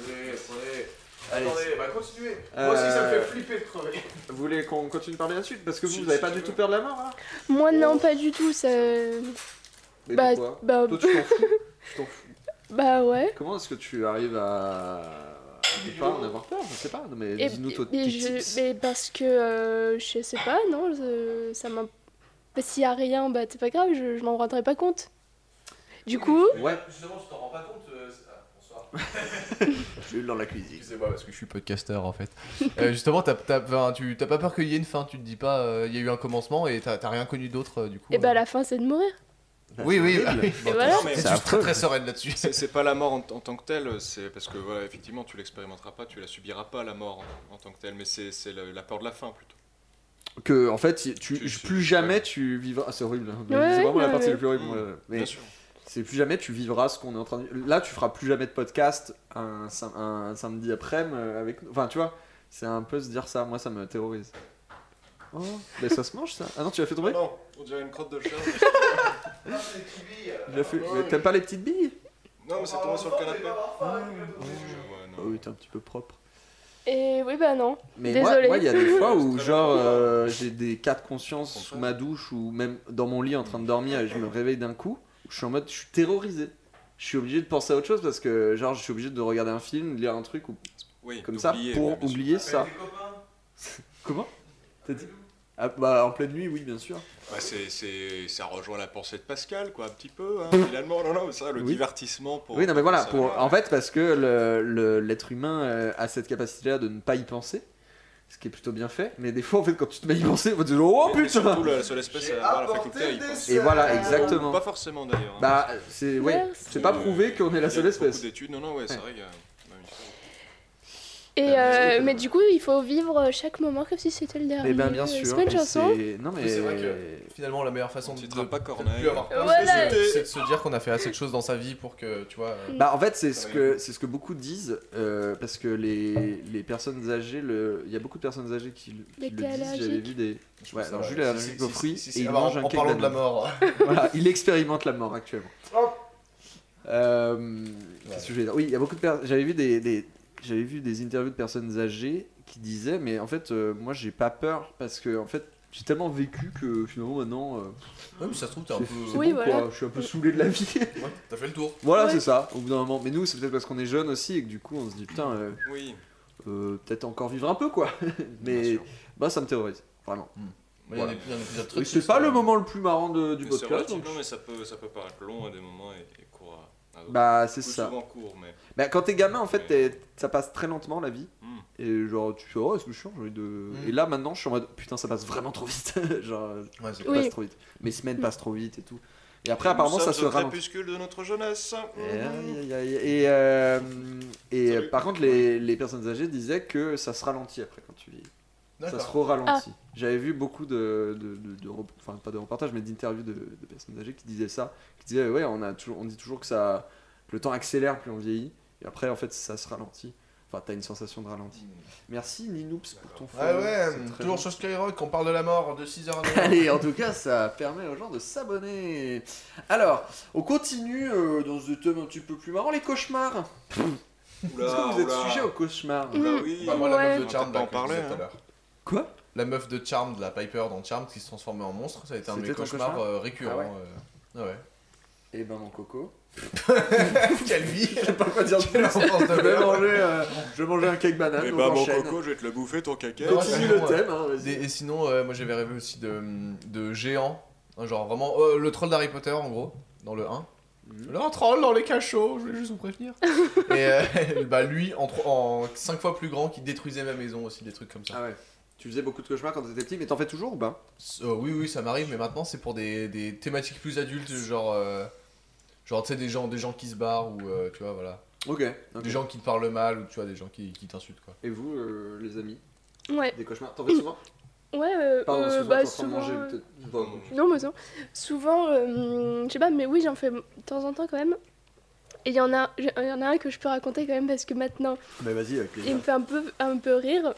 Allez. Attendez, bah continuez. Euh, Moi aussi, ça me fait flipper de crever. Vous voulez qu'on continue de parler là-dessus? Parce que vous, Si, vous avez si pas tu du veux. tout peur de la mort, là? Moi, non, pas du tout. Ça... Mais Bah, pourquoi? bah, Toi, tu t'en fous. Tu t'en fous. bah ouais. Comment est-ce que tu arrives à ne pas en avoir peur? Je sais pas, non, mais Et, dis-nous toi mais tes tips. mais parce que je sais pas, non, ça m'a. Bah, s'il y a rien, bah c'est pas grave, je m'en rendrai pas compte. Du coup, Ouais, Justement, tu t'en rends pas compte. Bonsoir. je suis dans la cuisine. Excusez-moi parce que je suis podcaster en fait. Justement, t'as pas peur qu'il y ait une fin, tu te dis pas il y a eu un commencement et t'as rien connu d'autre du coup. et bah la fin c'est de mourir. Oui, oui. horrible. Et voilà. Non, mais C'est C'est juste très affreux. très sereine là-dessus. c'est pas la mort en tant que telle, c'est parce que voilà, effectivement, tu l'expérimenteras pas, tu la subiras pas la mort en tant que telle, mais c'est la peur de la fin plutôt. Que, en fait, plus jamais ouais. tu vivras. Ah, c'est horrible. hein. Ouais, c'est vraiment la non, partie mais- la plus horrible. Mais Bien sûr. c'est plus jamais tu vivras ce qu'on est en train de. Là, tu feras plus jamais de podcast un samedi après-midi avec nous. Enfin, tu vois, c'est un peu se dire ça. Moi, ça me terrorise. Oh, mais ça se mange ça? Ah non, tu l'as fait tomber? Non, on dirait une crotte de chien. Tu l'as fait. Mais t'aimes pas les petites billes? Non, mais c'est tombé sur le canapé. Ah Ouais, oui, t'es un petit peu propre. Et oui, bah non. Mais Désolée. moi, il y a des fois où, Très genre, bien. j'ai des cas de conscience sous ma douche ou même dans mon lit en train de dormir et je me réveille d'un coup, où je suis en mode, je suis terrorisé. Je suis obligé de penser à autre chose parce que, genre, je suis obligé de regarder un film, de lire un truc ou Oui, comme ça d'oublier, pour ouais, bien sûr. oublier ça. Comment? T'as dit? Ah, bah, en pleine nuit, oui, bien sûr. Ouais, ça rejoint la pensée de Pascal, quoi, un petit peu, hein, finalement. Non, ça, le Oui. divertissement pour. Oui, non, mais pour voilà, ça, en fait, parce que l'être humain a cette capacité-là de ne pas y penser, ce qui est plutôt bien fait, mais des fois, en fait, quand tu te mets à y penser, tu te dis, oh Mais putain! surtout, la seule espèce à avoir la faculté à y penser. Et voilà, exactement. Pas forcément d'ailleurs. hein. Bah, c'est Merci. pas prouvé qu'on est la Il y a seule espèce. Beaucoup d'études, non, ouais, c'est vrai, il y a une Mais du coup, il faut vivre chaque moment comme si c'était le dernier. Eh ben bien sûr. C'est pas une et chanson. Non mais C'est vrai que finalement la meilleure façon On de titrera pas de Corneille. plus avoir peur, Voilà. c'est de se dire qu'on a fait assez de choses dans sa vie pour que tu vois. Bah en fait c'est Ça ce va que beaucoup disent parce que les personnes âgées il y a beaucoup de personnes âgées qui Mais le t'es disent. J'avais allergique. vu des Je trouve ouais ça, alors Jules est allergique aux fruits et il alors, mange un en cake parlant de la d'ananas. mort. Voilà, il expérimente la mort actuellement. Qu'est-ce que je vais dire ? Oui, il y a beaucoup de j'avais vu des interviews de personnes âgées qui disaient mais en fait moi j'ai pas peur parce que en fait j'ai tellement vécu que finalement maintenant Ouais, mais ça se trouve t'es un c'est peu. c'est Oui, bon, voilà. quoi. Je suis un peu saoulé de la vie. Ouais, t'as fait le tour. Voilà, Ouais. c'est ça, au bout d'un moment. Mais nous, c'est peut-être parce qu'on est jeunes aussi et que du coup, on se dit putain, Oui, peut-être encore vivre un peu quoi. bien Mais sûr. bah, ça me terrorise, vraiment. Il y a des épisodes très Oui, c'est tristes, pas le hein. moment le plus marrant du Mais c'est podcast. relatif, donc- non, mais ça peut paraître long à des moments et court à d'autres. Bah, c'est Ou ça. souvent court, mais. Bah, quand t'es gamin, en fait, Mais- ça passe très lentement la vie. Hmm. Et genre, tu fais, oh, c'est chiant, j'ai envie de. Mm. Et là, maintenant, je suis en mode, putain, ça passe vraiment trop vite. genre, Ouais, c'est ça Oui. passe trop vite. Mes semaines passent trop vite et tout. Et après, Nous apparemment, ça sommes se au ralentit. crépuscule de notre jeunesse. Et Salut. par contre, les personnes âgées disaient que ça se ralentit après quand tu vis. Ça se D'accord. ralentit. J'avais vu beaucoup enfin pas de reportages, mais d'interviews de personnes âgées qui disaient ça. Qui disaient, ouais, on dit toujours que le temps accélère plus on vieillit. Et après, en fait, ça se ralentit. Enfin, t'as une sensation de ralenti. Merci Ninoops pour ton Ouais, follow. ouais, C'est très toujours gentil. sur Skyrock, on parle de la mort de 6h à 9h. Allez, en tout cas, ça permet aux gens de s'abonner. Alors, on continue dans ce thème un petit peu plus marrant, les cauchemars. Oula, Est-ce que vous êtes oula. sujet aux cauchemars Oula, Mm. oui. Bah, moi, la Ouais. meuf On de va Charmed, pas en là, que je disais parler, tout à hein. l'heure. Quoi? La meuf de Charmed, de la Piper dans Charmed qui se transformait en monstre, ça a été un de mes C'était ton cauchemars cauchemar récurrents. Ah ouais. Ouais. Eh ben, mon coco. Quelle vie. Je sais pas quoi dire de Quelle plus. enfance de merde. Je vais manger un cake banane. Eh donc bah, mon enchaîne. coco, je vais te le bouffer, ton caca. Non, Continue sinon, le thème, hein, vas-y. Et sinon, moi j'avais rêvé aussi de géants. Hein, genre vraiment le troll d'Harry Potter en gros, dans le 1. Mhm. Là, un troll dans les cachots, je voulais juste vous prévenir. Et bah lui en 5 fois plus grand qui détruisait ma maison aussi, des trucs comme ça. Ah ouais. Tu faisais beaucoup de cauchemars quand t'étais petit, mais t'en fais toujours ou pas? Oui, ça m'arrive, mais maintenant c'est pour des thématiques plus adultes, genre tu sais des gens qui se barrent ou tu vois voilà, Ok. des gens qui te parlent mal ou tu vois des gens qui t'insultent quoi. Et vous, les amis? Ouais, Des cauchemars? T'en fais souvent? ouais, Pardon, excuse-moi, bah t'es en train de souvent. manger, peut-être. Je sais pas. Non, mais non. Souvent, je sais pas, mais oui, j'en fais de temps en temps quand même. Et il y en a un que je peux raconter quand même parce que maintenant, Mais vas-y, avec il plaisir. me fait un peu rire.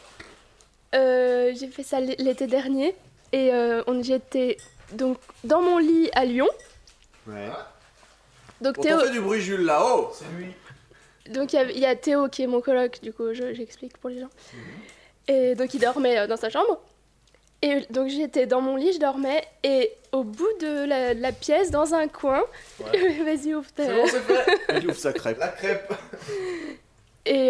J'ai fait ça l'été dernier et j'étais donc dans mon lit à Lyon. Ouais. Donc On Théo, t'en fait du bruit, Jules, là-haut! C'est lui. donc il y a Théo qui est mon coloc, du coup j'explique pour les gens. Et donc il dormait dans sa chambre. Et donc j'étais dans mon lit, je dormais et au bout de la pièce, dans un coin, Ouais. vas-y ouvre ta... C'est bon, c'est fait. Il ouvre sa crêpe. La crêpe. Et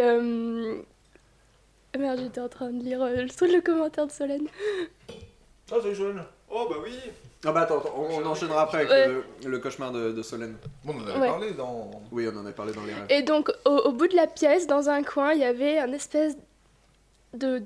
merde, j'étais en train de lire le commentaire de Solène. Ah, c'est jaune. Oh, bah oui. Ah bah attends, on enchaînera après avec Ouais. le cauchemar de Solène. Bon, on en avait Ouais. parlé dans. Oui, on en a parlé dans les rêves. Et donc au bout de la pièce, dans un coin, il y avait un espèce de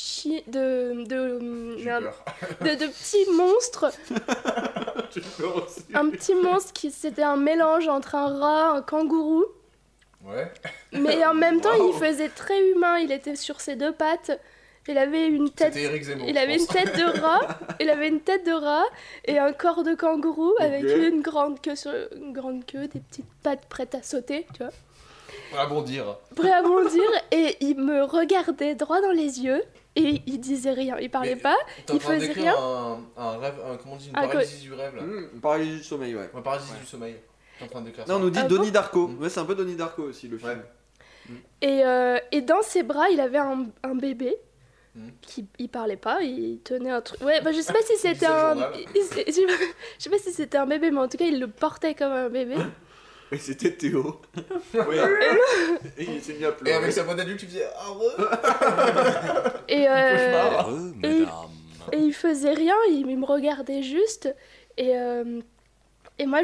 merde, Peur. de petit monstre. J'ai peur aussi. Un petit monstre qui c'était un mélange entre un rat, un kangourou. Ouais. Mais en même temps, Wow. il faisait très humain. Il était sur ses deux pattes. Il avait une tête. C'était Eric Zemmour. Il je avait une pense. tête de rat. Il avait une tête de rat et un corps de kangourou avec une grande queue, des petites pattes prêtes à sauter, tu vois. Pour abondir. Prêt à bondir et il me regardait droit dans les yeux et il disait rien. Il parlait Mais- pas. T'es en Il train de faisait décrire rien. un rêve, comment on dit, une Un paralysie du rêve là. Paralysie du sommeil, ouais. Ouais, paralysie du sommeil. T'es en train de décrire Non, ça. on nous dit Ah Donnie bon Darko. Ouais, c'est un peu Donnie Darko aussi, le film. Ouais. Et dans ses bras, il avait un bébé. Mhm. Il parlait pas, il tenait un truc. Ouais, bah je sais pas si c'était lisait le un. journal. Je sais pas si c'était un bébé, mais en tout cas, il le portait comme un bébé. Et c'était Théo. Oui. Et il s'est mis à Et pleurer. avec sa voix d'adulte, tu faisais ah ouais. Et, Cauchemar. et il faisait rien, il me regardait juste. Et moi,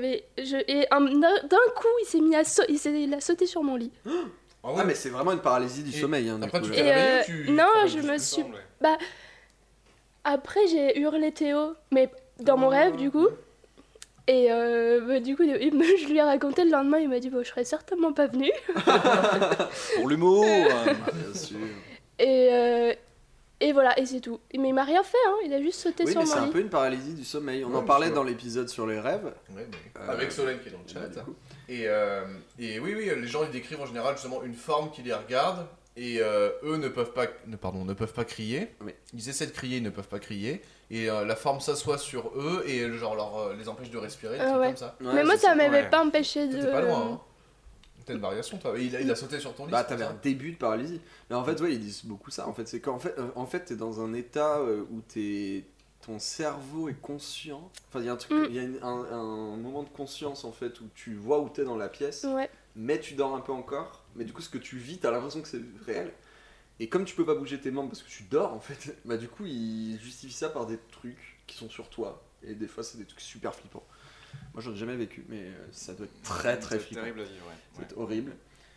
d'un coup, il s'est mis à il a sauté sur mon lit. Ah Ah, mais c'est vraiment une paralysie du Et sommeil. Hein, du après, coup, tu là. t'es Et, réveillé ou tu. non, travailles je juste me le suis- temps, ouais. Bah, après, j'ai hurlé Théo, mais dans mon rêve, du coup. Et du coup, je lui ai raconté le lendemain, il m'a dit, bon, je serais certainement pas venue. Pour l'humour. Bien sûr. Et voilà, et c'est tout. Mais il m'a rien fait, hein, il a juste sauté Oui, sur mais mon c'est un lit. peu une paralysie du sommeil. On Ouais, en parlait je dans vois. l'épisode sur les rêves. Ouais, avec Solène qui est dans le chat. du coup. Et oui, les gens ils décrivent en général justement une forme qui les regarde et eux ne peuvent pas crier. Oui. Ils essaient de crier, ils ne peuvent pas crier. Et la forme s'assoit sur eux et genre les empêche de respirer, des trucs ouais. comme ça. Ouais, Mais moi, c'est ça m'avait ouais. pas empêché de... T'étais pas loin, hein. T'as une variation, toi. Il a sauté sur ton lit. Bah, c'est t'avais pour un ça. début de paralysie. Mais en fait, ouais, ils disent beaucoup ça. En fait, c'est qu'en fait, t'es dans un état où ton cerveau est conscient. Enfin, il y a un truc, il y a un moment de conscience en fait où tu vois où t'es dans la pièce, Ouais, mais tu dors un peu encore. Mais du coup, ce que tu vis, t'as l'impression que c'est réel. Et comme tu peux pas bouger tes membres parce que tu dors en fait, bah du coup, ils justifient ça par des trucs qui sont sur toi. Et des fois, c'est des trucs super flippants. Moi, j'en ai jamais vécu, mais ça doit être très très C'est flippant. terrible à vivre, ouais. C'est horrible.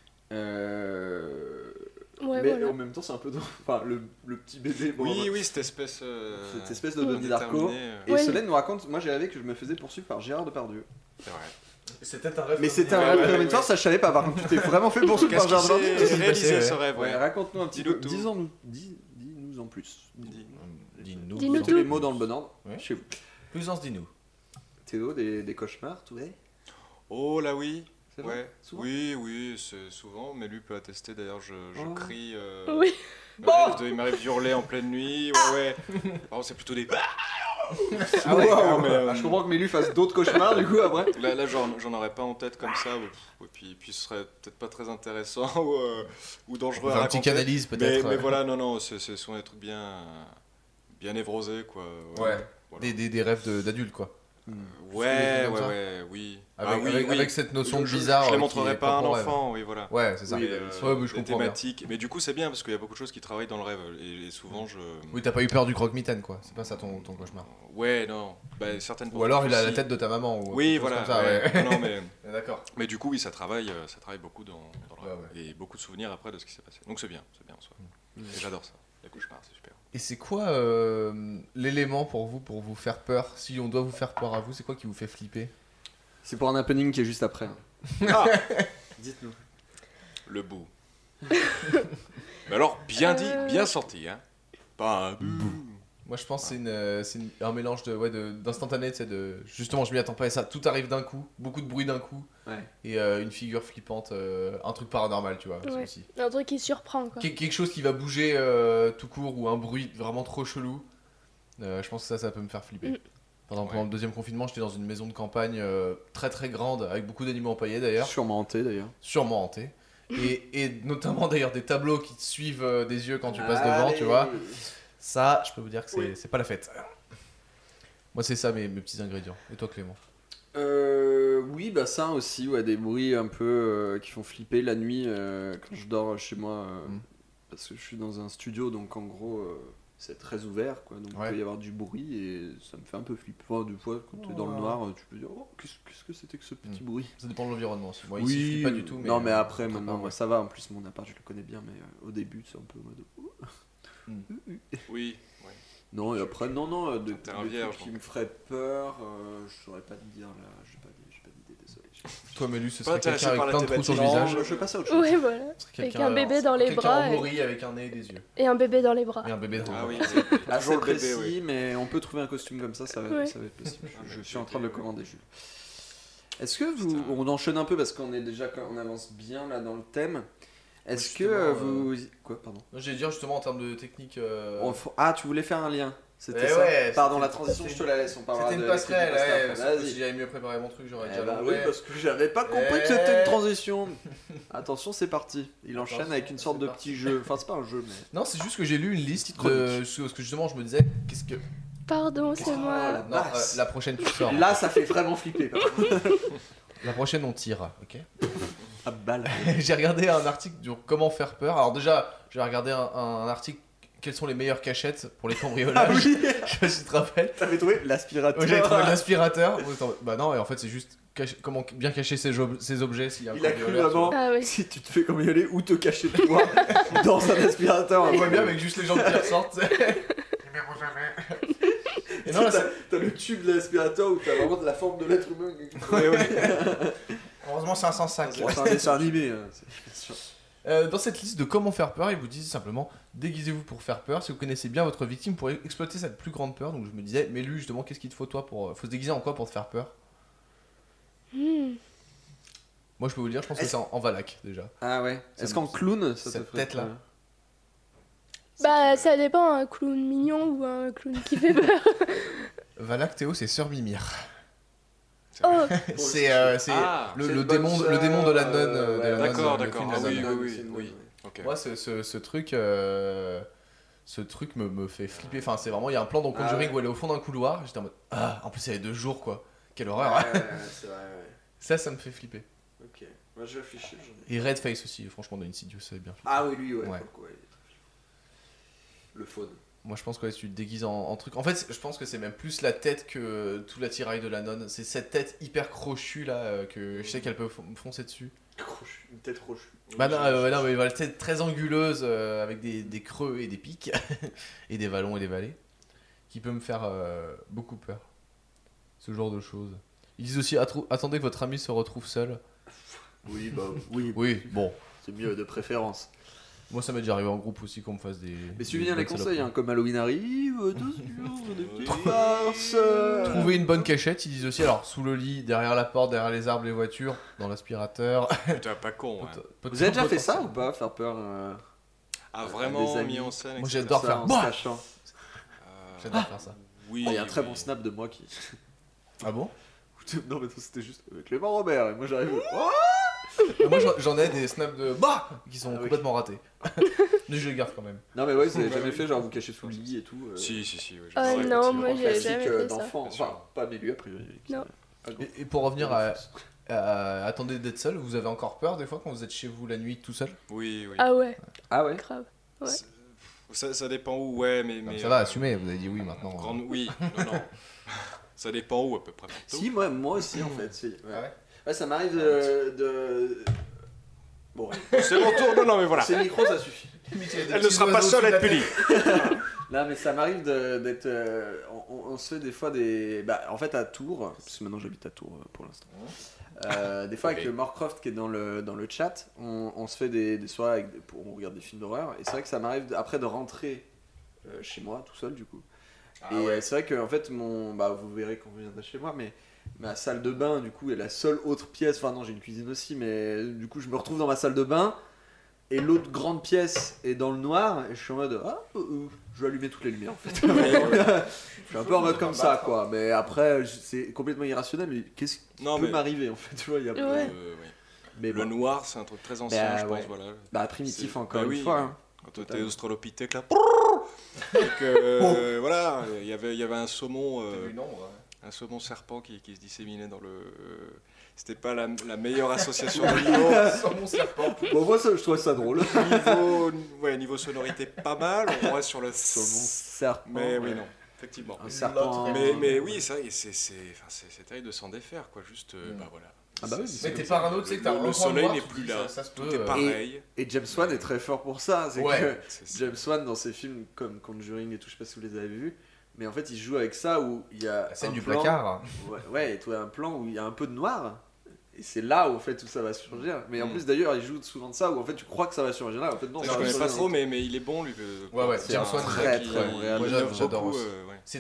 ouais, Mais voilà. en même temps, c'est un peu drôle. Enfin, le petit bébé. Bon, Oui, cette espèce. cette espèce de Donnie Darko. déterminée, Et Oui. Solène nous raconte, moi j'ai rêvé que je me faisais poursuivre par Gérard Depardieu. C'est vrai. C'était un rêve. Mais c'était Ouais, un rêve ouais, prémonitoire, ouais. ça je savais pas. Par contre, tu t'es vraiment fait poursuivre par Qu'est-ce Gérard qui Depardieu. s'est réalisé passé, ce rêve, Ouais, ouais. raconte-nous un petit Dis-nous peu. tout. Dis-nous en plus. Dis-nous. Dis-nous Mettez tout. les mots dans le bon ordre. Ouais. Chez vous. Plus dis-nous. Théo, des cauchemars, tout est. Oh là oui. C'est vrai Ouais. Souvent Oui, c'est souvent. Mais lui peut attester. D'ailleurs, je Oh. crie. Oui. Il m'arrive d'hurler en pleine nuit. Ouais. Par contre, c'est plutôt des. Ah ouais, Wow, mais, Ah, je comprends que Mélu fasse d'autres cauchemars du coup après. Là, j'en aurais pas en tête comme ça. Et puis ce serait peut-être pas très intéressant ou dangereux à Un raconter. petit canalise peut-être. Mais voilà, non, ce sont des trucs bien névrosés, quoi. Ouais. Voilà. Des rêves d'adultes quoi. Ouais, comme ça. oui. Avec cette notion de Je bizarre. les qui montrerai est pas à un propre au rêve. enfant, oui, voilà. Ouais, c'est ça. Oui, Ouais, mais je des comprends bien. thématiques. Mais du coup, c'est bien parce qu'il y a beaucoup de choses qui travaillent dans le rêve. Et souvent, je. Oui, t'as pas eu peur du croque-mitaine quoi. C'est pas ça ton cauchemar. Ouais, non. Bah, certaines Ou alors il a la aussi. tête de ta maman. Ou Oui, quelque chose voilà. comme ça, ouais. ouais. Non, mais. D'accord. Mais du coup, oui, ça travaille beaucoup dans le rêve. Ouais. Et beaucoup de souvenirs après de ce qui s'est passé. Donc c'est bien en soi. Et j'adore ça. Les cauchemars, c'est super. Et c'est quoi l'élément pour vous faire peur? Si on doit vous faire peur à vous, c'est quoi qui vous fait flipper? C'est pour un happening qui est juste après. Ah, Dites-nous. le bout. Mais alors, bien dit, bien sorti, hein. Pas un bout. Moi je pense que c'est un mélange d'instantané, tu sais, justement je m'y attends pas et ça, tout arrive d'un coup, beaucoup de bruit d'un coup, Ouais. et une figure flippante, un truc paranormal, tu vois, Ouais. aussi. Un truc qui surprend, quoi. Quelque chose qui va bouger tout court ou un bruit vraiment trop chelou, je pense que ça peut me faire flipper. Mm. Pendant le deuxième confinement, j'étais dans une maison de campagne très très grande, avec beaucoup d'animaux empaillés d'ailleurs, Sûrement hanté d'ailleurs. sûrement hantés. Et notamment d'ailleurs des tableaux qui te suivent des yeux quand tu passes devant, tu vois. Ça, je peux vous dire que c'est pas la fête. Moi, c'est ça mes petits ingrédients. Et toi, Clément? Oui, bah ça aussi, ouais, des bruits un peu qui font flipper la nuit quand je dors chez moi. Parce que je suis dans un studio, donc en gros, c'est très ouvert, quoi. Donc il Ouais. peut y avoir du bruit et ça me fait un peu flipper. Enfin, des fois, quand t'es dans le noir, tu peux dire, oh, qu'est-ce que c'était que ce petit bruit? Ça dépend de l'environnement aussi. Moi, ici, je flippe pas du tout. Mais, non, mais après, autre maintenant, part, moi, ça va. En plus, mon appart, je le connais bien, mais au début, c'est un peu en mode. Oui, ouais. Non, et après, non, de terrain vierge, qui donc. me ferait peur, je saurais pas te dire là, j'ai pas d'idée, désolé. Toi, Mélu, ce Pas serait quelqu'un intéressé avec par la plein de trous sur le thématique. visage. Non, je passe à autre chose. Ouais, voilà. Ce serait Avec quelqu'un- un bébé dans les quelqu'un bras en et- morille avec un nez et des yeux. Et un bébé dans les bras. Et un bébé dans Ah le oui, bras. c'est Assez toujours le bébé, précis, oui. mais on peut trouver un costume comme ça, ça va être possible. Je suis en train de le commander, Jules. Est-ce que vous, Putain. on enchaîne un peu parce qu'on est déjà, on avance bien là dans le thème. Est-ce que Justement, vous, quoi, pardon. Non, j'allais dire justement en termes de technique. Ah, tu voulais faire un lien. C'était Eh ça. ouais, Pardon, la c'était- transition, je te la laisse. On parlera C'était une de passerelle, l'équipe ouais. après. parce que Si Vas-y. j'avais mieux préparé mon truc, j'aurais Eh dit. bah ah oui, ouais. parce que j'avais pas compris que Eh. c'était une transition. Attention, c'est parti. Il enchaîne Attention, avec une sorte c'est de parti. petit jeu. Enfin, c'est pas un jeu, mais. Non, c'est juste que j'ai lu une liste Petite de. chronique. Parce que justement, je me disais, qu'est-ce que. Pardon, c'est Oh, moi. la Non, basse. la prochaine, tu sors. Là, ça fait vraiment flipper. par contre. La prochaine, on tire, ok? À balle. J'ai regardé un article sur comment faire peur. Alors, déjà, j'ai regardé un article. Quelles sont les meilleures cachettes pour les cambriolages? Ah oui. Je sais pas si tu te rappelles. T'avais trouvé l'aspirateur. Ouais, j'avais trouvé l'aspirateur. Bah non, et en fait, c'est juste comment bien cacher ses objets s'il y a un Il a cru cambrioleur, tu vois. vraiment. Ah oui. Si tu te fais cambrioler, où te cacher toi dans un aspirateur. On voit bien avec juste les gens qui ressortent. tu sais. Et Et non, là, T'as le tube de l'aspirateur où t'as vraiment de la forme de l'être humain. heureusement, c'est un sans sac. Bon, c'est un dessin animé, hein, c'est bien sûr. Dans cette liste de comment faire peur, ils vous disent simplement déguisez-vous pour faire peur. Si vous connaissez bien votre victime pour exploiter cette plus grande peur. Donc je me disais, mais lui, justement, qu'est-ce qu'il te faut toi pour. Faut se déguiser en quoi pour te faire peur? Moi, je peux vous le dire, je pense que c'est en Valak déjà. Ah ouais. Ça Est-ce me- qu'en clown, ça te cette ferait tête-là. peur? Bah, ça dépend, un clown mignon ou un clown qui fait peur. Valak, Théo, c'est Sœur Mimir. Oh, C'est Ah, le C'est une démon, bonne le démon de la sœur, nonne. de ouais, la d'accord, nonne, le d'accord. film de Ah la oui, nonne. oui, C'est une oui. bonne, Ok. Moi, ce truc me fait flipper. Enfin, c'est vraiment, il y a un plan dans Ah Conjuring ouais. où elle est au fond d'un couloir. J'étais en mode, en plus, il y avait 2 jours, quoi. Quelle horreur. Ouais, c'est vrai, ouais. Ça me fait flipper. Ok. Moi, je réfléchis. j'en ai- Et Redface aussi, franchement, dans Insidious, ça va bien. Ah oui, lui, ouais. Ouais. pour le coup, ouais. Le faune. Moi, je pense que ouais, si tu te déguises en truc. En fait, je pense que c'est même plus la tête que tout l'attirail de la nonne. C'est cette tête hyper crochue là que je sais qu'elle peut foncer dessus. Une tête crochue. Bah non, non, mais voilà, tête très anguleuse avec des creux et des pics et des vallons et des vallées qui peut me faire beaucoup peur. Ce genre de choses. Ils disent aussi attendez que votre ami se retrouve seul. Oui, bah oui. Oui, bon. C'est mieux de préférence. Moi, ça m'est déjà arrivé en groupe aussi qu'on me fasse des. Mais suivez des bien les bonnes conseils, hein, saloperies. comme Halloween arrive, attention, des petites farces. Trouver une bonne cachette, ils disent aussi, alors sous le lit, derrière la porte, derrière les arbres, les voitures, dans l'aspirateur. Putain, pas con. Hein. Vous avez déjà fait ça ou pas, faire peur Ah, des vraiment amis. mis en scène. Moi, etc. j'adore ça, faire en bah se cachant. J'adore faire ça. Oui. Il y a un très oui. bon snap de moi qui. Ah bon? Non, mais c'était juste Clément Robert, et moi j'arrive. Oh Moi, j'en ai des snaps de bah qui sont Ah oui. complètement ratés. Mais je les garde quand même. Non, mais ouais, vous avez jamais fait, genre vous cachez sous le lit et tout. Si, si, si. Oui, Ah, j'adorais, non, effectivement. moi, j'ai Classique jamais fait ça. d'enfant. Bien sûr. Enfin, pas mais lui a priori. Non. Et pour revenir à attendez d'être seul, vous avez encore peur des fois quand vous êtes chez vous la nuit tout seul? Oui, oui. Ah ouais, Ah ouais. grave. Ouais. Ça dépend où, ouais, mais. Ça va, assumez, vous avez dit oui maintenant. Oui, non. Ça dépend où à peu près. Si, moi aussi en fait. Si. Ouais. Ah ouais. Ouais, ça m'arrive de. Bon, ouais. C'est mon tour, non, mais voilà. C'est le micro, ça suffit. Elle ne sera pas seule à être punie. Non, mais ça m'arrive d'être. On se fait des fois des. Bah, en fait, à Tours, parce que maintenant j'habite à Tours pour l'instant. Des fois, avec Ok. Morcroft qui est dans le chat, on se fait des soirées avec on regarde des films d'horreur. Et c'est vrai que ça m'arrive après de rentrer chez moi tout seul, du coup. Et c'est vrai que, en fait, bah, vous verrez quand vous viendrez chez moi, mais ma salle de bain, du coup, est la seule autre pièce. Enfin, non, j'ai une cuisine aussi, mais du coup, je me retrouve dans ma salle de bain. Et l'autre grande pièce est dans le noir, et je suis en mode je vais allumer toutes les lumières en fait. Je suis un peu en mode comme ça quoi, mais après c'est complètement irrationnel, mais qu'est-ce qui Non, peut mais. m'arriver en fait, tu vois, il y a Ouais. Oui. Mais Le bon, noir, c'est un truc très ancien, je pense, ouais. voilà. bah primitif C'est- encore bah une oui, fois. oui. Hein. Quand t'étais Totalement. australopithèque là. Donc, voilà, il y avait un saumon. Un saumon serpent qui se disséminait dans le. C'était pas la meilleure association de niveau. Sur mon serpent. Bon, moi je trouve ça drôle. Niveau sonorité, pas mal. On reste sur le. Sur mon serpent. Mais oui, ouais. non, effectivement. Un serpent. Mais oui, c'est vrai, c'est terrible de s'en défaire, quoi. Juste, bah voilà. Ah bah oui, C'est- Mais t'es c'est- parano, tu sais que t'as un le point soleil noir, n'est tu te plus dis, là. Ça se peut. Tout est pareil. Et James Wan est très fort pour ça. C'est Ouais. que C'est- James Wan dans ses films comme Conjuring et tout, je sais pas si vous les avez vus, mais en fait il joue avec ça où il y a La scène un du plan- placard. Ouais, et toi un plan où il y a un peu de noir. Et c'est là où en fait tout ça va surgir. Mais en plus d'ailleurs il joue souvent de ça où en fait tu crois que ça va surgir là. En fait non. Je ça va connais pas surgir. trop, mais il est bon lui. Ouais, c'est James un Wan, très, très, qui- très bon il réalisateur. innove J'adore beaucoup, aussi. ouais. C'est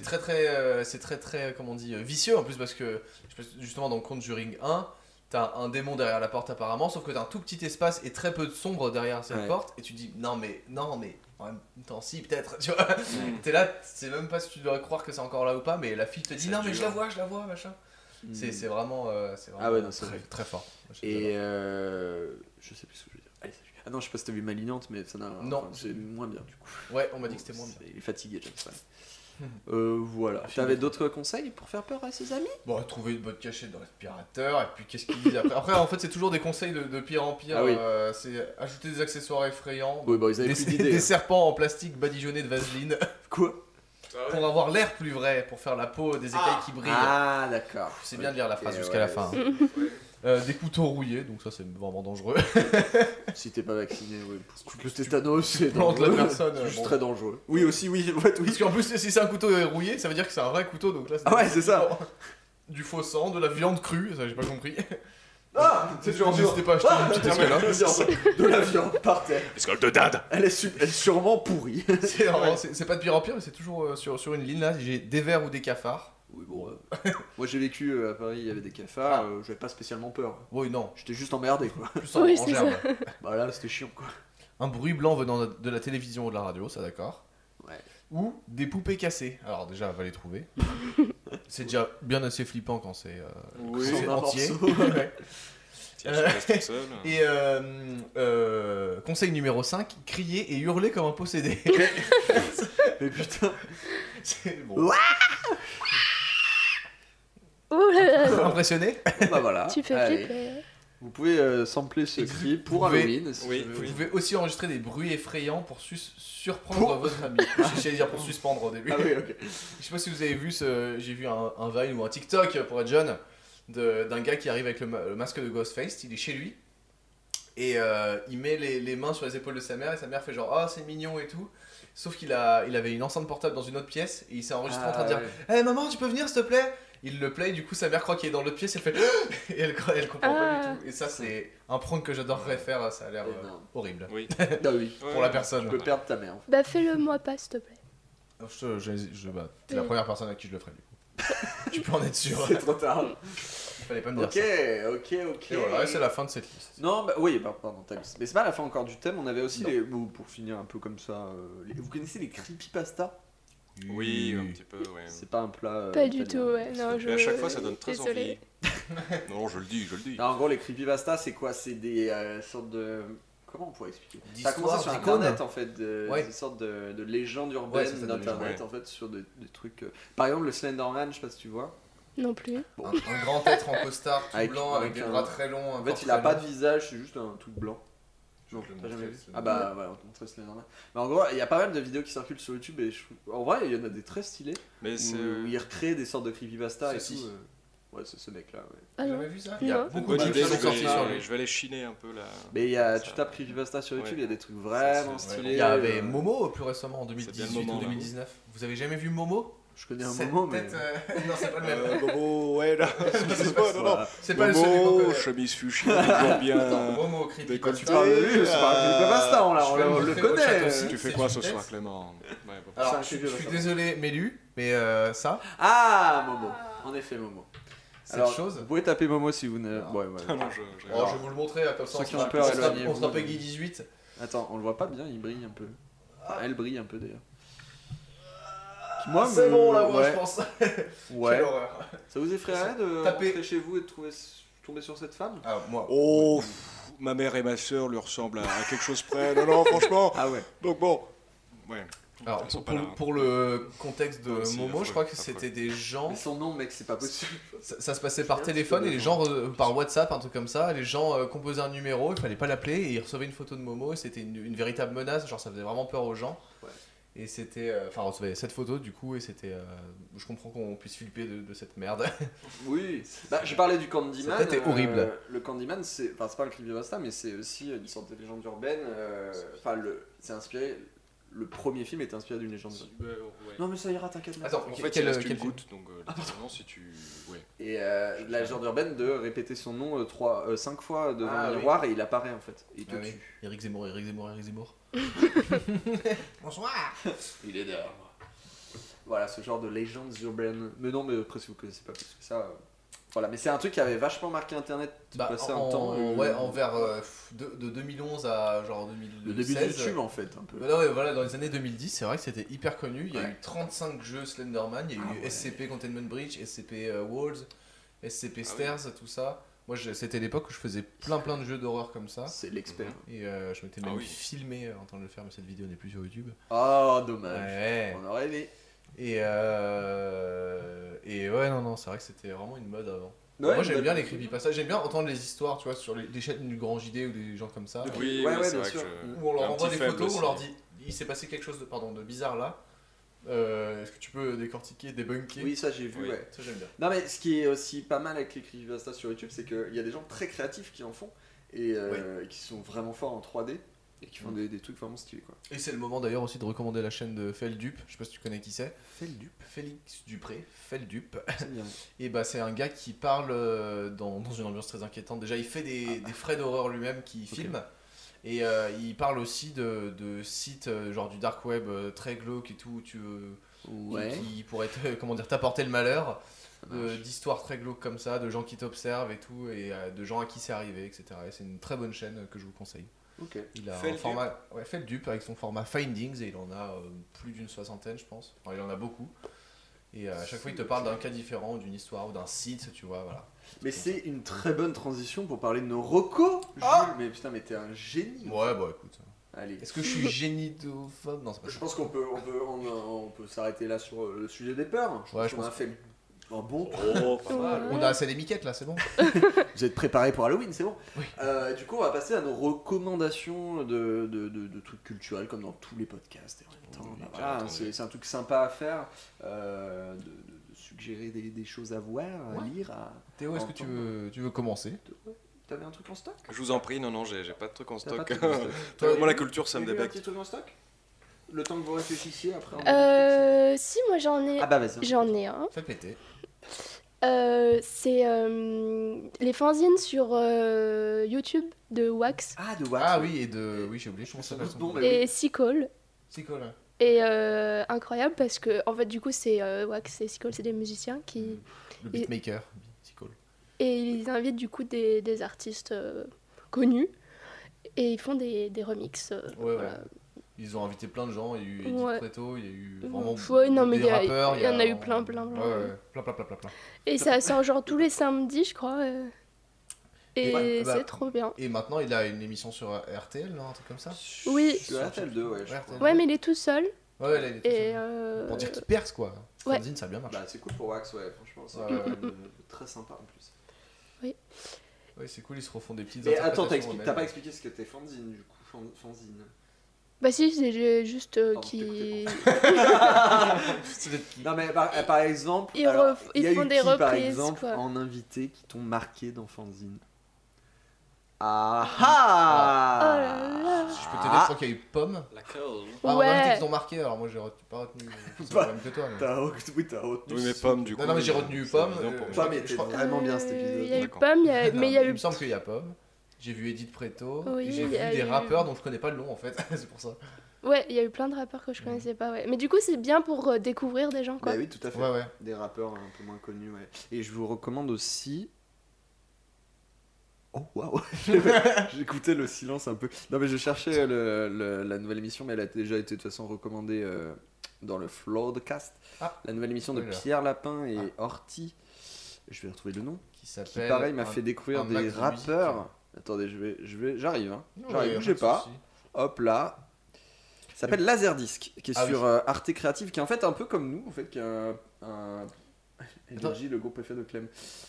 très, comment on dit, vicieux en plus parce que justement dans Conjuring 1, t'as un démon derrière la porte apparemment, sauf que t'as un tout petit espace et très peu de sombre derrière cette Ouais. porte et tu dis non mais en même temps si peut-être, tu vois. T'es là, c'est même pas si tu dois croire que c'est encore là ou pas, mais la fille te dit Ça non mais dure. je la vois machin. C'est vraiment, Ah ouais, non, c'est très, vrai. très fort. Et je sais plus ce que je veux dire. Allez, salut. Ah non, je sais pas si t'as vu Malignante, mais ça n'a. Non. enfin, c'est moins bien du coup. Ouais, on m'a dit que c'était moins bien. Il est fatigué, James Wan. Voilà. T'avais d'autres conseils pour faire peur à ses amis? Bon, trouver une bonne cachette dans l'aspirateur, et puis qu'est-ce qu'ils disent après? Après, en fait, c'est toujours des conseils de pire en pire. Ah oui. C'est ajouter des accessoires effrayants, Oui, bon, ils avaient des, plus d'idées. des hein. serpents en plastique badigeonnés de vaseline, Quoi? pour avoir l'air plus vrai, pour faire la peau des écailles qui brillent. Ah, d'accord. C'est bien de lire la phrase Ok, jusqu'à la ouais. fin. Des couteaux rouillés, donc ça c'est vraiment dangereux. Si t'es pas vacciné, oui. Le tétanos, c'est plantes la dangereux. personne, C'est juste bon. très dangereux. Oui, aussi, oui. Ouais, oui. Parce qu'en plus, si c'est un couteau rouillé, ça veut dire que c'est un vrai couteau, donc là Ah ouais, c'est ça. Du faux sang, de la viande crue, ça j'ai pas compris. Ah, c'est dur, N'hésitez pas à acheter une petite escalade. De la viande par terre. Escale de dinde. Elle est sûrement pourrie. C'est pas de pire en pire, mais c'est toujours sur une ligne là. J'ai des vers ou des cafards. Oui, bon. Moi j'ai vécu à Paris, il y avait des cafards, j'avais pas spécialement peur. Oui, non, J'étais juste emmerdé quoi. plus en, Oui, en c'est gerbe. Bah là c'était chiant quoi. Un bruit blanc venant de la télévision ou de la radio, ça d'accord. Ouais. Ou des poupées cassées. Alors déjà, va les trouver. C'est déjà bien assez flippant quand c'est Oui. quand c'est Un entier. morceau. Ouais. Tiens, je reste tout seul. Et conseil numéro 5, crier et hurler comme un possédé. Mais putain. C'est bon. Oh là là, Impressionné? Bah voilà. tu fais Allez. flipper. Vous pouvez sampler ce Et cri vous pour pouvez- Halloween. Si Oui, tu veux. Vous pouvez aussi enregistrer des bruits effrayants pour surprendre votre ami. J'allais dire pour suspendre au début. Ah oui, ok. Je sais pas si vous avez vu j'ai vu un Vine ou un TikTok pour être jeune d'un gars qui arrive avec le masque de Ghostface, il est chez lui et il met les mains sur les épaules de sa mère et sa mère fait genre oh c'est mignon et tout. Sauf il avait une enceinte portable dans une autre pièce et il s'est enregistré en train de dire hey, maman tu peux venir s'il te plaît. Il le play, du coup sa mère croit qu'il est dans l'autre pièce, elle fait et elle comprend pas du tout. Et ça c'est un prank que j'adorerais faire, ça a l'air Énorme. horrible Oui. Ah oui. pour la personne. Tu peux perdre ta mère. En fait. Bah fais-le moi pas, s'il te plaît. T'es la première personne à qui je le ferai du coup. Tu peux en être sûr. C'est trop tard. Il fallait pas me dire Ok, ça. ok. Et voilà, et c'est la fin de cette liste. Non, bah oui, pardon, t'as liste. Mais c'est pas la fin encore du thème, on avait aussi Non. bon, pour finir un peu comme ça, vous connaissez les creepypasta? Oui, un petit peu, ouais. C'est pas un plat. Pas du italien. tout, ouais. Non, je... Mais à chaque fois, ça donne très Désolée. envie. Non, je le dis. Non, en gros, les creepypasta, c'est quoi? C'est des sortes de. Comment on pourrait expliquer? Ça a D'histoires, commencé sur d'icônes. internet en fait, Ouais. des sortes de légendes Ouais, urbaines c'est ça, de d'internet légendes, en fait, sur des trucs. Par exemple, le Slenderman, je sais pas si tu vois. Non plus. Un grand être en costard tout Avec- blanc avec avec des un- bras très longs. En fait, il a pas de visage, c'est juste un truc blanc. Non, Je vais t'as le jamais montrer, vu. c'est- Ah bah ouais, on te montrait Slenderman. Mais en gros, il y a pas mal de vidéos qui circulent sur YouTube et en vrai, il y en a des très stylés Mais c'est. où ils recréent des sortes de creepypasta et Ceci. tout. Ouais, c'est ce mec là, ouais. Ah Vous non. avez vu ça? Non. Il y a Une Une beaucoup bonne de idée, choses qui sont sorties sur lui. je vais aller chiner un peu là. Mais il y a, Ça. tu tapes creepypasta sur YouTube, Ouais. il y a des trucs vraiment C'est- stylés. Il y avait Momo plus récemment en C'est bien 2018 le moment, ou là. 2019. Vous avez jamais vu Momo? Je connais un Cette moment, mais. tête, non, c'est pas le même. Bobo, ouais, là. C'est pas, non, non. C'est pas le seul qu'on Momo, connaît. chemise fuchsia, toujours Attends, bien. Momo, creepy. décolleté. Tu parles de lui, c'est pas un creepypasta, on Je vais le montrer au chat connaît. aussi. Tu fais C'est quoi une ce tête. soir, Clément? Ouais, bon. Alors, C'est un je suis creepypasta. désolé, Mélu, mais ça, Ah, Momo. En effet, Momo. cette Alors, chose. vous pouvez taper Momo si vous ne. Ah. Ouais, ouais. Ah non, je Oh, je vais vous le montrer, là, comme ça Ceux on qui sera ont peur, on sera éloignez-vous. Peggy 18. Attends, on le voit pas bien, il brille un peu. Ah. Elle brille un peu d'ailleurs. C'est bon, la voix, ouais. je pense. Ouais. Quelle horreur. Ça vous effraierait de Taper. rentrer chez vous et de tomber sur cette femme? Ah, moi. Oh, ma mère et ma soeur lui ressemblent à quelque chose près. Non, non, franchement. Ah ouais. Donc bon. Ouais. Alors, Elles sont pour, pas là, hein. pour le contexte de Ouais, c'est Momo, affreux, je crois que affreux. c'était des gens. Mais son nom, mec, c'est pas possible. Ça se passait par Bien, téléphone c'est et les pas gens, par WhatsApp, un truc comme ça, les gens composaient un numéro, il fallait pas l'appeler et ils recevaient une photo de Momo et c'était une véritable menace, genre ça faisait vraiment peur aux gens. Ouais. Et c'était. Enfin, on recevait cette photo du coup et c'était. Je comprends qu'on puisse flipper de cette merde. Oui. Bah, je parlais du Candyman. Sa tête est horrible. Le Candyman, c'est. Enfin, c'est pas un creepypasta, mais c'est aussi une sorte de légende urbaine. Enfin, c'est inspiré. Le premier film est inspiré d'une légende urbaine. Ouais. Non, mais ça ira, t'inquiète. mec. Attends, En fait, quel il reste quel une film goutte, donc littéralement, si tu. Ouais. Et la légende urbaine de répéter son nom 5 fois devant Ah, le oui. miroir et il apparaît en fait. Et il te Ah oui. tue. Eric Zemmour, Eric Zemmour, Eric Zemmour. Bonsoir. Il est dehors. Voilà, ce genre de légendes urbaines. Mais non, mais après, si vous connaissez pas plus que ça. Voilà, mais c'est un truc qui avait vachement marqué internet passé un temps. Ouais, envers de 2011 à genre 2016. Le début de YouTube en fait, un peu. Non, ouais, voilà, dans les années 2010, c'est vrai que c'était hyper connu. Il y a Ouais. eu 35 jeux Slenderman, il y a eu ouais. SCP Containment Breach, SCP Walls, SCP Ah Stairs, tout ça. Moi, c'était l'époque où je faisais plein de jeux d'horreur comme ça. C'est l'expert. Et je m'étais Ah même oui. filmé en train de le faire, mais cette vidéo n'est plus sur YouTube. Oh, dommage. Ouais. On aurait aimé. Et ouais, non, c'est vrai que c'était vraiment une mode avant. Ouais, Moi, j'aime bah, bien les creepypastas, j'aime bien entendre les histoires, tu vois, sur les chaînes du Grand JD ou des gens comme ça. Oui, Ouais, oui, ouais, c'est bien vrai sûr. que je. Où on leur un envoie petit des faible photos, on aussi. leur dit il s'est passé quelque chose de bizarre là. Est-ce que tu peux décortiquer, débunker? Oui, ça j'ai vu, Oui. ouais. Ça j'aime bien. Non mais ce qui est aussi pas mal avec les creepypastas sur YouTube, c'est qu'il y a des gens très créatifs qui en font et qui sont vraiment forts en 3D et qui font des trucs vraiment stylés quoi. Et c'est le moment d'ailleurs aussi de recommander la chaîne de Feldup, je sais pas si tu connais qui c'est. Feldup, Félix Dupré, Feldup. c'est bien. Et bah c'est un gars qui parle dans une ambiance très inquiétante. Déjà il fait des frais d'horreur lui-même qui filme. Et il parle aussi de sites genre du dark web très glauques et tout, où qui pourraient t'apporter le malheur, d'histoires très glauques comme ça, de gens qui t'observent et tout, et de gens à qui c'est arrivé, etc. Et c'est une très bonne chaîne que je vous conseille. Ok. Il a un Feldup. format, Feldup avec son format Findings, et il en a plus d'une soixantaine je pense. Enfin, il en a beaucoup. Et à chaque fois il te parle d'un cas différent, ou d'une histoire, ou d'un site, tu vois, voilà. Mais c'est une très bonne transition pour parler de nos recos, Jules. Mais putain, mais t'es un génie. Ouais, bah écoute. Allez. Est-ce que je suis génitophobe? Non, c'est pas Je ça. pense qu'on peut s'arrêter là sur le sujet des peurs. Ouais, je qu'on pense a fait un bon. Oh, pas mal. On a assez des miquettes là, c'est bon. Vous êtes préparés pour Halloween, c'est bon. Oui. Du coup, on va passer à nos recommandations de trucs culturels, comme dans tous les podcasts. Et en même temps, Oui, bah, bien voilà, entendu. c'est un truc sympa à faire, de suggérer des choses à voir, à lire. Théo, est-ce que tu veux commencer? T'avais un truc en stock? Je vous en prie, non, j'ai pas de truc en T'as pas stock. de truc en stock? Moi, la culture, ça me T'as eu un débecte. petit truc en stock? Le temps que vous réfléchissiez après. Si, moi j'en ai, Ah bah vas-y. j'en ai un. Fais péter. C'est les fanzines sur YouTube de Wax Ah, de Wax. Ah oui, et de. Oui, j'ai oublié, comment ça s'appelle son Bon, nom. bah, et Seacole. C'est cool, hein. Et incroyable parce que, en fait, du coup, c'est Wax et Seacole, c'est des musiciens qui. Le beatmaker, c'est cool. Et ils invitent du coup des artistes connus et ils font des remixes. Ouais, voilà. ouais. Ils ont invité plein de gens, il y a eu Edith Ouais. Preto, il y a eu vraiment Ouais, non, mais des il rappeurs. y en a eu plein. Ouais, plein. Et ça sort genre tous les samedis, je crois. Et ouais, bah, c'est trop bien. Et maintenant, il a une émission sur RTL, non, un truc comme ça. Oui. Sur RTL 2, ouais. je Ouais, crois. RTL. Ouais, mais il est tout seul. Ouais, là, il est tout Et seul. Pour dire qu'il perce, quoi. ouais. Fanzine, ça a bien marché. Bah, c'est cool pour Wax, ouais, franchement. C'est Ouais, ouais. très sympa en plus. Ouais, c'est cool, ils se refont des petites Mais attends, interprétations t'as eux-mêmes. pas expliqué ce que t'es fanzine du coup. Fanzine. Bah si, c'est juste Pardon, qui... Non, mais par exemple, Ils alors, ref- il y a ils font eu des qui, par reprises, exemple, quoi. en invité qui t'ont marqué dans fanzine? Ah ah! Oh là là. Je peux t'aider, je crois qu'il y a eu Pomme. La colle. Ah, on Ouais. a invité qui t'ont marqué, alors moi j'ai pas retenu. C'est Bah, le même que toi. Mais... T'as retenu. Oui, mais Pomme, du coup. Non, non, mais j'ai retenu Pomme. c'est évident pour moi. Pomme je était crois- vraiment bien cet Il y épisode. a eu D'accord. Pomme, Non, mais il y a il eu... me semble qu'il y a Pomme. J'ai vu Edith Preto. Oui, et j'ai il vu y a des eu- rappeurs dont je connais pas le nom en fait. C'est pour ça. Ouais, il y a eu plein de rappeurs que je connaissais pas, ouais. Mais du coup, c'est bien pour découvrir des gens, quoi. Bah oui, tout à fait. Ouais. Des rappeurs un peu moins connus, ouais. Et je vous recommande aussi. Oh waouh! J'écoutais le silence un peu. Non, mais je cherchais la nouvelle émission, mais elle a déjà été de toute façon recommandée dans le Floodcast. Ah. La nouvelle émission de Oui, là. Pierre Lapin et Horty. Je vais retrouver le nom. Qui Qui s'appelle. pareil m'a fait découvrir un des max de rappeurs. Attendez, j'arrive. Hein. musique. J'arrive, Ouais, bougez de pas. souci. Hop là. Ça s'appelle Laserdisc, qui est Ah sur oui. Arte Créative, qui est en fait un peu comme nous, en fait, qui a un Attends. LG, le groupe préféré de Clem.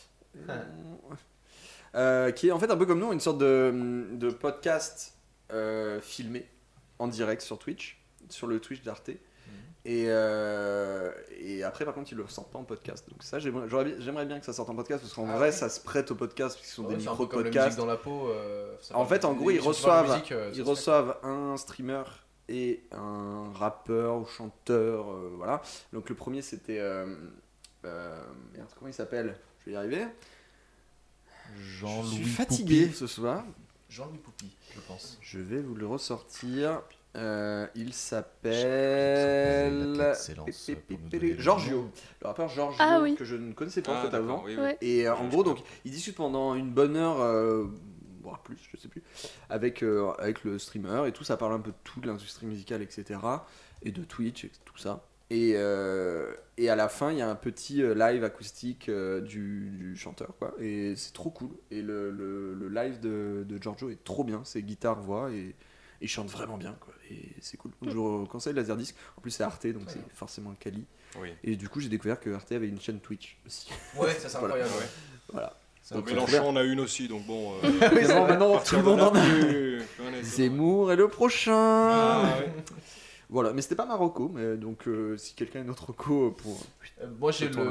Ah. Qui est en fait un peu comme nous, une sorte de podcast filmé en direct sur Twitch, sur le Twitch d'Arte. Et après, par contre, ils le sortent pas en podcast. Donc ça, j'aimerais bien que ça sorte en podcast, parce qu'en Ah vrai, ouais. ça se prête au podcast, parce qu'ils sont Ouais, des c'est un peu comme la musique micro-podcasts. dans la peau. Ça En parle fait, en des gros, ils émissions qui parlent de reçoivent, musique, ça se fait. reçoivent un streamer et un rappeur ou chanteur, voilà. Donc le premier, c'était... merde, comment il s'appelle? Je vais y arriver. Je Jean-Louis suis fatigué Poupy. ce soir. Jean-Louis Poupy, je pense. Je vais vous le ressortir. Il Excellence s'appelle Giorgio. Le rappeur Giorgio, Ah oui. que je ne connaissais pas en Ah, fait d'accord, avant. oui, Ouais. Et en gros, donc, il discute pendant une bonne heure, voire plus, je sais plus, avec le streamer et tout. Ça parle un peu de tout, de l'industrie musicale, etc. Et de Twitch, et tout ça. Et à la fin, il y a un petit live acoustique du chanteur, quoi. Et c'est trop cool. Et le live de Giorgio est trop bien. C'est guitare-voix et il chante vraiment bien, quoi. Et c'est cool. Donc, je vous conseille Laserdisc. En plus, c'est Arte, donc c'est forcément quali. Oui. Et du coup, j'ai découvert que Arte avait une chaîne Twitch aussi. Ouais, ça c'est Voilà. incroyable. Ouais. Voilà. C'est Donc, incroyable. Mélenchon en a une aussi, donc bon. Maintenant, tout le monde en a. a. Zemmour est le prochain. Ah, ouais. Voilà, mais c'était pas Marocco, mais donc si quelqu'un a une autre reco pour. Moi j'ai Ça tourne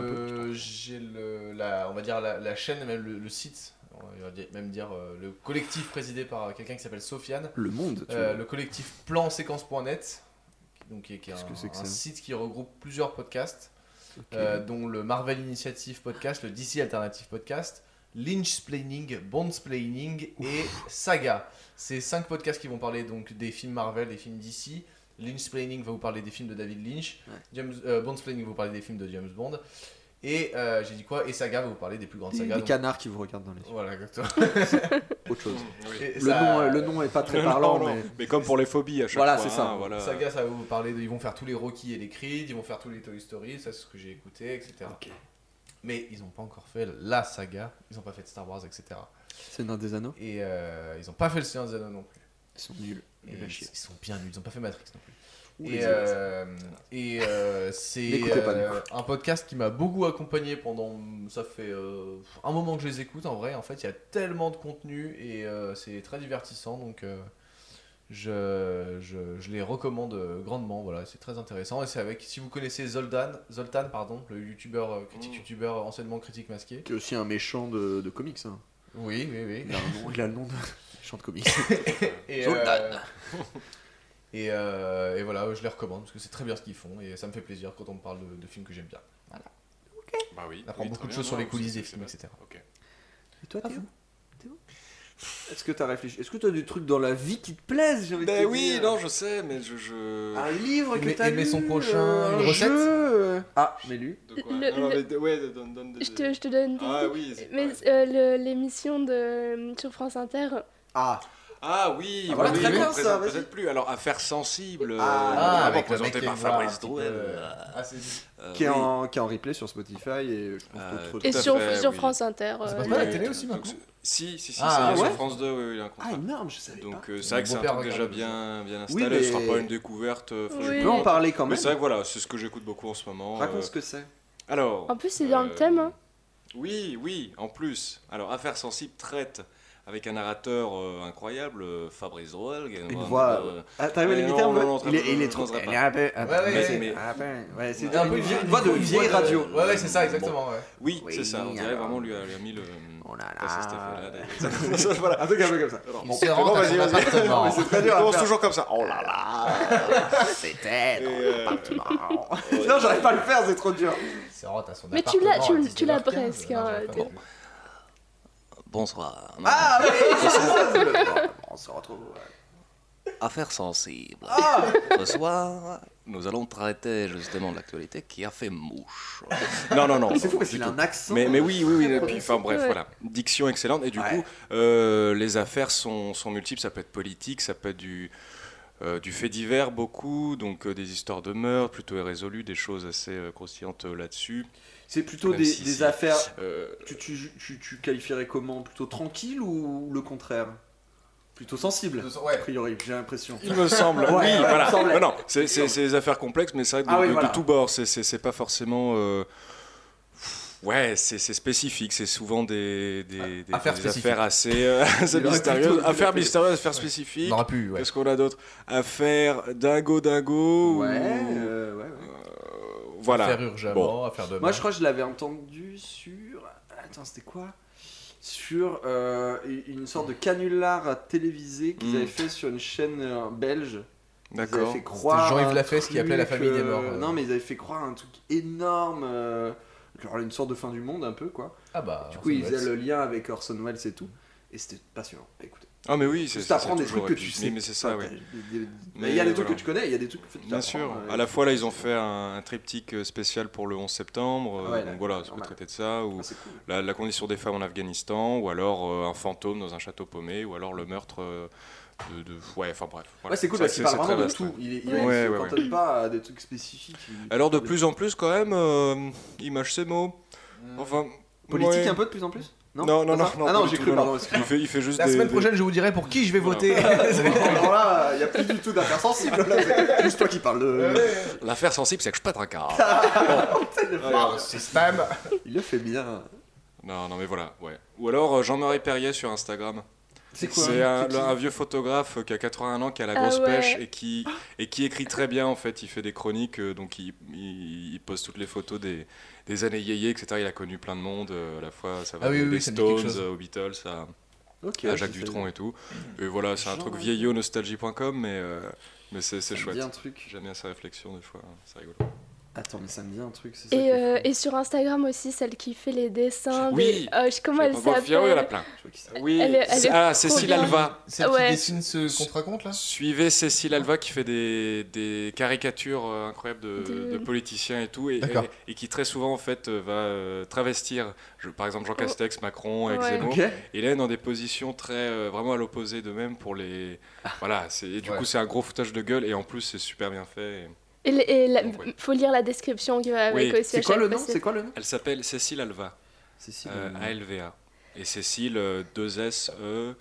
on va dire la chaîne, même le site, on va même dire le collectif présidé par quelqu'un qui s'appelle Sofiane. Le Monde. Le collectif planséquence.net, donc qui est Qu'est-ce que c'est que un ça site qui regroupe plusieurs podcasts, Ok. dont le Marvel Initiative podcast, le DC Alternative podcast, Lynchsplaining, Bondsplaining et Saga. C'est 5 podcasts qui vont parler donc des films Marvel, des films DC. Lynchsplaining va vous parler des films de David Lynch. Bondsplaining va vous parler des films de James Bond. Et j'ai dit quoi? Et Saga va vous parler des plus grandes sagas. Des donc- canards qui vous regardent dans les yeux. Voilà, exactement. Autre chose. Oui. Et Le nom est pas très parlant, Non, mais. mais comme pour les phobies à chaque Voilà, fois. c'est ça. hein, voilà. Saga, ça va vous parler ils vont faire tous les Rocky et les Creed, ils vont faire tous les Toy Story, ça c'est ce que j'ai écouté, etc. Ok. Mais ils n'ont pas encore fait la saga, ils n'ont pas fait de Star Wars, etc. C'est un des anneaux. Et ils n'ont pas fait le Seigneur des Anneaux non plus. Ils sont nuls. Et va chier. ils sont bien nuls, ils n'ont pas fait Matrix non plus. Ouh, Et, les c'est N'écoutez pas, du coup. un podcast qui m'a beaucoup accompagné pendant. Ça fait un moment que je les écoute en vrai. En fait, il y a tellement de contenu et c'est très divertissant. Donc, je les recommande grandement. Voilà, c'est très intéressant. Et c'est avec, si vous connaissez Zoltan, le youtubeur, critique youtubeur, anciennement critique masqué. Qui est aussi un méchant de comics. Hein. Oui. Il a le nom de méchant de comics. Et, Zoltan. et voilà, je les recommande parce que c'est très bien ce qu'ils font et ça me fait plaisir quand on me parle de films que j'aime bien. Bah oui. On apprend Oui, beaucoup très de bien, choses sur non, les coulisses c'est- des c'est films, bien. etc. Ok. Et toi, Théo Est-ce que t'as réfléchi? Est-ce que t'as des trucs dans la vie qui te plaisent, j'ai envie de Ben te oui, dire non, je sais, mais je... Un livre que Mais- t'as mais lu, son prochain, un une recette jeu. Ah, mais lu. De quoi Le- Non, le- mais ouais, donne des... Je te donne des Ah idées. oui, c'est Mais pareil. l'émission de sur France Inter, Ah oui, Ah, voilà, oui, très oui, bien, on ça, présente vas-y. peut-être plus. Alors, Affaires sensibles, avec le présenté mec par qui voit un Fabrice petit peu, Drouel. Qui est Oui. en replay sur Spotify et je pense d'autres et Tout à sur fait, sur oui. France Inter. Ça passe euh, pas à la le- télé aussi Donc, maintenant Si, Ah, ça y est, ouais sur France 2, oui, il a un Ah, contrat. énorme, je savais Donc pas. c'est vrai que c'est un Mon père truc déjà regarde bien Oui, installé, ce mais- sera pas une découverte. Oui. Tu peux en parler quand Mais même. c'est vrai que voilà, c'est ce que j'écoute beaucoup en ce moment. Raconte ce que c'est. Alors. En plus, c'est dans le thème. Hein. Oui, en plus. Alors, Affaires sensibles traite avec un narrateur incroyable, Fabrice Drouel. Une voix. Ah, t'arrives à l'imiter un peu? Il est trop. très Il est un peu. mais- Ouais, c'est Un peu une voix de vieille radio. Ouais, c'est ça, exactement. Ouais. Oui, Oui, c'est ça. On dirait alors. vraiment lui a mis le. Oh là pas cet là. effet-là. Voilà. Un truc un peu comme ça. Alors, Il bon, se bon, rentre à vas-y, son vas-y. appartement. Mais c'est très Il dur à commence faire. toujours comme ça. Oh là là. C'était dans Et, l'appartement. Non, j'arrive pas à le faire, c'est trop dur. Il se rentre à son Mais appartement. tu l'as à 19h15. presque, Non, hein, j'arrive pas Théo. non plus. Bonsoir. Ah oui, c'est ça. On se retrouve. Affaires sensibles. Ah Ce soir, nous allons traiter justement de l'actualité qui a fait mouche. Non. C'est fou parce du qu'il a tout. un accent. Mais oui, et puis, enfin bref, Ouais. voilà. Diction excellente. Et du Ouais. coup, les affaires sont multiples. Ça peut être politique, ça peut être du fait divers beaucoup, donc des histoires de meurtre plutôt irrésolues, des choses assez croustillantes là-dessus. C'est plutôt Même des si- affaires. Euh, Tu qualifierais comment? Plutôt tranquille ou le contraire? Plutôt sensible, Ouais. a priori, j'ai l'impression. il me semble. Ouais, Oui, ouais, voilà. il me semblait. Non, c'est des affaires complexes, mais c'est vrai que Ah oui, de voilà. tout bord. C'est pas forcément. Ouais, c'est spécifique. C'est souvent des Affaires des spécifiques. affaires assez Il aurait mystérieuses. plutôt dû Affaires l'appeler. mystérieuses, affaires On spécifiques. aura pu, ouais. Qu'est-ce qu'on a d'autre? Affaires dingo. Ouais, ou- ouais. Voilà. Affaire urgemment, Bon. affaire de. Moi, je crois que je l'avais entendu sur. Attends, c'était quoi? Sur une sorte de canular télévisé qu'ils avaient fait sur une chaîne belge. Ils avaient D'accord. fait croire. Jean-Yves un Lafesse qui appelait la truc, famille des morts. Non, mais ils avaient fait croire un truc énorme. Genre une sorte de fin du monde, un peu, quoi. Ah bah. Du coup, ils faisaient le lien avec Orson Welles et tout. Et c'était passionnant. Écoutez. Ah mais oui, c'est Tu apprends des toujours trucs que tu épique. sais. Mais c'est ça, oui. Mais il y a des trucs voilà. que tu connais, il y a des trucs que tu Bien apprends, sûr. À la fois là, ils ont fait un triptyque spécial pour le 11 septembre. Ouais, donc là, voilà, ça peut normal. traiter de ça. Ou Ah, c'est cool. la condition des femmes en Afghanistan. Ou alors un fantôme dans un château paumé. Ou alors le meurtre de... Ouais, enfin bref. Voilà. Ouais, c'est cool Ça, parce qu'il parle très vraiment de vaste, tout. ouais. Il Ouais, se ouais, cantonne pas à des trucs spécifiques. Alors de plus en plus quand même, image c'est mots. Enfin... Politique ouais. un peu de plus en plus? Non, Pas ça non. Ah non, pas j'ai du cru, tout, pardon. non. excuse-moi. Il fait juste La des... semaine prochaine, je vous dirai pour qui je vais voter. Alors là, il n'y a plus du tout d'affaires sensibles. Là, c'est juste toi qui parles de. L'affaire sensible, c'est que je pète un quart. Système. Il le fait bien. Non, mais voilà, ouais. Ou alors Jean-Marie Perrier sur Instagram. C'est quoi C'est un vieux photographe qui a 81 ans, qui a la grosse ouais. pêche et qui écrit très bien en fait. Il fait des chroniques, donc il poste toutes les photos des années yéyé, etc. Il a connu plein de monde, à la fois ça va Ah oui, des oui, ça me dit quelque Stones, chose. aux Beatles, Ok, à Jacques Dutronc et tout. Et voilà, c'est un truc vieillot, nostalgie.com, mais c'est chouette. Bien un truc. J'aime bien sa réflexion des fois, c'est rigolo. Attends, mais ça me dit un truc. C'est ça qui est fou. Et sur Instagram aussi, celle qui fait les dessins. Oui. Comment elle s'appelle? Il y en a plein. Je vois qui c'est. Oui, Elle est trop Cécile bien. Alva. Celle qui Ouais. dessine ce contre-raconte là. Suivez Cécile Alva qui fait des caricatures incroyables de politiciens et tout, et qui très souvent en fait va travestir, par exemple Jean Castex, Macron, avec Ouais. Zemmour. Ok. Et là, dans des positions très vraiment à l'opposé d'eux-mêmes pour les. Voilà, et du coup, c'est un gros foutage de gueule, et en plus, c'est super bien fait. Donc, ouais. Faut lire la description qui va avec Oui. aussi. C'est quoi le nom C'est quoi le nom Elle s'appelle Cécile Alva, Cécile. ALVA. Et Cécile, 2SE,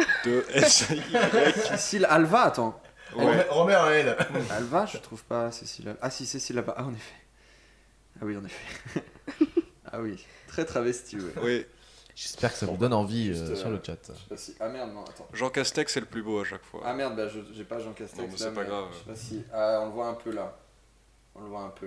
2SY. Cécile Alva, attends. Ouais. Remets un L. Alva, je trouve pas Cécile Alva. Ah si, Cécile Alva. Ah, en effet. Ah oui, en effet. Ah oui, très travesti, ouais. Oui. J'espère que ça vous donne envie Juste, sur le chat. Je sais pas si... Ah merde, non, attends. Jean Castex, c'est le plus beau à chaque fois. Ah merde, bah j'ai pas Jean Castex Non, mais là, c'est pas grave. Je sais pas si... Ah, on le voit un peu là. On le voit un peu.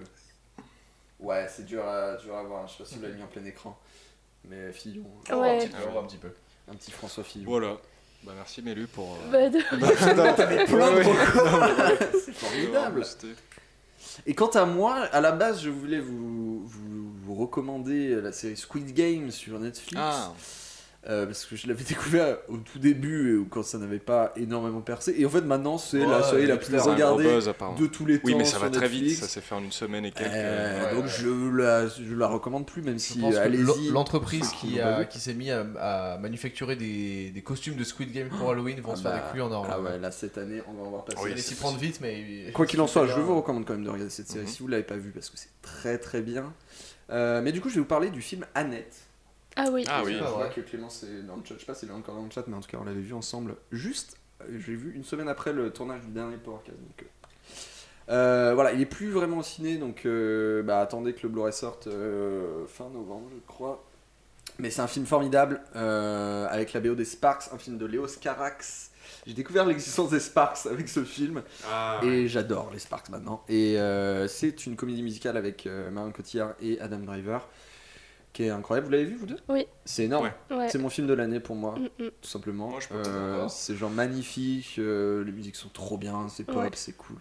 Ouais, c'est dur à voir, je sais pas si vous l'avez mis en plein écran. Mais Fillon, Ouais. Un petit peu. un petit François Fillon. Voilà. Bah, merci Mélu pour. T'avais plein de recos. C'est formidable. C'était- Et quant à moi, à la base, je voulais vous recommander la série Squid Game sur Netflix. Ah, Parce que je l'avais découvert au tout début, quand ça n'avait pas énormément percé. Et en fait, maintenant, c'est Ouais, la série la Dexter, plus c'est un gros regardée buzz, apparemment. de tous les temps. Oui, mais ça sur va très Netflix. vite, ça s'est fait en une semaine et quelques. Donc je la recommande plus, même Je si pense que allez-y. l'entreprise ceux qui l'ont pas vu. qui s'est mis à manufacturer des costumes de Squid Game pour Halloween vont se faire des couilles en or. Ah là. ouais, là cette année, on va en voir passer. Il allait s'y prendre vite, mais. Quoi qu'il en soit, je bien. vous recommande quand même de regarder cette série si vous l'avez pas vue parce que c'est très très bien. Mais du coup, je vais vous parler du film Annette. Ah oui. Ah oui. Je Ah vois ouais. que Clémence est dans le chat. Je sais pas s'il est encore dans le chat, mais en tout cas, on l'avait vu ensemble juste. J'ai vu une semaine après le tournage du dernier Powercast. Donc, voilà, il est plus vraiment au ciné, donc attendez que le Blu-ray sorte fin novembre, je crois. Mais c'est un film formidable avec la BO des Sparks, un film de Léos Carax. J'ai découvert l'existence des Sparks avec ce film et j'adore les Sparks maintenant. Et c'est une comédie musicale avec Marion Cotillard et Adam Driver qui est incroyable. Vous l'avez vu vous deux? Oui. C'est énorme. Ouais. C'est mon film de l'année pour moi, Mm. tout simplement. Moi, je peux pas d'accord. C'est genre magnifique, les musiques sont trop bien, c'est pop, Ouais. c'est cool.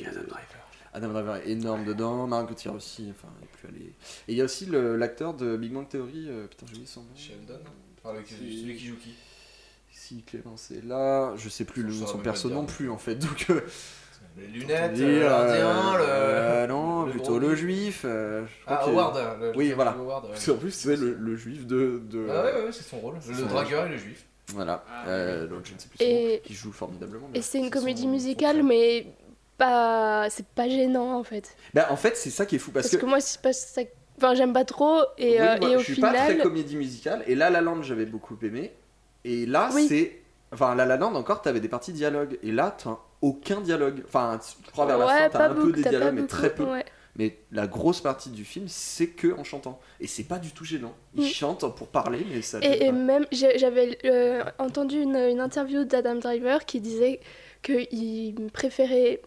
Adam Driver est énorme dedans, Marion Cotillard aussi, enfin, il est plus allé. Et il y a aussi l'acteur de Big Bang Theory, putain, j'ai oublié son nom. Sheldon. Celui qui joue qui? Si Clémence est là, je sais plus Je le nom de saurais son même perso pas dire. non plus en fait, donc. Les lunettes, dire, l'Indien, non, le plutôt gros le bif. juif. Je crois Ah, que- Howard. Oui, voilà. Howard, ouais. Parce qu'en plus, c'est le juif de. Ah ouais, c'est son rôle. C'est Le son dragueur et le juif. Voilà, Ah, donc je ne sais plus son nom, Et- qui joue formidablement. Et c'est une son- comédie son musicale, frère. mais c'est pas gênant en fait. Bah, en fait, c'est ça qui est fou parce, Parce que moi, c'est pas ça. Enfin, j'aime pas trop, et, oui, moi, et au je suis pas très final. comédie musicale. Et La La Land, j'avais beaucoup aimé. Et là, Oui. c'est. Enfin, La La Land, encore, t'avais des parties dialogue. Et là, t'as aucun dialogue. Enfin, je crois vers la fin, Ouais, t'as pas un peu beaucoup, des t'as pas dialogues, mais beaucoup, très peu. ouais. Mais la grosse partie du film, c'est que en chantant. Et c'est pas du tout gênant. Ils Mm. chantent pour parler, mais ça. Et gêne pas. même, j'avais entendu une interview d'Adam Driver qui disait qu'il préférait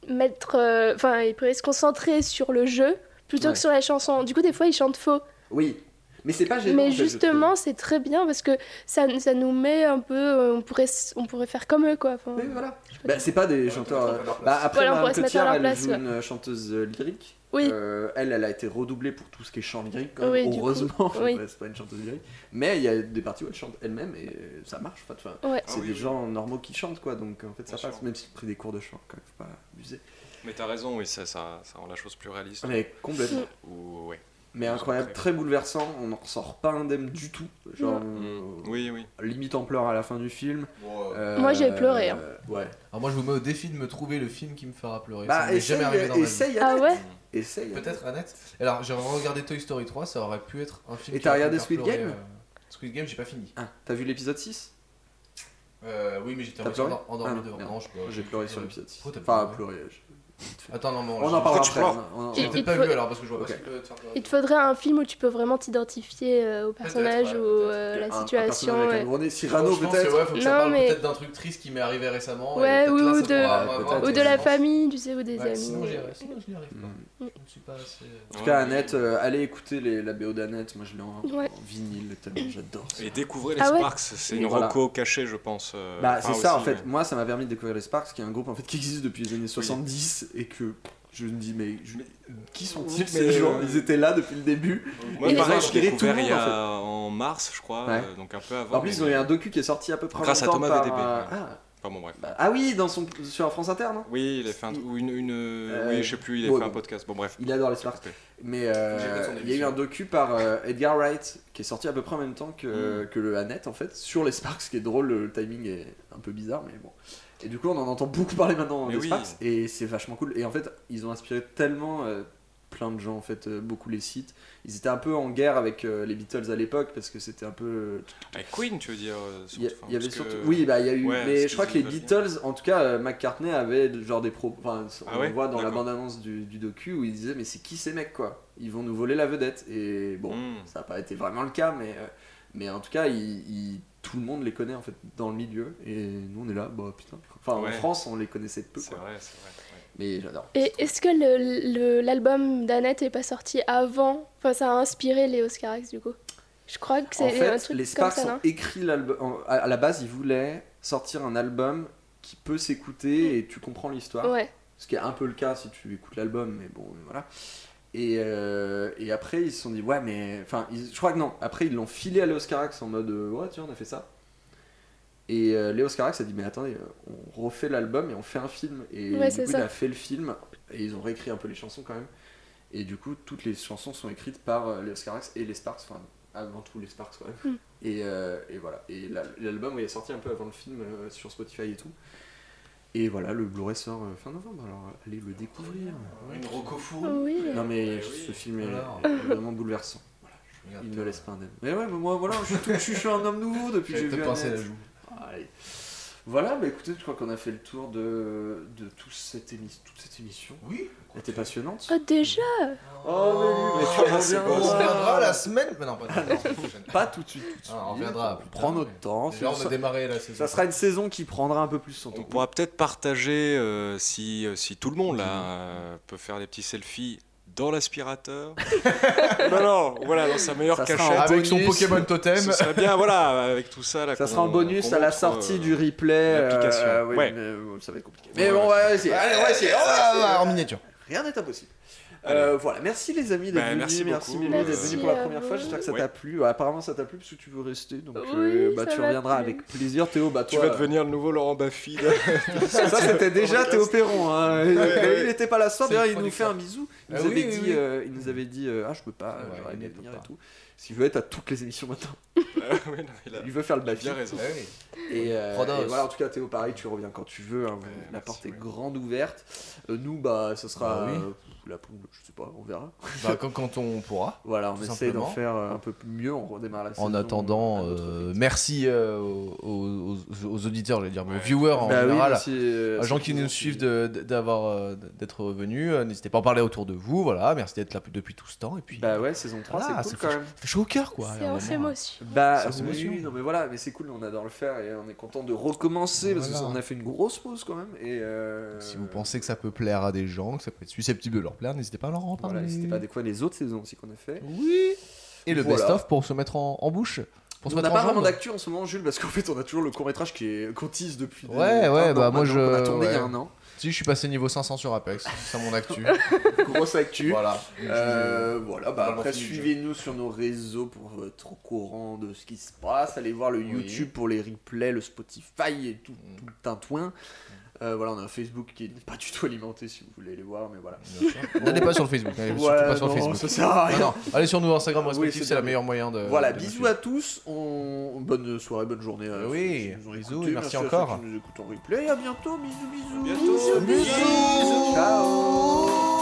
il préférait se concentrer sur le jeu plutôt Ouais. que sur la chanson. Du coup, des fois, il chante faux. Oui. Mais c'est pas gênant. Mais en fait, je justement, c'est très bien parce que ça nous met un peu. On pourrait faire comme eux, quoi. Enfin, trouve. Oui, voilà. je sais pas Bah, dire. c'est pas des chanteurs. Après, Voilà, on Marion pourrait se mettre à Cotillard, leur elle place, joue ouais. une chanteuse lyrique. Oui. Elle a été redoublée pour tout ce qui est chant lyrique, quand même, Oui, du coup, heureusement. oui. Ouais, c'est pas une chanteuse lyrique. Mais il y a des parties où elle chante elle-même et ça marche. Enfin, Ouais. c'est oui, des oui. gens normaux qui chantent, quoi. Donc en fait, ça Bien passe. sûr. Même si tu pris des cours de chant, quand même, faut pas abuser. Mais t'as raison, oui, ça rend la chose plus réaliste. Mais complètement. Ou, ouais. Mais incroyable, très bouleversant. On n'en ressort pas indemne du tout. Genre, Oui, oui. limite en pleurs à la fin du film. Moi, j'ai pleuré, hein. Ouais. Alors moi je vous mets au défi de me trouver le film qui me fera pleurer. Bah, ça m'est jamais arrivé dans ma vie. essaye, Ah Annette. ouais. Essaye. Peut-être Annette. Alors j'ai regardé Toy Story 3, ça aurait pu être un film. Et qui t'as aurait pu regardé me faire Squid pleurer, Game Squid Game, j'ai pas fini. Ah, t'as vu l'épisode 6? Oui, mais j'étais T'as pleuré endormi Ah, devant. merde. Non, je peux. J'ai pleuré sur l'épisode 6. Pourquoi t'as Enfin, pleuré pleuré. Attends, non, On en parlera après. J'ai peut-être pas vu alors parce que je vois pas ce que tu peux te faire. Il te faudrait un film où tu peux vraiment t'identifier au personnage ou la situation. Cyrano peut-être. Ouais, faut que ça Non, parle mais- peut-être d'un truc triste qui m'est arrivé récemment. Ouais, et peut-être là, ou ça pourra avoir de des la sens. famille, tu sais, ou des Ouais, amis. sinon j'y arrive pas. Je ne suis pas assez. En tout cas, Annette, allez écouter la BO d'Annette. Moi, je l'ai en vinyle tellement j'adore. Et découvrez les Ah ouais. Sparks, c'est une Voilà. reco cachée, je pense. Bah, c'est ça, en aussi, fait. mais- Moi, ça m'a permis de découvrir les Sparks, qui est un groupe en fait qui existe depuis les années 70 et que je me dis, mais qui sont-ils ces gens Ils étaient là depuis le début. Moi, Et pareil, ils ont je l'ai inspiré tout le découvert il y monde, a en mars, je crois, Ouais. donc un peu avant. En plus, ils ont eu un docu qui est sorti à peu près Grâce à en même temps Thomas par, VDB. Ah. Enfin, bon, bref. Ah oui, sur France Inter, non? Oui, il a fait oui, je sais plus, il a ouais, fait un bon. podcast. Bon, bref. Il adore les Sparks. Ok. Mais peut-être son il y a eu émission. un docu par Edgar Wright qui est sorti à peu près en même temps que le Annette en fait sur les Sparks, ce qui est drôle, le timing est un peu bizarre mais bon. Et du coup on en entend beaucoup parler maintenant Mais des oui. Sparks et c'est vachement cool. Et en fait ils ont inspiré tellement plein de gens en fait, beaucoup les citent. Ils étaient un peu en guerre avec les Beatles à l'époque parce que c'était un peu... Avec Queen, tu veux dire Il y enfin, avait parce surtout... que- Oui, bah il y a eu... Ouais, mais parce je crois que les qu'ils Beatles, en tout cas McCartney avait genre des propos... Enfin, Ah on ouais le voit dans la D'accord. bande-annonce du docu où il disait mais c'est qui ces mecs quoi? Ils vont nous voler la vedette. Et bon, ça n'a pas été vraiment le cas, mais en tout cas, tout le monde les connaît en fait dans le milieu. Et nous on est là, bah putain. Enfin en Ouais. France on les connaissait peu. C'est Quoi. vrai, c'est vrai. Ouais. Mais j'adore. Et est-ce que l'album d'Annette est pas sorti avant? Enfin, ça a inspiré Léo Scarax du coup. Je crois que En c'est un fait, truc les comme Sparks ça, ont non? écrit l'album. À la base, ils voulaient sortir un album qui peut s'écouter et tu comprends l'histoire. Ouais. Ce qui est un peu le cas si tu écoutes l'album, mais bon, voilà. Et après, ils se sont dit, ouais, mais. Enfin, je crois que non. Après, ils l'ont filé à Léo Scarax en mode, ouais, tiens, on a fait ça. Et Léo Scarax a dit, mais attendez, on refait l'album et on fait un film. Et Ouais, du c'est coup, ça. il a fait le film et ils ont réécrit un peu les chansons quand même. Et du coup, toutes les chansons sont écrites par Léo Scarax et les Sparks, enfin, avant tout les Sparks quand même. Et voilà. Et l'album il est sorti un peu avant le film sur Spotify et tout. Et voilà, le Blu-ray sort fin novembre, alors allez le découvrir. Une roco fou. Oui. Non mais oui. ce film Alors. est vraiment bouleversant. Il ne laisse pas indemne. Mais ouais, mais moi voilà, je suis un homme nouveau depuis que j'ai J'avais vu peut-être pensé à Annette. la joue. Allez. Voilà, bah écoutez, je crois qu'on a fait le tour de toute cette émission. Oui. Elle était passionnante. Oh, déjà? Oh, mais tu reviendras. On reviendra la semaine. Mais non, pas la semaine prochaine. Pas tout de suite. Ah, on reviendra plus Prends tard, notre mais- temps. Déjà, on Ça- a démarré la saison. Ça sera une saison qui prendra un peu plus son On temps. pourra peut-être partager si tout le monde là peut faire des petits selfies dans l'aspirateur. non, voilà, dans sa meilleure Ça sera cachette. en Avec son bonus. Pokémon Totem. Ce serait bien, voilà, avec tout ça là. Ça qu'on- sera en bonus qu'on à la montre, sortie du replay. l'application. Oui, Ouais. mais, ça va être compliqué. Mais bon, on va essayer. Allez, on va essayer. En miniature. Rien n'est impossible. Voilà, merci les amis d'être Bah, venus. merci Merci beaucoup. Mimi d'être Merci venue pour la à première fois. vous. J'espère que ça Ouais. t'a plu. Apparemment, ça t'a plu parce que tu veux rester. Donc, Oui, bah, ça tu m'a reviendras plu. avec plaisir. Théo, bah, Tu toi, vas devenir le nouveau Laurent Baffy. ça c'était déjà Théo Perron. Hein. ouais. Il était pas là ce soir. C'est le D'ailleurs, il nous fait producteur. un bisou. Il Ah nous oui, avait oui, dit, oui. il nous avait dit, ah, je peux pas, Ouais, j'aurais aimé il peut venir pas. et tout. S'il veut être à toutes les émissions maintenant. Oui, non, Il veut faire le il a Baffy. bien raison. Ah oui. Et Prodos. voilà, en tout cas, Théo, pareil, tu reviens quand tu veux. Hein, Ouais, la merci, porte est ouais. grande ouverte. Nous, bah, ça sera Bah oui. la poule, je sais pas, on verra. Bah, quand on pourra. Voilà, on Tout essaie d'en simplement. faire un peu mieux. On redémarre la saison. En attendant, à notre rythme. merci aux auditeurs, j'allais dire, mais aux viewers en Bah oui, général. merci, aux gens ceux qui nous nous ont suivent suivis. d'être venus. N'hésitez pas à en parler autour de vous. Voilà, merci d'être là depuis tout ce temps. Et puis, Bah ouais, saison 3, voilà, c'est cool quand même. ça fait chaud au cœur, quoi. C'est à un en moment. émotion. Bah Sans oui, émotion. non mais voilà, mais c'est cool, on adore le faire et on est content de recommencer parce Voilà. qu'on a fait une grosse pause quand même. Et Si vous pensez que ça peut plaire à des gens, que ça peut être susceptible de leur plaire, n'hésitez pas à leur en parler. voilà, n'hésitez pas à découvrir les autres saisons aussi qu'on a fait. Oui. Et le Voilà. best-of pour se mettre en bouche. Pour se On n'a mettre pas en vraiment jambe. d'actu en ce moment, Jules, parce qu'en fait on a toujours le court-métrage qu'on tease depuis Ouais, un ouais, an bah, moi, maintenant, qu'on a je- tourné il y a ouais. un an. Si, je suis passé niveau 500 sur Apex, c'est ça mon actu. Grosse actu. Voilà. Voilà, bah Vraiment après fini le jeu. suivez-nous sur nos réseaux pour être au courant de ce qui se passe. Allez voir le Oui. YouTube pour les replays, le Spotify et tout le tintouin. Voilà, on a un Facebook qui n'est pas du tout alimenté si vous voulez les voir, mais voilà. Bien sûr. N'allez pas sur le Facebook, n'allez surtout Ouais, pas sur le non, Facebook. ça sert à rien. Non, non, allez sur nos Instagram respectifs, c'est c'est le bien. meilleur moyen de. Voilà, de nous bisous suivre. à tous, bonne soirée, bonne journée. À Oui, ceux qui nous ont bisous écoutés. et merci à ceux encore. qui nous écoutent en replay. À bientôt, bisous. Bientôt. Bisous. Ciao.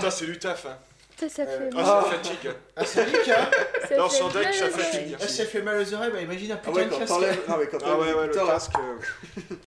putain, c'est du taf. Hein. Ça fait Ah, ça fatigue. Ah, c'est Nick, hein. Ça Non, fait sans deck, mal ça aux fatigue. oreilles. Ah, ça fait mal aux oreilles, bah imagine un Ah putain ouais, de quand casque. t'enlèves. Non, mais quand Ah ouais, t'enlèves le l'écouteur, là. casque.